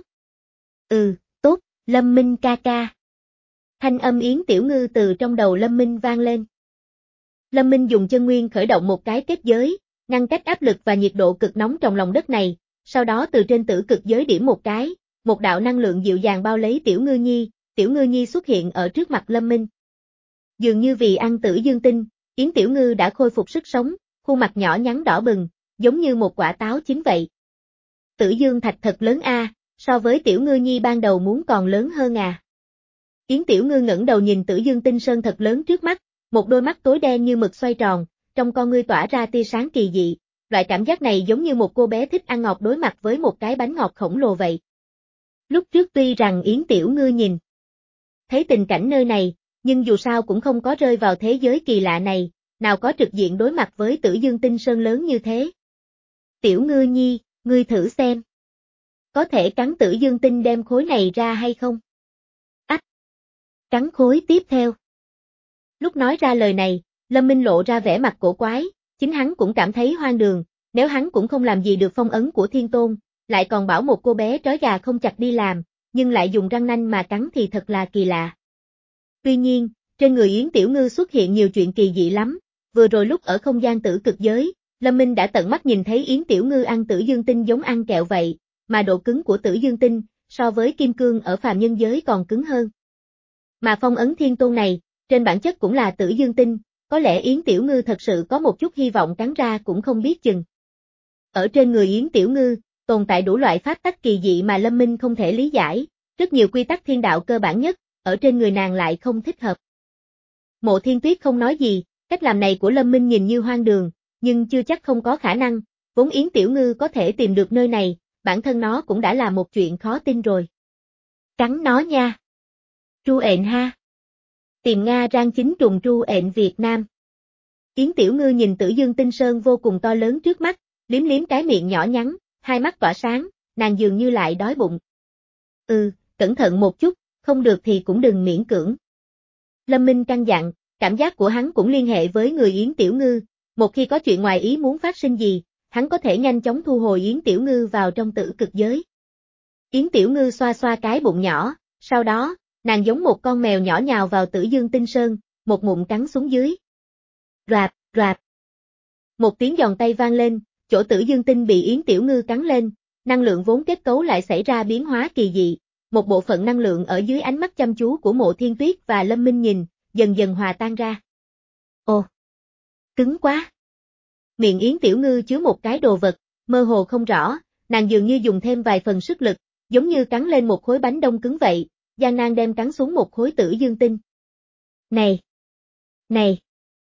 Ừ, tốt, Lâm Minh ca ca. Thanh âm Yến Tiểu Ngư từ trong đầu Lâm Minh vang lên. Lâm Minh dùng chân nguyên khởi động một cái kết giới, ngăn cách áp lực và nhiệt độ cực nóng trong lòng đất này, sau đó từ trên tử cực giới điểm một cái, một đạo năng lượng dịu dàng bao lấy Tiểu Ngư Nhi, Tiểu Ngư Nhi xuất hiện ở trước mặt Lâm Minh. Dường như vì ăn Tử Dương Tinh, Yến Tiểu Ngư đã khôi phục sức sống, khuôn mặt nhỏ nhắn đỏ bừng, giống như một quả táo chín vậy. Tử Dương Thạch thật lớn a, so với Tiểu Ngư Nhi ban đầu muốn còn lớn hơn à. Yến Tiểu Ngư ngẩng đầu nhìn Tử Dương Tinh Sơn thật lớn trước mắt, một đôi mắt tối đen như mực xoay tròn, trong con ngươi tỏa ra tia sáng kỳ dị, loại cảm giác này giống như một cô bé thích ăn ngọt đối mặt với một cái bánh ngọt khổng lồ vậy. Lúc trước tuy rằng Yến Tiểu Ngư nhìn thấy tình cảnh nơi này, nhưng dù sao cũng không có rơi vào thế giới kỳ lạ này, nào có trực diện đối mặt với Tử Dương Tinh Sơn lớn như thế. Tiểu Ngư Nhi, ngươi thử xem. Có thể cắn Tử Dương Tinh đem khối này ra hay không? Ách! Cắn khối tiếp theo. Lúc nói ra lời này, Lâm Minh lộ ra vẻ mặt cổ quái, chính hắn cũng cảm thấy hoang đường, nếu hắn cũng không làm gì được phong ấn của Thiên Tôn, lại còn bảo một cô bé trói gà không chặt đi làm, nhưng lại dùng răng nanh mà cắn thì thật là kỳ lạ. Tuy nhiên, trên người Yến Tiểu Ngư xuất hiện nhiều chuyện kỳ dị lắm, vừa rồi lúc ở không gian tử cực giới, Lâm Minh đã tận mắt nhìn thấy Yến Tiểu Ngư ăn Tử Dương Tinh giống ăn kẹo vậy, mà độ cứng của Tử Dương Tinh, so với kim cương ở phàm nhân giới còn cứng hơn. Mà phong ấn Thiên Tôn này, trên bản chất cũng là Tử Dương Tinh, có lẽ Yến Tiểu Ngư thật sự có một chút hy vọng cắn ra cũng không biết chừng. Ở trên người Yến Tiểu Ngư, tồn tại đủ loại pháp tắc kỳ dị mà Lâm Minh không thể lý giải, rất nhiều quy tắc thiên đạo cơ bản nhất, ở trên người nàng lại không thích hợp. Mộ Thiên Tuyết không nói gì, cách làm này của Lâm Minh nhìn như hoang đường, nhưng chưa chắc không có khả năng, vốn Yến Tiểu Ngư có thể tìm được nơi này, bản thân nó cũng đã là một chuyện khó tin rồi. Cắn nó nha. Tru ện ha. Tìm Nga rang chính trùng tru ện Việt Nam. Yến Tiểu Ngư nhìn Tử Dương Tinh Sơn vô cùng to lớn trước mắt, liếm liếm cái miệng nhỏ nhắn, hai mắt tỏa sáng, nàng dường như lại đói bụng. Ừ, cẩn thận một chút, không được thì cũng đừng miễn cưỡng. Lâm Minh căn dặn, cảm giác của hắn cũng liên hệ với người Yến Tiểu Ngư, một khi có chuyện ngoài ý muốn phát sinh gì, hắn có thể nhanh chóng thu hồi Yến Tiểu Ngư vào trong tử cực giới. Yến Tiểu Ngư xoa xoa cái bụng nhỏ, sau đó, nàng giống một con mèo nhỏ nhào vào Tử Dương Tinh Sơn, một ngụm cắn xuống dưới. Rạp, rạp. Một tiếng giòn tay vang lên, chỗ Tử Dương Tinh bị Yến Tiểu Ngư cắn lên, năng lượng vốn kết cấu lại xảy ra biến hóa kỳ dị, một bộ phận năng lượng ở dưới ánh mắt chăm chú của Mộ Thiên Tuyết và Lâm Minh nhìn, dần dần hòa tan ra. Ồ, cứng quá. Miệng Yến Tiểu Ngư chứa một cái đồ vật, mơ hồ không rõ, nàng dường như dùng thêm vài phần sức lực, giống như cắn lên một khối bánh đông cứng vậy, gian nan đem cắn xuống một khối Tử Dương Tinh. Này! Này!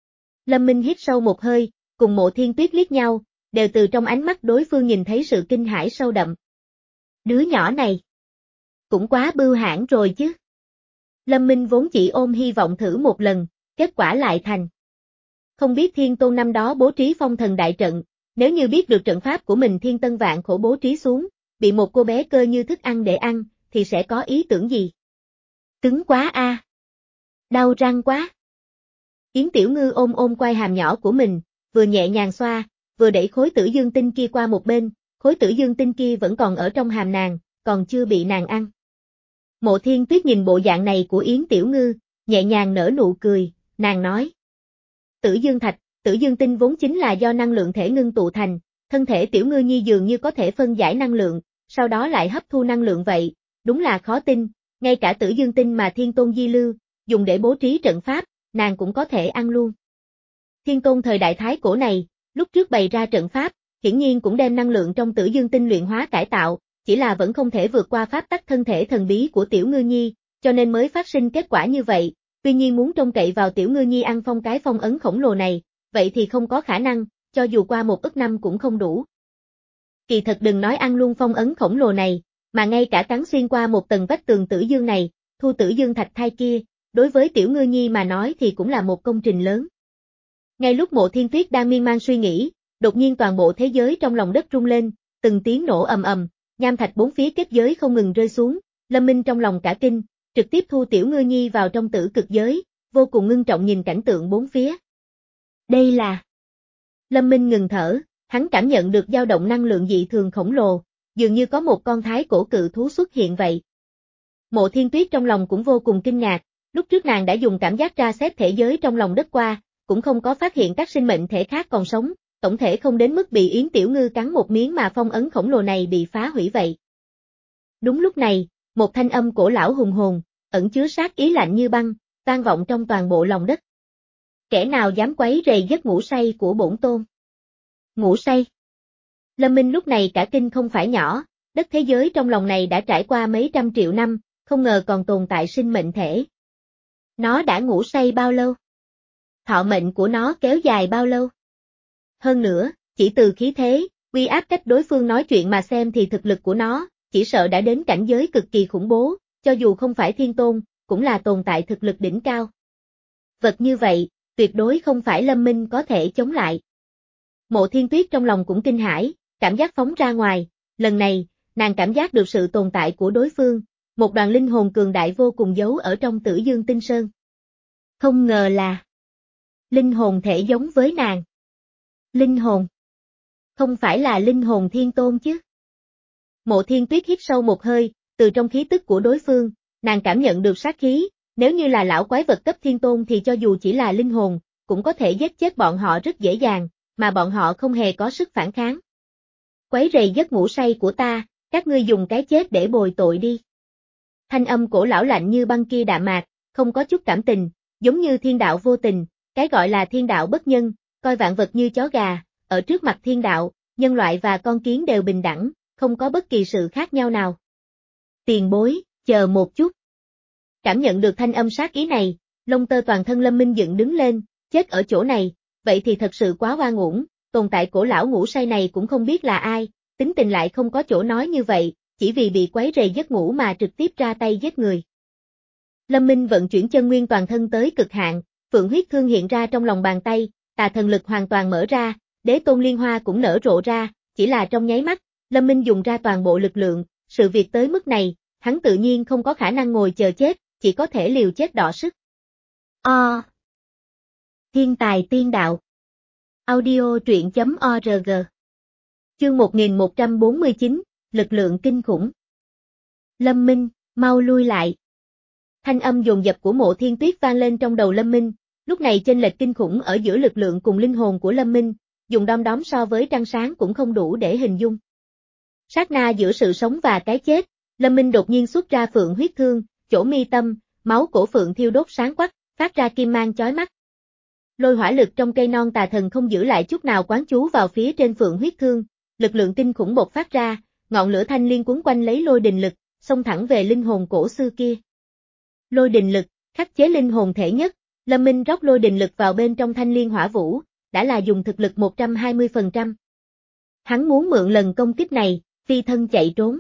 Lâm Minh hít sâu một hơi, cùng Mộ Thiên Tuyết liếc nhau, đều từ trong ánh mắt đối phương nhìn thấy sự kinh hãi sâu đậm. Đứa nhỏ này! Cũng quá bưu hãn rồi chứ! Lâm Minh vốn chỉ ôm hy vọng thử một lần, kết quả lại thành. Không biết Thiên Tôn năm đó bố trí phong thần đại trận, nếu như biết được trận pháp của mình thiên tân vạn khổ bố trí xuống, bị một cô bé cơ như thức ăn để ăn, thì sẽ có ý tưởng gì? Cứng quá a, à. Đau răng quá. Yến Tiểu Ngư ôm ôm quai hàm nhỏ của mình, vừa nhẹ nhàng xoa, vừa đẩy khối Tử Dương Tinh kia qua một bên, khối Tử Dương Tinh kia vẫn còn ở trong hàm nàng, còn chưa bị nàng ăn. Mộ Thiên Tuyết nhìn bộ dạng này của Yến Tiểu Ngư, nhẹ nhàng nở nụ cười, nàng nói. Tử Dương Thạch, Tử Dương Tinh vốn chính là do năng lượng thể ngưng tụ thành, thân thể Tiểu Ngư Nhi dường như có thể phân giải năng lượng, sau đó lại hấp thu năng lượng vậy, đúng là khó tin, ngay cả Tử Dương Tinh mà Thiên Tôn di lưu, dùng để bố trí trận pháp, nàng cũng có thể ăn luôn. Thiên Tôn thời đại thái cổ này, lúc trước bày ra trận pháp, hiển nhiên cũng đem năng lượng trong Tử Dương Tinh luyện hóa cải tạo, chỉ là vẫn không thể vượt qua pháp tắc thân thể thần bí của Tiểu Ngư Nhi, cho nên mới phát sinh kết quả như vậy, tuy nhiên muốn trông cậy vào Tiểu Ngư Nhi ăn phong cái phong ấn khổng lồ này, vậy thì không có khả năng, cho dù qua một ức năm cũng không đủ. Kỳ thật đừng nói ăn luôn phong ấn khổng lồ này, mà ngay cả cắn xuyên qua một tầng vách tường Tử Dương này, thu Tử Dương Thạch thai kia, đối với Tiểu Ngư Nhi mà nói thì cũng là một công trình lớn. Ngay lúc Mộ Thiên Tuyết đang miên man suy nghĩ, đột nhiên toàn bộ thế giới trong lòng đất rung lên, từng tiếng nổ ầm ầm, nham thạch bốn phía kết giới không ngừng rơi xuống, Lâm Minh trong lòng cả kinh, trực tiếp thu Tiểu Ngư Nhi vào trong tử cực giới, vô cùng ngưng trọng nhìn cảnh tượng bốn phía. Đây là... Lâm Minh ngừng thở, hắn cảm nhận được dao động năng lượng dị thường khổng lồ, dường như có một con thái cổ cự thú xuất hiện vậy. Mộ Thiên Tuyết trong lòng cũng vô cùng kinh ngạc, lúc trước nàng đã dùng cảm giác tra xét thể giới trong lòng đất qua, cũng không có phát hiện các sinh mệnh thể khác còn sống, tổng thể không đến mức bị Yến Tiểu Ngư cắn một miếng mà phong ấn khổng lồ này bị phá hủy vậy. Đúng lúc này, một thanh âm cổ lão hùng hồn, ẩn chứa sát ý lạnh như băng, vang vọng trong toàn bộ lòng đất. Kẻ nào dám quấy rầy giấc ngủ say của bổn tôn? Ngủ say? Lâm Minh lúc này cả kinh không phải nhỏ, đất thế giới trong lòng này đã trải qua mấy trăm triệu năm, không ngờ còn tồn tại sinh mệnh thể. Nó đã ngủ say bao lâu? Thọ mệnh của nó kéo dài bao lâu? Hơn nữa, chỉ từ khí thế, uy áp cách đối phương nói chuyện mà xem thì thực lực của nó, chỉ sợ đã đến cảnh giới cực kỳ khủng bố, cho dù không phải thiên tôn, cũng là tồn tại thực lực đỉnh cao. Vật như vậy, tuyệt đối không phải Lâm Minh có thể chống lại. Mộ Thiên Tuyết trong lòng cũng kinh hãi, cảm giác phóng ra ngoài, lần này, nàng cảm giác được sự tồn tại của đối phương, một đoàn linh hồn cường đại vô cùng giấu ở trong Tử Dương Tinh Sơn. Không ngờ là linh hồn thể giống với nàng. Linh hồn? Không phải là linh hồn thiên tôn chứ? Mộ Thiên Tuyết hít sâu một hơi, từ trong khí tức của đối phương, nàng cảm nhận được sát khí, nếu như là lão quái vật cấp thiên tôn thì cho dù chỉ là linh hồn, cũng có thể giết chết bọn họ rất dễ dàng, mà bọn họ không hề có sức phản kháng. Quấy rầy giấc ngủ say của ta, các ngươi dùng cái chết để bồi tội đi. Thanh âm cổ lão lạnh như băng kia đạm mạc, không có chút cảm tình, giống như thiên đạo vô tình, cái gọi là thiên đạo bất nhân, coi vạn vật như chó gà, ở trước mặt thiên đạo, nhân loại và con kiến đều bình đẳng, không có bất kỳ sự khác nhau nào. Tiền bối, chờ một chút. Cảm nhận được thanh âm sát ý này, lông tơ toàn thân Lâm Minh dựng đứng lên, chết ở chỗ này, vậy thì thật sự quá oan uổng, tồn tại cổ lão ngủ say này cũng không biết là ai, tính tình lại không có chỗ nói như vậy, chỉ vì bị quấy rầy giấc ngủ mà trực tiếp ra tay giết người. Lâm Minh vận chuyển chân nguyên toàn thân tới cực hạn, phượng huyết thương hiện ra trong lòng bàn tay, tà thần lực hoàn toàn mở ra, đế tôn liên hoa cũng nở rộ ra, chỉ là trong nháy mắt, Lâm Minh dùng ra toàn bộ lực lượng, sự việc tới mức này, hắn tự nhiên không có khả năng ngồi chờ chết, chỉ có thể liều chết đọ sức. O. Thiên tài tiên đạo. Audio truyện chấm org. Chương một nghìn một trăm bốn mươi chín, lực lượng kinh khủng. Lâm Minh, mau lui lại. Thanh âm dồn dập của Mộ Thiên Tuyết vang lên trong đầu Lâm Minh, lúc này chênh lệch kinh khủng ở giữa lực lượng cùng linh hồn của Lâm Minh, dùng đom đóm so với trăng sáng cũng không đủ để hình dung. Sát na giữa sự sống và cái chết, Lâm Minh đột nhiên xuất ra phượng huyết thương, chỗ mi tâm, máu cổ phượng thiêu đốt sáng quắc, phát ra kim mang chói mắt. Lôi hỏa lực trong cây non tà thần không giữ lại chút nào quán chú vào phía trên phượng huyết thương, lực lượng kinh khủng bộc phát ra, ngọn lửa thanh liên quấn quanh lấy lôi đình lực, xông thẳng về linh hồn cổ xưa kia. Lôi đình lực, khắc chế linh hồn thể nhất, Lâm Minh rót lôi đình lực vào bên trong thanh liên hỏa vũ, đã là dùng thực lực một trăm hai mươi phần trăm. Hắn muốn mượn lần công kích này, phi thân chạy trốn.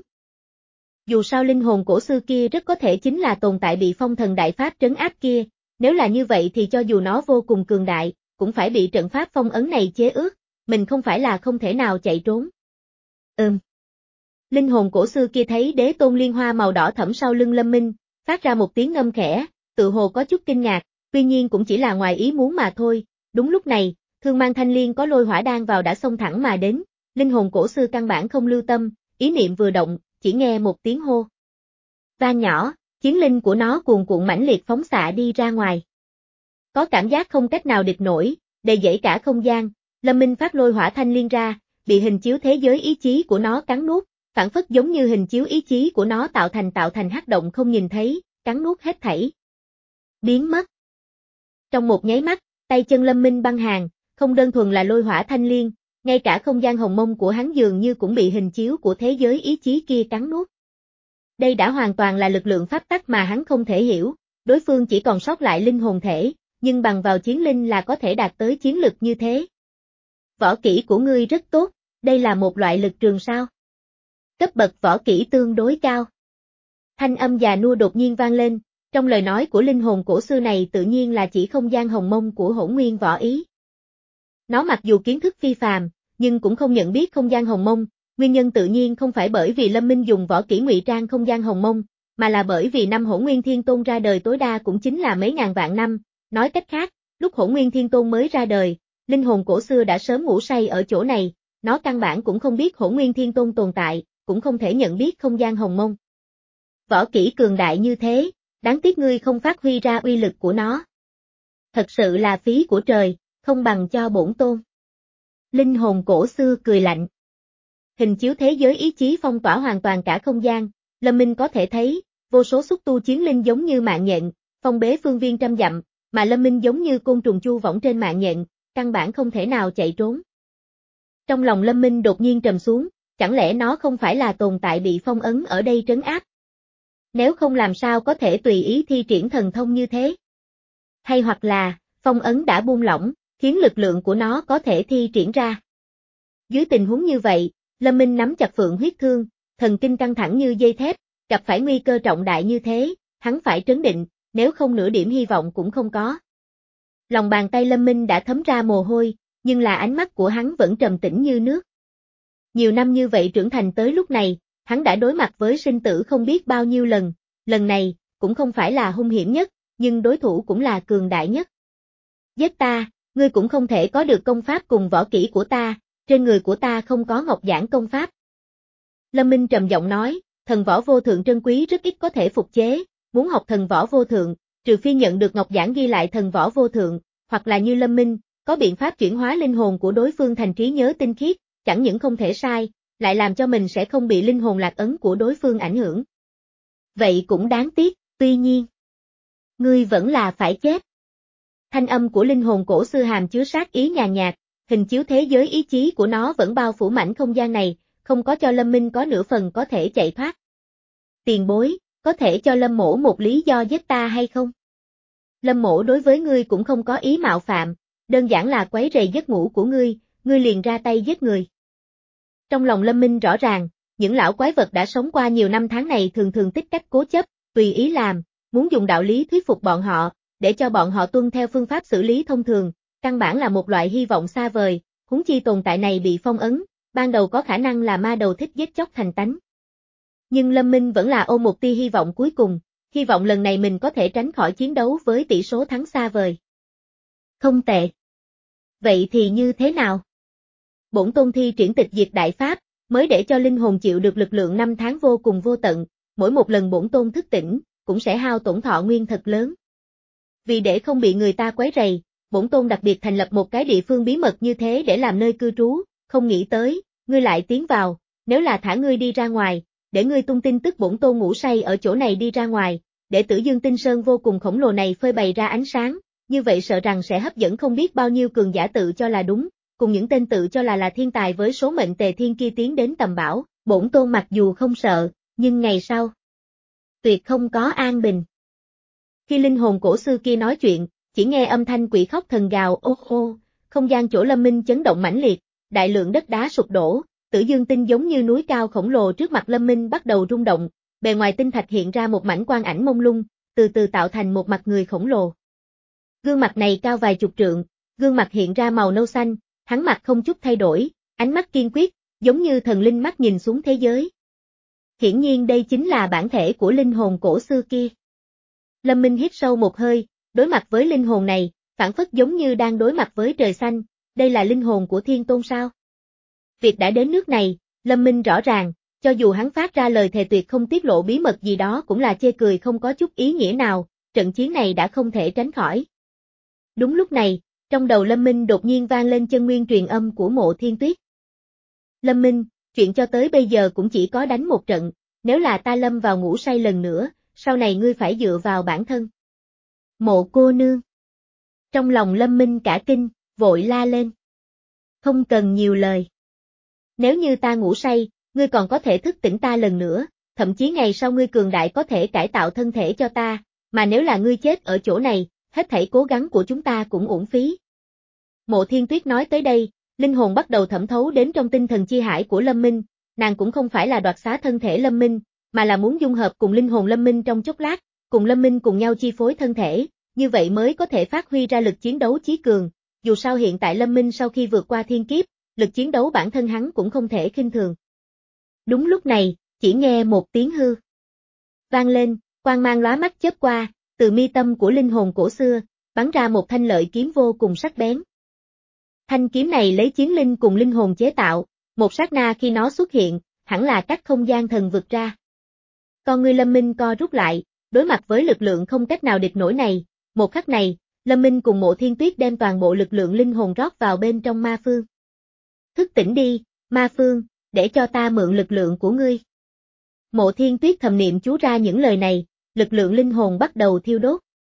Dù sao linh hồn cổ xưa kia rất có thể chính là tồn tại bị phong thần đại pháp trấn áp kia, nếu là như vậy thì cho dù nó vô cùng cường đại, cũng phải bị trận pháp phong ấn này chế ước, mình không phải là không thể nào chạy trốn. Ừm. Linh hồn cổ xưa kia thấy đế tôn liên hoa màu đỏ thẫm sau lưng Lâm Minh, phát ra một tiếng ngâm khẽ, tự hồ có chút kinh ngạc, tuy nhiên cũng chỉ là ngoài ý muốn mà thôi. Đúng lúc này, thương mang thanh liên có lôi hỏa đan vào đã xông thẳng mà đến, linh hồn cổ xưa căn bản không lưu tâm, ý niệm vừa động, chỉ nghe một tiếng hô. Vang nhỏ, chiến linh của nó cuồn cuộn mãnh liệt phóng xạ đi ra ngoài. Có cảm giác không cách nào địch nổi, đầy dẫy cả không gian, Lâm Minh phát lôi hỏa thanh liên ra, bị hình chiếu thế giới ý chí của nó cắn nuốt, phản phất giống như hình chiếu ý chí của nó tạo thành tạo thành hắc động không nhìn thấy, cắn nuốt hết thảy. Biến mất. Trong một nháy mắt, tay chân Lâm Minh băng hàng, không đơn thuần là lôi hỏa thanh liên, ngay cả không gian hồng mông của hắn dường như cũng bị hình chiếu của thế giới ý chí kia cắn nuốt. Đây đã hoàn toàn là lực lượng pháp tắc mà hắn không thể hiểu, đối phương chỉ còn sót lại linh hồn thể, nhưng bằng vào chiến linh là có thể đạt tới chiến lực như thế. Võ kỹ của ngươi rất tốt, đây là một loại lực trường sao? Cấp bậc võ kỹ tương đối cao. Thanh âm già nua đột nhiên vang lên, trong lời nói của linh hồn cổ xưa này tự nhiên là chỉ không gian hồng mông của Hỗn Nguyên võ ý. Nó mặc dù kiến thức phi phàm, nhưng cũng không nhận biết không gian hồng mông, nguyên nhân tự nhiên không phải bởi vì Lâm Minh dùng võ kỹ ngụy trang không gian hồng mông, mà là bởi vì năm Hỗn Nguyên Thiên Tôn ra đời tối đa cũng chính là mấy ngàn vạn năm, nói cách khác, lúc Hỗn Nguyên Thiên Tôn mới ra đời, linh hồn cổ xưa đã sớm ngủ say ở chỗ này, nó căn bản cũng không biết Hỗn Nguyên Thiên Tôn tồn tại, cũng không thể nhận biết không gian hồng mông. Võ kỹ cường đại như thế, đáng tiếc ngươi không phát huy ra uy lực của nó. Thật sự là phí của trời, không bằng cho bổn tôn. Linh hồn cổ xưa cười lạnh. Hình chiếu thế giới ý chí phong tỏa hoàn toàn cả không gian, Lâm Minh có thể thấy, vô số xúc tu chiến linh giống như mạng nhện, phong bế phương viên trăm dặm, mà Lâm Minh giống như côn trùng chu võng trên mạng nhện, căn bản không thể nào chạy trốn. Trong lòng Lâm Minh đột nhiên trầm xuống, chẳng lẽ nó không phải là tồn tại bị phong ấn ở đây trấn áp? Nếu không làm sao có thể tùy ý thi triển thần thông như thế? Hay hoặc là, phong ấn đã buông lỏng, khiến lực lượng của nó có thể thi triển ra. Dưới tình huống như vậy, Lâm Minh nắm chặt phượng huyết thương, thần kinh căng thẳng như dây thép, gặp phải nguy cơ trọng đại như thế, hắn phải trấn định, nếu không nửa điểm hy vọng cũng không có. Lòng bàn tay Lâm Minh đã thấm ra mồ hôi, nhưng là ánh mắt của hắn vẫn trầm tĩnh như nước. Nhiều năm như vậy trưởng thành tới lúc này, hắn đã đối mặt với sinh tử không biết bao nhiêu lần, lần này, cũng không phải là hung hiểm nhất, nhưng đối thủ cũng là cường đại nhất. Giết ta, ngươi cũng không thể có được công pháp cùng võ kỹ của ta, trên người của ta không có ngọc giản công pháp. Lâm Minh trầm giọng nói, thần võ vô thượng trân quý rất ít có thể phục chế, muốn học thần võ vô thượng, trừ phi nhận được ngọc giản ghi lại thần võ vô thượng, hoặc là như Lâm Minh, có biện pháp chuyển hóa linh hồn của đối phương thành trí nhớ tinh khiết, chẳng những không thể sai, lại làm cho mình sẽ không bị linh hồn lạc ấn của đối phương ảnh hưởng. Vậy cũng đáng tiếc, tuy nhiên, ngươi vẫn là phải chết. Thanh âm của linh hồn cổ xưa hàm chứa sát ý nhàn nhạt, hình chiếu thế giới ý chí của nó vẫn bao phủ mảnh không gian này, không có cho Lâm Minh có nửa phần có thể chạy thoát. Tiền bối, có thể cho Lâm mỗ một lý do giết ta hay không? Lâm mỗ đối với ngươi cũng không có ý mạo phạm, đơn giản là quấy rầy giấc ngủ của ngươi, ngươi liền ra tay giết người. Trong lòng Lâm Minh rõ ràng, những lão quái vật đã sống qua nhiều năm tháng này thường thường tích cách cố chấp, tùy ý làm, muốn dùng đạo lý thuyết phục bọn họ, để cho bọn họ tuân theo phương pháp xử lý thông thường, căn bản là một loại hy vọng xa vời, huống chi tồn tại này bị phong ấn, ban đầu có khả năng là ma đầu thích giết chóc thành tánh. Nhưng Lâm Minh vẫn là ôm một tia hy vọng cuối cùng, hy vọng lần này mình có thể tránh khỏi chiến đấu với tỷ số thắng xa vời. Không tệ. Vậy thì như thế nào? Bổn tôn thi triển tịch diệt đại pháp, mới để cho linh hồn chịu được lực lượng năm tháng vô cùng vô tận, mỗi một lần bổn tôn thức tỉnh, cũng sẽ hao tổn thọ nguyên thật lớn. Vì để không bị người ta quấy rầy, bổn tôn đặc biệt thành lập một cái địa phương bí mật như thế để làm nơi cư trú, không nghĩ tới, ngươi lại tiến vào, nếu là thả ngươi đi ra ngoài, để ngươi tung tin tức bổn tôn ngủ say ở chỗ này đi ra ngoài, để Tử Dương Tinh Sơn vô cùng khổng lồ này phơi bày ra ánh sáng, như vậy sợ rằng sẽ hấp dẫn không biết bao nhiêu cường giả tự cho là đúng, cùng những tên tự cho là là thiên tài với số mệnh tề thiên kia tiến đến tầm bảo, bổn tôn mặc dù không sợ, nhưng ngày sau, tuyệt không có an bình. Khi linh hồn cổ xưa kia nói chuyện, chỉ nghe âm thanh quỷ khóc thần gào ô ô, không gian chỗ Lâm Minh chấn động mãnh liệt, đại lượng đất đá sụp đổ, Tử Dương Tinh giống như núi cao khổng lồ trước mặt Lâm Minh bắt đầu rung động, bề ngoài tinh thạch hiện ra một mảnh quang ảnh mông lung, từ từ tạo thành một mặt người khổng lồ. Gương mặt này cao vài chục trượng, gương mặt hiện ra màu nâu xanh, hắn mặt không chút thay đổi, ánh mắt kiên quyết, giống như thần linh mắt nhìn xuống thế giới. Hiển nhiên đây chính là bản thể của linh hồn cổ xưa kia. Lâm Minh hít sâu một hơi, đối mặt với linh hồn này, phản phất giống như đang đối mặt với trời xanh, đây là linh hồn của Thiên Tôn sao? Việc đã đến nước này, Lâm Minh rõ ràng, cho dù hắn phát ra lời thề tuyệt không tiết lộ bí mật gì đó cũng là chê cười không có chút ý nghĩa nào, trận chiến này đã không thể tránh khỏi. Đúng lúc này, trong đầu Lâm Minh đột nhiên vang lên chân nguyên truyền âm của Mộ Thiên Tuyết. Lâm Minh, chuyện cho tới bây giờ cũng chỉ có đánh một trận, nếu là ta lâm vào ngủ say lần nữa, sau này ngươi phải dựa vào bản thân. Mộ cô nương. Trong lòng Lâm Minh cả kinh, vội la lên. Không cần nhiều lời. Nếu như ta ngủ say, ngươi còn có thể thức tỉnh ta lần nữa, thậm chí ngày sau ngươi cường đại có thể cải tạo thân thể cho ta, mà nếu là ngươi chết ở chỗ này, hết thảy cố gắng của chúng ta cũng uổng phí. Mộ Thiên Tuyết nói tới đây, linh hồn bắt đầu thẩm thấu đến trong tinh thần chi hải của Lâm Minh, nàng cũng không phải là đoạt xá thân thể Lâm Minh, mà là muốn dung hợp cùng linh hồn Lâm Minh trong chốc lát, cùng Lâm Minh cùng nhau chi phối thân thể, như vậy mới có thể phát huy ra lực chiến đấu chí cường, dù sao hiện tại Lâm Minh sau khi vượt qua thiên kiếp, lực chiến đấu bản thân hắn cũng không thể khinh thường. Đúng lúc này, chỉ nghe một tiếng hư vang lên, quang mang lóa mắt chớp qua, từ mi tâm của linh hồn cổ xưa, bắn ra một thanh lợi kiếm vô cùng sắc bén. Thanh kiếm này lấy chiến linh cùng linh hồn chế tạo, một sát na khi nó xuất hiện, hẳn là cách không gian thần vực ra. Con ngươi Lâm Minh co rút lại, đối mặt với lực lượng không cách nào địch nổi này, một khắc này, Lâm Minh cùng Mộ Thiên Tuyết đem toàn bộ lực lượng linh hồn rót vào bên trong ma phương. Thức tỉnh đi, ma phương, để cho ta mượn lực lượng của ngươi. Mộ Thiên Tuyết thầm niệm chú ra những lời này, lực lượng linh hồn bắt đầu thiêu đốt.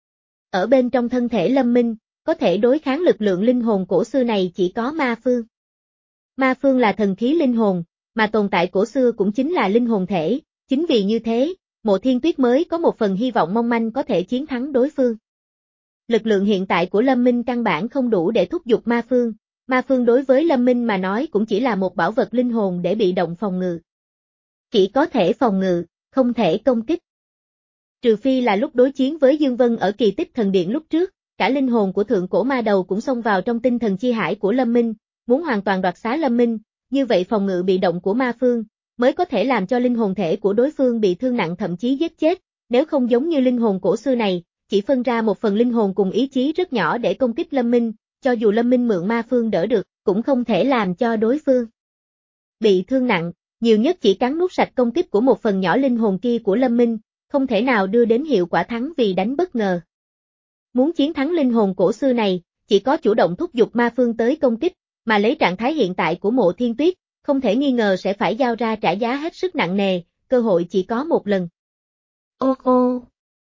Ở bên trong thân thể Lâm Minh, có thể đối kháng lực lượng linh hồn cổ xưa này chỉ có ma phương. Ma phương là thần khí linh hồn, mà tồn tại cổ xưa cũng chính là linh hồn thể, chính vì như thế, Mộ Thiên Tuyết mới có một phần hy vọng mong manh có thể chiến thắng đối phương. Lực lượng hiện tại của Lâm Minh căn bản không đủ để thúc giục ma phương, ma phương đối với Lâm Minh mà nói cũng chỉ là một bảo vật linh hồn để bị động phòng ngự. Chỉ có thể phòng ngự, không thể công kích. Trừ phi là lúc đối chiến với Dương Vân ở Kỳ Tích Thần Điện lúc trước, cả linh hồn của thượng cổ ma đầu cũng xông vào trong tinh thần chi hải của Lâm Minh, muốn hoàn toàn đoạt xá Lâm Minh, như vậy phòng ngự bị động của ma phương, mới có thể làm cho linh hồn thể của đối phương bị thương nặng thậm chí giết chết, nếu không giống như linh hồn cổ xưa này, chỉ phân ra một phần linh hồn cùng ý chí rất nhỏ để công kích Lâm Minh, cho dù Lâm Minh mượn ma phương đỡ được, cũng không thể làm cho đối phương bị thương nặng, nhiều nhất chỉ cắn nuốt sạch công kích của một phần nhỏ linh hồn kia của Lâm Minh, không thể nào đưa đến hiệu quả thắng vì đánh bất ngờ. Muốn chiến thắng linh hồn cổ xưa này, chỉ có chủ động thúc giục ma phương tới công kích, mà lấy trạng thái hiện tại của Mộ Thiên Tuyết, không thể nghi ngờ sẽ phải giao ra trả giá hết sức nặng nề, cơ hội chỉ có một lần. Ô ô!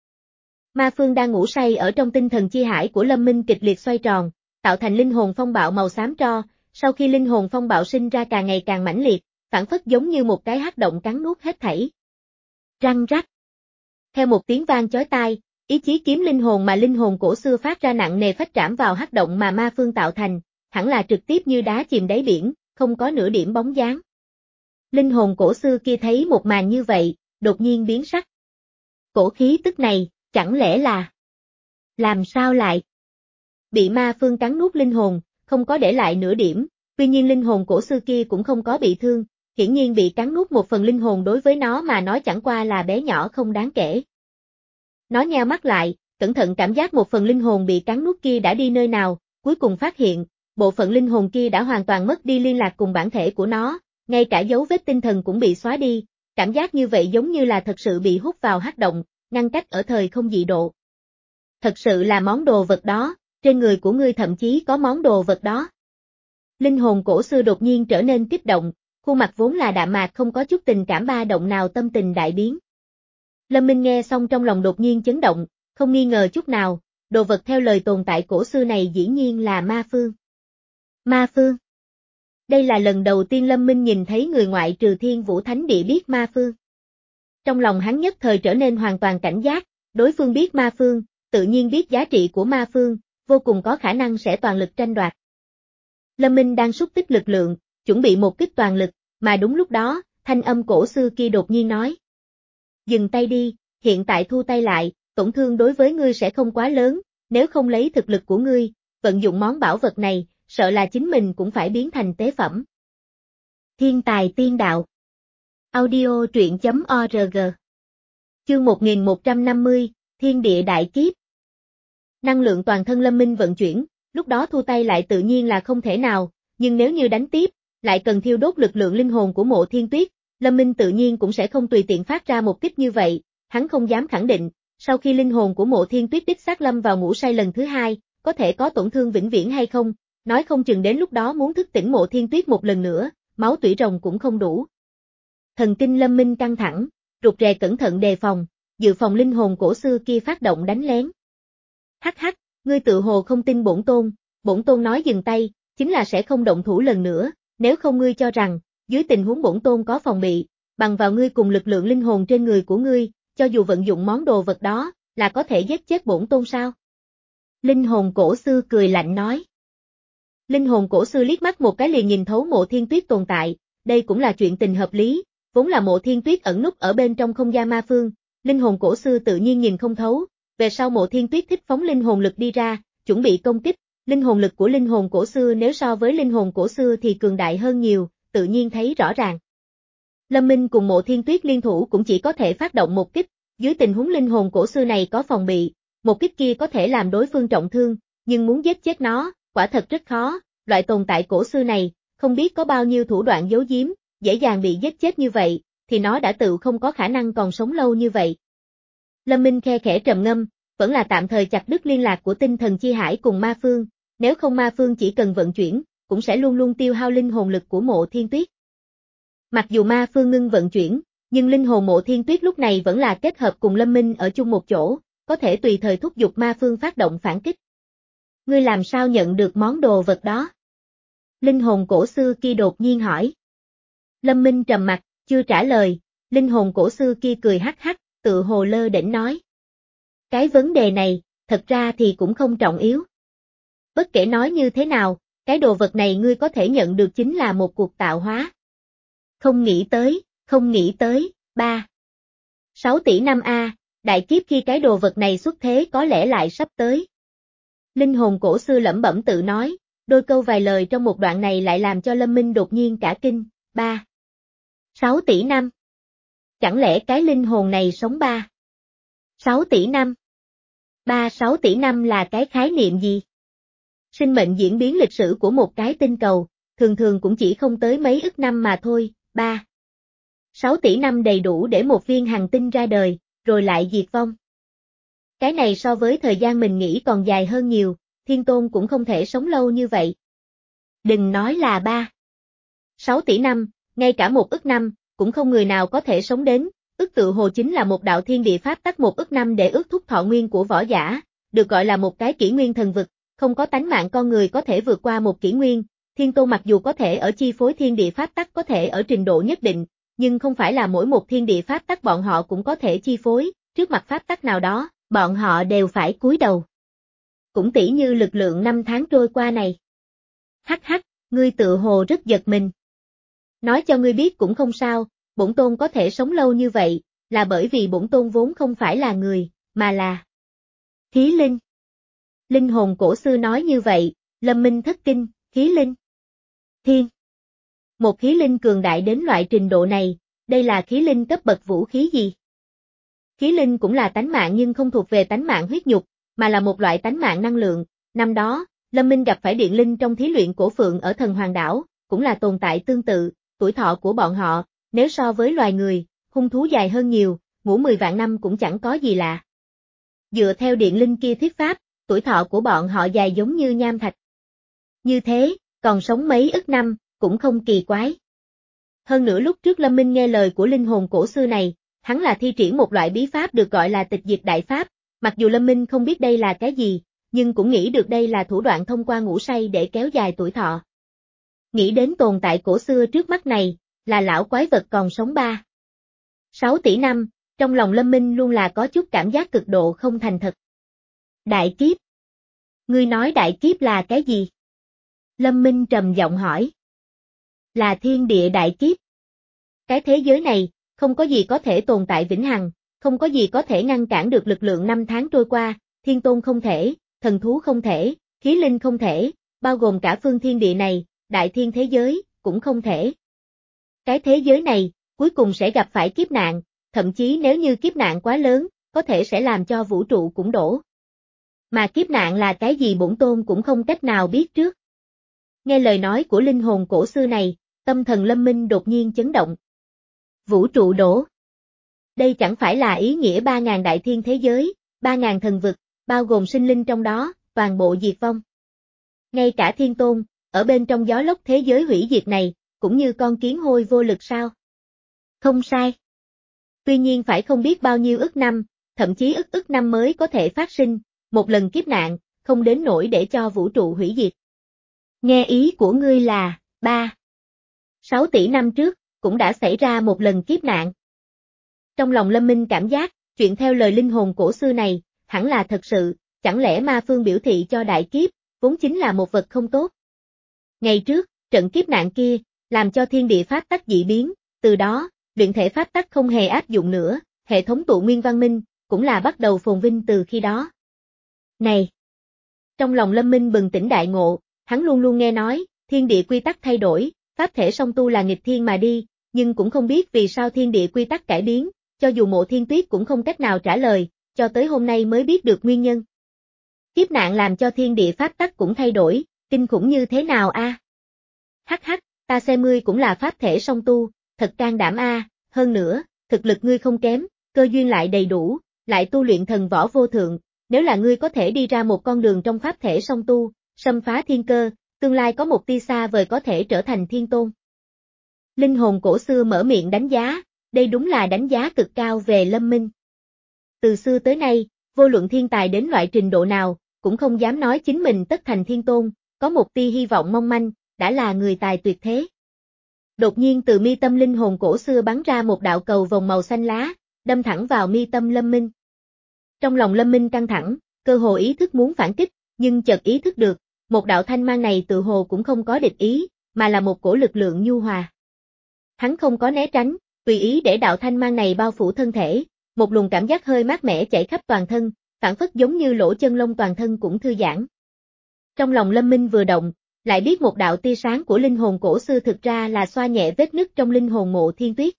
Ma phương đang ngủ say ở trong tinh thần chi hải của Lâm Minh kịch liệt xoay tròn, tạo thành linh hồn phong bạo màu xám tro, sau khi linh hồn phong bạo sinh ra càng ngày càng mãnh liệt, phản phất giống như một cái hắc động cắn nuốt hết thảy. Răng rắc. Theo một tiếng vang chói tai, ý chí kiếm linh hồn mà linh hồn cổ xưa phát ra nặng nề phách trảm vào hắc động mà ma phương tạo thành, hẳn là trực tiếp như đá chìm đáy biển, không có nửa điểm bóng dáng. Linh hồn cổ xưa kia thấy một màn như vậy, đột nhiên biến sắc. Cổ khí tức này, chẳng lẽ là... Làm sao lại? Bị ma phương cắn nuốt linh hồn, không có để lại nửa điểm, Tuy nhiên linh hồn cổ sư kia cũng không có bị thương, hiển nhiên bị cắn nuốt một phần linh hồn đối với nó mà nói chẳng qua là bé nhỏ không đáng kể. Nó nheo mắt lại, cẩn thận cảm giác một phần linh hồn bị cắn nuốt kia đã đi nơi nào, cuối cùng phát hiện, bộ phận linh hồn kia đã hoàn toàn mất đi liên lạc cùng bản thể của nó, ngay cả dấu vết tinh thần cũng bị xóa đi, cảm giác như vậy giống như là thật sự bị hút vào hắc động, ngăn cách ở thời không dị độ. Thật sự là món đồ vật đó, trên người của ngươi thậm chí có món đồ vật đó. Linh hồn cổ sư đột nhiên trở nên kích động, khuôn mặt vốn là đạm mạc không có chút tình cảm ba động nào tâm tình đại biến. Lâm Minh nghe xong trong lòng đột nhiên chấn động, không nghi ngờ chút nào, đồ vật theo lời tồn tại cổ sư này dĩ nhiên là ma phương. Ma phương. Đây là lần đầu tiên Lâm Minh nhìn thấy người ngoại trừ Thiên Vũ Thánh Địa biết ma phương. Trong lòng hắn nhất thời trở nên hoàn toàn cảnh giác, đối phương biết ma phương, tự nhiên biết giá trị của ma phương, vô cùng có khả năng sẽ toàn lực tranh đoạt. Lâm Minh đang xúc tích lực lượng, chuẩn bị một kích toàn lực, mà đúng lúc đó, thanh âm cổ sư kia đột nhiên nói. Dừng tay đi, hiện tại thu tay lại, tổn thương đối với ngươi sẽ không quá lớn, nếu không lấy thực lực của ngươi, vận dụng món bảo vật này, sợ là chính mình cũng phải biến thành tế phẩm. Thiên tài tiên đạo. Audio truyện chấm org. Chương một nghìn một trăm năm mươi, Thiên địa đại kiếp. Năng lượng toàn thân Lâm Minh vận chuyển, lúc đó thu tay lại tự nhiên là không thể nào, nhưng nếu như đánh tiếp, lại cần thiêu đốt lực lượng linh hồn của Mộ Thiên Tuyết, Lâm Minh tự nhiên cũng sẽ không tùy tiện phát ra một kích như vậy, hắn không dám khẳng định, sau khi linh hồn của Mộ Thiên Tuyết đích xác lâm vào ngủ say lần thứ hai, có thể có tổn thương vĩnh viễn hay không, nói không chừng đến lúc đó muốn thức tỉnh Mộ Thiên Tuyết một lần nữa, máu tủy rồng cũng không đủ. Thần kinh Lâm Minh căng thẳng, rụt rè cẩn thận đề phòng, dự phòng linh hồn cổ sư kia phát động đánh lén. Hắc hắc, ngươi tự hồ không tin bổn tôn, bổn tôn nói dừng tay, chính là sẽ không động thủ lần nữa, nếu không ngươi cho rằng, dưới tình huống bổn tôn có phòng bị, bằng vào ngươi cùng lực lượng linh hồn trên người của ngươi, cho dù vận dụng món đồ vật đó, là có thể giết chết bổn tôn sao? Linh hồn cổ sư cười lạnh nói. Linh hồn cổ sư liếc mắt một cái liền nhìn thấu Mộ Thiên Tuyết tồn tại, đây cũng là chuyện tình hợp lý, vốn là Mộ Thiên Tuyết ẩn núp ở bên trong không gian ma phương, linh hồn cổ sư tự nhiên nhìn không thấu, về sau Mộ Thiên Tuyết thích phóng linh hồn lực đi ra, chuẩn bị công kích, linh hồn lực của linh hồn cổ sư nếu so với linh hồn cổ sư thì cường đại hơn nhiều, tự nhiên thấy rõ ràng. Lâm Minh cùng Mộ Thiên Tuyết liên thủ cũng chỉ có thể phát động một kích, dưới tình huống linh hồn cổ sư này có phòng bị, một kích kia có thể làm đối phương trọng thương, nhưng muốn giết chết nó, quả thật rất khó, loại tồn tại cổ sư này, không biết có bao nhiêu thủ đoạn giấu giếm, dễ dàng bị giết chết như vậy, thì nó đã tự không có khả năng còn sống lâu như vậy. Lâm Minh khe khẽ trầm ngâm, vẫn là tạm thời chặt đứt liên lạc của tinh thần chi hải cùng ma phương, nếu không ma phương chỉ cần vận chuyển, cũng sẽ luôn luôn tiêu hao linh hồn lực của Mộ Thiên Tuyết. Mặc dù ma phương ngưng vận chuyển, nhưng linh hồn Mộ Thiên Tuyết lúc này vẫn là kết hợp cùng Lâm Minh ở chung một chỗ, có thể tùy thời thúc giục ma phương phát động phản kích. Ngươi làm sao nhận được món đồ vật đó? Linh hồn cổ sư kia đột nhiên hỏi. Lâm Minh trầm mặt, chưa trả lời, linh hồn cổ sư kia cười hắc hắc, tự hồ lơ đễnh nói. Cái vấn đề này, thật ra thì cũng không trọng yếu. Bất kể nói như thế nào, cái đồ vật này ngươi có thể nhận được chính là một cuộc tạo hóa. Không nghĩ tới, không nghĩ tới, ba. sáu tỷ năm A, đại kiếp khi cái đồ vật này xuất thế có lẽ lại sắp tới. Linh hồn cổ sư lẩm bẩm tự nói, đôi câu vài lời trong một đoạn này lại làm cho Lâm Minh đột nhiên cả kinh, ba. sáu tỷ năm. Chẳng lẽ cái linh hồn này sống ba. sáu tỷ năm. ba sáu tỷ năm là cái khái niệm gì? Sinh mệnh diễn biến lịch sử của một cái tinh cầu, thường thường cũng chỉ không tới mấy ức năm mà thôi, ba. sáu tỷ năm đầy đủ để một viên hành tinh ra đời, rồi lại diệt vong. Cái này so với thời gian mình nghĩ còn dài hơn nhiều, Thiên Tôn cũng không thể sống lâu như vậy. Đừng nói là ba. sáu tỷ năm, ngay cả một ức năm, cũng không người nào có thể sống đến, ức tự hồ chính là một đạo thiên địa pháp tắc một ức năm để ước thúc thọ nguyên của võ giả, được gọi là một cái kỷ nguyên thần vực, không có tánh mạng con người có thể vượt qua một kỷ nguyên, Thiên Tôn mặc dù có thể ở chi phối thiên địa pháp tắc có thể ở trình độ nhất định, nhưng không phải là mỗi một thiên địa pháp tắc bọn họ cũng có thể chi phối, trước mặt pháp tắc nào đó, bọn họ đều phải cúi đầu. Cũng tỉ như lực lượng năm tháng trôi qua này. Hắc hắc, ngươi tự hồ rất giật mình. Nói cho ngươi biết cũng không sao, bổn tôn có thể sống lâu như vậy, là bởi vì bổn tôn vốn không phải là người, mà là khí linh. Linh hồn cổ sư nói như vậy, Lâm Minh thất kinh, khí linh. Thiên. Một khí linh cường đại đến loại trình độ này, đây là khí linh cấp bậc vũ khí gì? Khí linh cũng là tánh mạng nhưng không thuộc về tánh mạng huyết nhục, mà là một loại tánh mạng năng lượng. Năm đó, Lâm Minh gặp phải điện linh trong thí luyện cổ phượng ở thần hoàng đảo, cũng là tồn tại tương tự, tuổi thọ của bọn họ, nếu so với loài người, hung thú dài hơn nhiều, ngủ mười vạn năm cũng chẳng có gì lạ. Dựa theo điện linh kia thuyết pháp, tuổi thọ của bọn họ dài giống như nham thạch. Như thế, còn sống mấy ức năm, cũng không kỳ quái. Hơn nữa lúc trước Lâm Minh nghe lời của linh hồn cổ xưa này, hắn là thi triển một loại bí pháp được gọi là tịch diệt đại pháp, mặc dù Lâm Minh không biết đây là cái gì, nhưng cũng nghĩ được đây là thủ đoạn thông qua ngủ say để kéo dài tuổi thọ. Nghĩ đến tồn tại cổ xưa trước mắt này, là lão quái vật còn sống ba. sáu tỷ năm, trong lòng Lâm Minh luôn là có chút cảm giác cực độ không thành thật. Đại kiếp. Ngươi nói đại kiếp là cái gì? Lâm Minh trầm giọng hỏi. Là thiên địa đại kiếp. Cái thế giới này, không có gì có thể tồn tại vĩnh hằng, không có gì có thể ngăn cản được lực lượng năm tháng trôi qua, thiên tôn không thể, thần thú không thể, khí linh không thể, bao gồm cả phương thiên địa này, đại thiên thế giới, cũng không thể. Cái thế giới này, cuối cùng sẽ gặp phải kiếp nạn, thậm chí nếu như kiếp nạn quá lớn, có thể sẽ làm cho vũ trụ cũng đổ. Mà kiếp nạn là cái gì bổn tôn cũng không cách nào biết trước. Nghe lời nói của linh hồn cổ xưa này, tâm thần Lâm Minh đột nhiên chấn động. Vũ trụ đổ. Đây chẳng phải là ý nghĩa ba ngàn đại thiên thế giới, ba ngàn thần vực, bao gồm sinh linh trong đó, toàn bộ diệt vong. Ngay cả thiên tôn, ở bên trong gió lốc thế giới hủy diệt này, cũng như con kiến hôi vô lực sao? Không sai. Tuy nhiên phải không biết bao nhiêu ức năm, thậm chí ức ức năm mới có thể phát sinh, một lần kiếp nạn, không đến nỗi để cho vũ trụ hủy diệt. Nghe ý của ngươi là, ba. sáu tỷ năm trước, cũng đã xảy ra một lần kiếp nạn. Trong lòng Lâm Minh cảm giác, chuyện theo lời linh hồn cổ xưa này, hẳn là thật sự, chẳng lẽ ma phương biểu thị cho đại kiếp, vốn chính là một vật không tốt. Ngày trước, trận kiếp nạn kia, làm cho thiên địa pháp tắc dị biến, từ đó, luyện thể pháp tắc không hề áp dụng nữa, hệ thống tụ nguyên văn minh, cũng là bắt đầu phồn vinh từ khi đó. Này! Trong lòng Lâm Minh bừng tỉnh đại ngộ, hắn luôn luôn nghe nói, thiên địa quy tắc thay đổi, pháp thể song tu là nghịch thiên mà đi, nhưng cũng không biết vì sao thiên địa quy tắc cải biến, cho dù Mộ Thiên Tuyết cũng không cách nào trả lời, cho tới hôm nay mới biết được nguyên nhân. Kiếp nạn làm cho thiên địa pháp tắc cũng thay đổi, kinh khủng như thế nào a? À? Hắc hắc, ta xem ngươi cũng là pháp thể song tu, thật can đảm a, à. Hơn nữa, thực lực ngươi không kém, cơ duyên lại đầy đủ, lại tu luyện thần võ vô thượng, nếu là ngươi có thể đi ra một con đường trong pháp thể song tu, xâm phá thiên cơ, tương lai có một tia xa vời có thể trở thành thiên tôn. Linh hồn cổ xưa mở miệng đánh giá, đây đúng là đánh giá cực cao về Lâm Minh. Từ xưa tới nay, vô luận thiên tài đến loại trình độ nào, cũng không dám nói chính mình tất thành thiên tôn, có một tia hy vọng mong manh, đã là người tài tuyệt thế. Đột nhiên từ mi tâm linh hồn cổ xưa bắn ra một đạo cầu vòng màu xanh lá, đâm thẳng vào mi tâm Lâm Minh. Trong lòng Lâm Minh căng thẳng, cơ hồ ý thức muốn phản kích, nhưng chợt ý thức được, một đạo thanh mang này tự hồ cũng không có địch ý, mà là một cổ lực lượng nhu hòa. Hắn không có né tránh, tùy ý để đạo thanh mang này bao phủ thân thể, một luồng cảm giác hơi mát mẻ chảy khắp toàn thân, phản phất giống như lỗ chân lông toàn thân cũng thư giãn. Trong lòng Lâm Minh vừa động, lại biết một đạo tia sáng của linh hồn cổ xưa thực ra là xoa nhẹ vết nứt trong linh hồn Mộ Thiên Tuyết.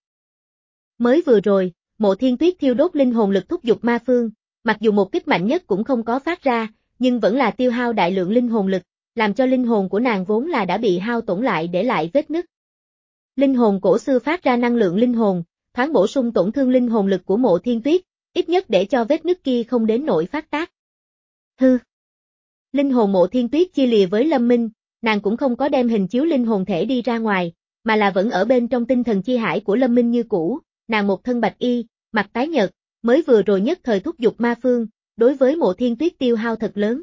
Mới vừa rồi, Mộ Thiên Tuyết thiêu đốt linh hồn lực thúc giục ma phương, mặc dù một kích mạnh nhất cũng không có phát ra, nhưng vẫn là tiêu hao đại lượng linh hồn lực, làm cho linh hồn của nàng vốn là đã bị hao tổn lại để lại vết nứt. Linh hồn cổ xưa phát ra năng lượng linh hồn, thoáng bổ sung tổn thương linh hồn lực của Mộ Thiên Tuyết, ít nhất để cho vết nứt kia không đến nỗi phát tác. Hư. Linh hồn Mộ Thiên Tuyết chia lìa với Lâm Minh, nàng cũng không có đem hình chiếu linh hồn thể đi ra ngoài, mà là vẫn ở bên trong tinh thần chi hải của Lâm Minh như cũ, nàng một thân bạch y, mặt tái nhợt, mới vừa rồi nhất thời thúc giục ma phương, đối với Mộ Thiên Tuyết tiêu hao thật lớn.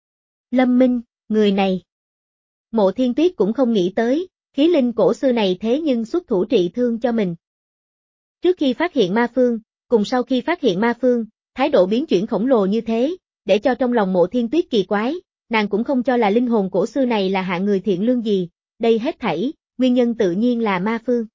Lâm Minh, người này. Mộ Thiên Tuyết cũng không nghĩ tới, khí linh cổ xưa này thế nhưng xuất thủ trị thương cho mình. Trước khi phát hiện ma phương, cùng sau khi phát hiện ma phương, thái độ biến chuyển khổng lồ như thế, để cho trong lòng Mộ Thiên Tuyết kỳ quái, nàng cũng không cho là linh hồn cổ xưa này là hạng người thiện lương gì, đây hết thảy, nguyên nhân tự nhiên là ma phương.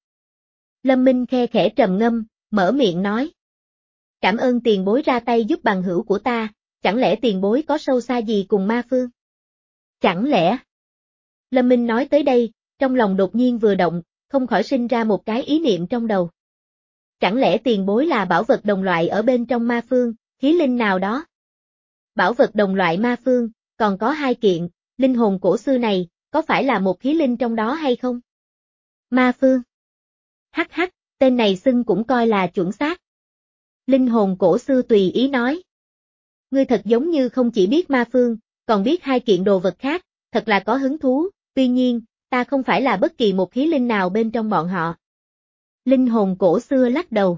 Lâm Minh khe khẽ trầm ngâm, mở miệng nói. Cảm ơn tiền bối ra tay giúp bằng hữu của ta, chẳng lẽ tiền bối có sâu xa gì cùng ma phương? Chẳng lẽ? Lâm Minh nói tới đây, trong lòng đột nhiên vừa động, không khỏi sinh ra một cái ý niệm trong đầu. Chẳng lẽ tiền bối là bảo vật đồng loại ở bên trong ma phương, khí linh nào đó? Bảo vật đồng loại ma phương, còn có hai kiện, linh hồn cổ xưa này, có phải là một khí linh trong đó hay không? Ma phương. Hắc hắc, tên này xưng cũng coi là chuẩn xác. Linh hồn cổ xưa tùy ý nói. Ngươi thật giống như không chỉ biết ma phương, còn biết hai kiện đồ vật khác, thật là có hứng thú, tuy nhiên, ta không phải là bất kỳ một khí linh nào bên trong bọn họ. Linh hồn cổ xưa lắc đầu.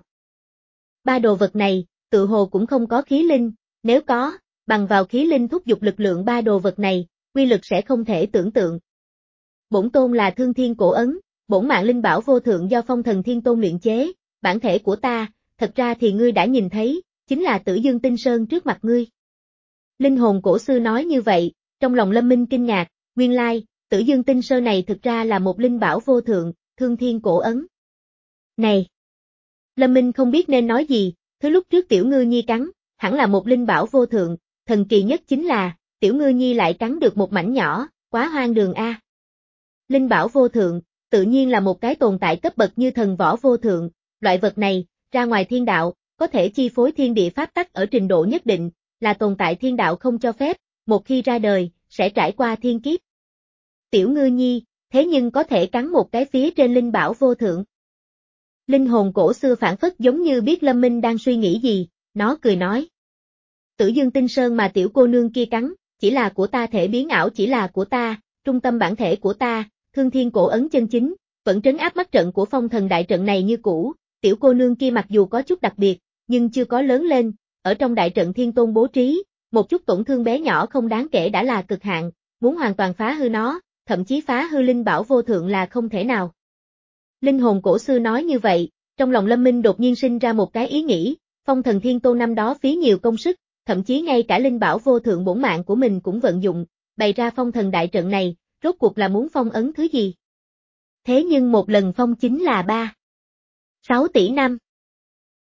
Ba đồ vật này, tự hồ cũng không có khí linh, nếu có, bằng vào khí linh thúc giục lực lượng ba đồ vật này, quy lực sẽ không thể tưởng tượng. Bổn tôn là Thương Thiên Cổ Ấn, bổn mạng linh bảo vô thượng do Phong Thần Thiên Tôn luyện chế, bản thể của ta, thật ra thì ngươi đã nhìn thấy, chính là Tử Dương Tinh Sơn trước mặt ngươi. Linh hồn cổ sư nói như vậy, trong lòng Lâm Minh kinh ngạc, nguyên lai, Tử Dương Tinh Sơn này thực ra là một linh bảo vô thượng, Thương Thiên Cổ Ấn. Này! Lâm Minh không biết nên nói gì, thứ lúc trước Tiểu Ngư Nhi cắn, hẳn là một linh bảo vô thượng, thần kỳ nhất chính là, Tiểu Ngư Nhi lại cắn được một mảnh nhỏ, quá hoang đường a. Linh bảo vô thượng, tự nhiên là một cái tồn tại cấp bậc như thần võ vô thượng, loại vật này, ra ngoài thiên đạo, có thể chi phối thiên địa pháp tắc ở trình độ nhất định, là tồn tại thiên đạo không cho phép, một khi ra đời, sẽ trải qua thiên kiếp. Tiểu Ngư Nhi, thế nhưng có thể cắn một cái phía trên linh bảo vô thượng. Linh hồn cổ xưa phản phất giống như biết Lâm Minh đang suy nghĩ gì, nó cười nói. Tử Dương Tinh Sơn mà tiểu cô nương kia cắn, chỉ là của ta, thể biến ảo chỉ là của ta, trung tâm bản thể của ta, Thương Thiên Cổ Ấn chân chính, vẫn trấn áp mắt trận của phong thần đại trận này như cũ, tiểu cô nương kia mặc dù có chút đặc biệt, nhưng chưa có lớn lên, ở trong đại trận Thiên Tôn bố trí, một chút tổn thương bé nhỏ không đáng kể đã là cực hạn, muốn hoàn toàn phá hư nó, thậm chí phá hư linh bảo vô thượng là không thể nào. Linh hồn cổ sư nói như vậy, trong lòng Lâm Minh đột nhiên sinh ra một cái ý nghĩ, Phong Thần Thiên Tôn năm đó phí nhiều công sức, thậm chí ngay cả linh bảo vô thượng bổn mạng của mình cũng vận dụng, bày ra phong thần đại trận này, rốt cuộc là muốn phong ấn thứ gì? Thế nhưng một lần phong chính là ba, sáu tỷ năm.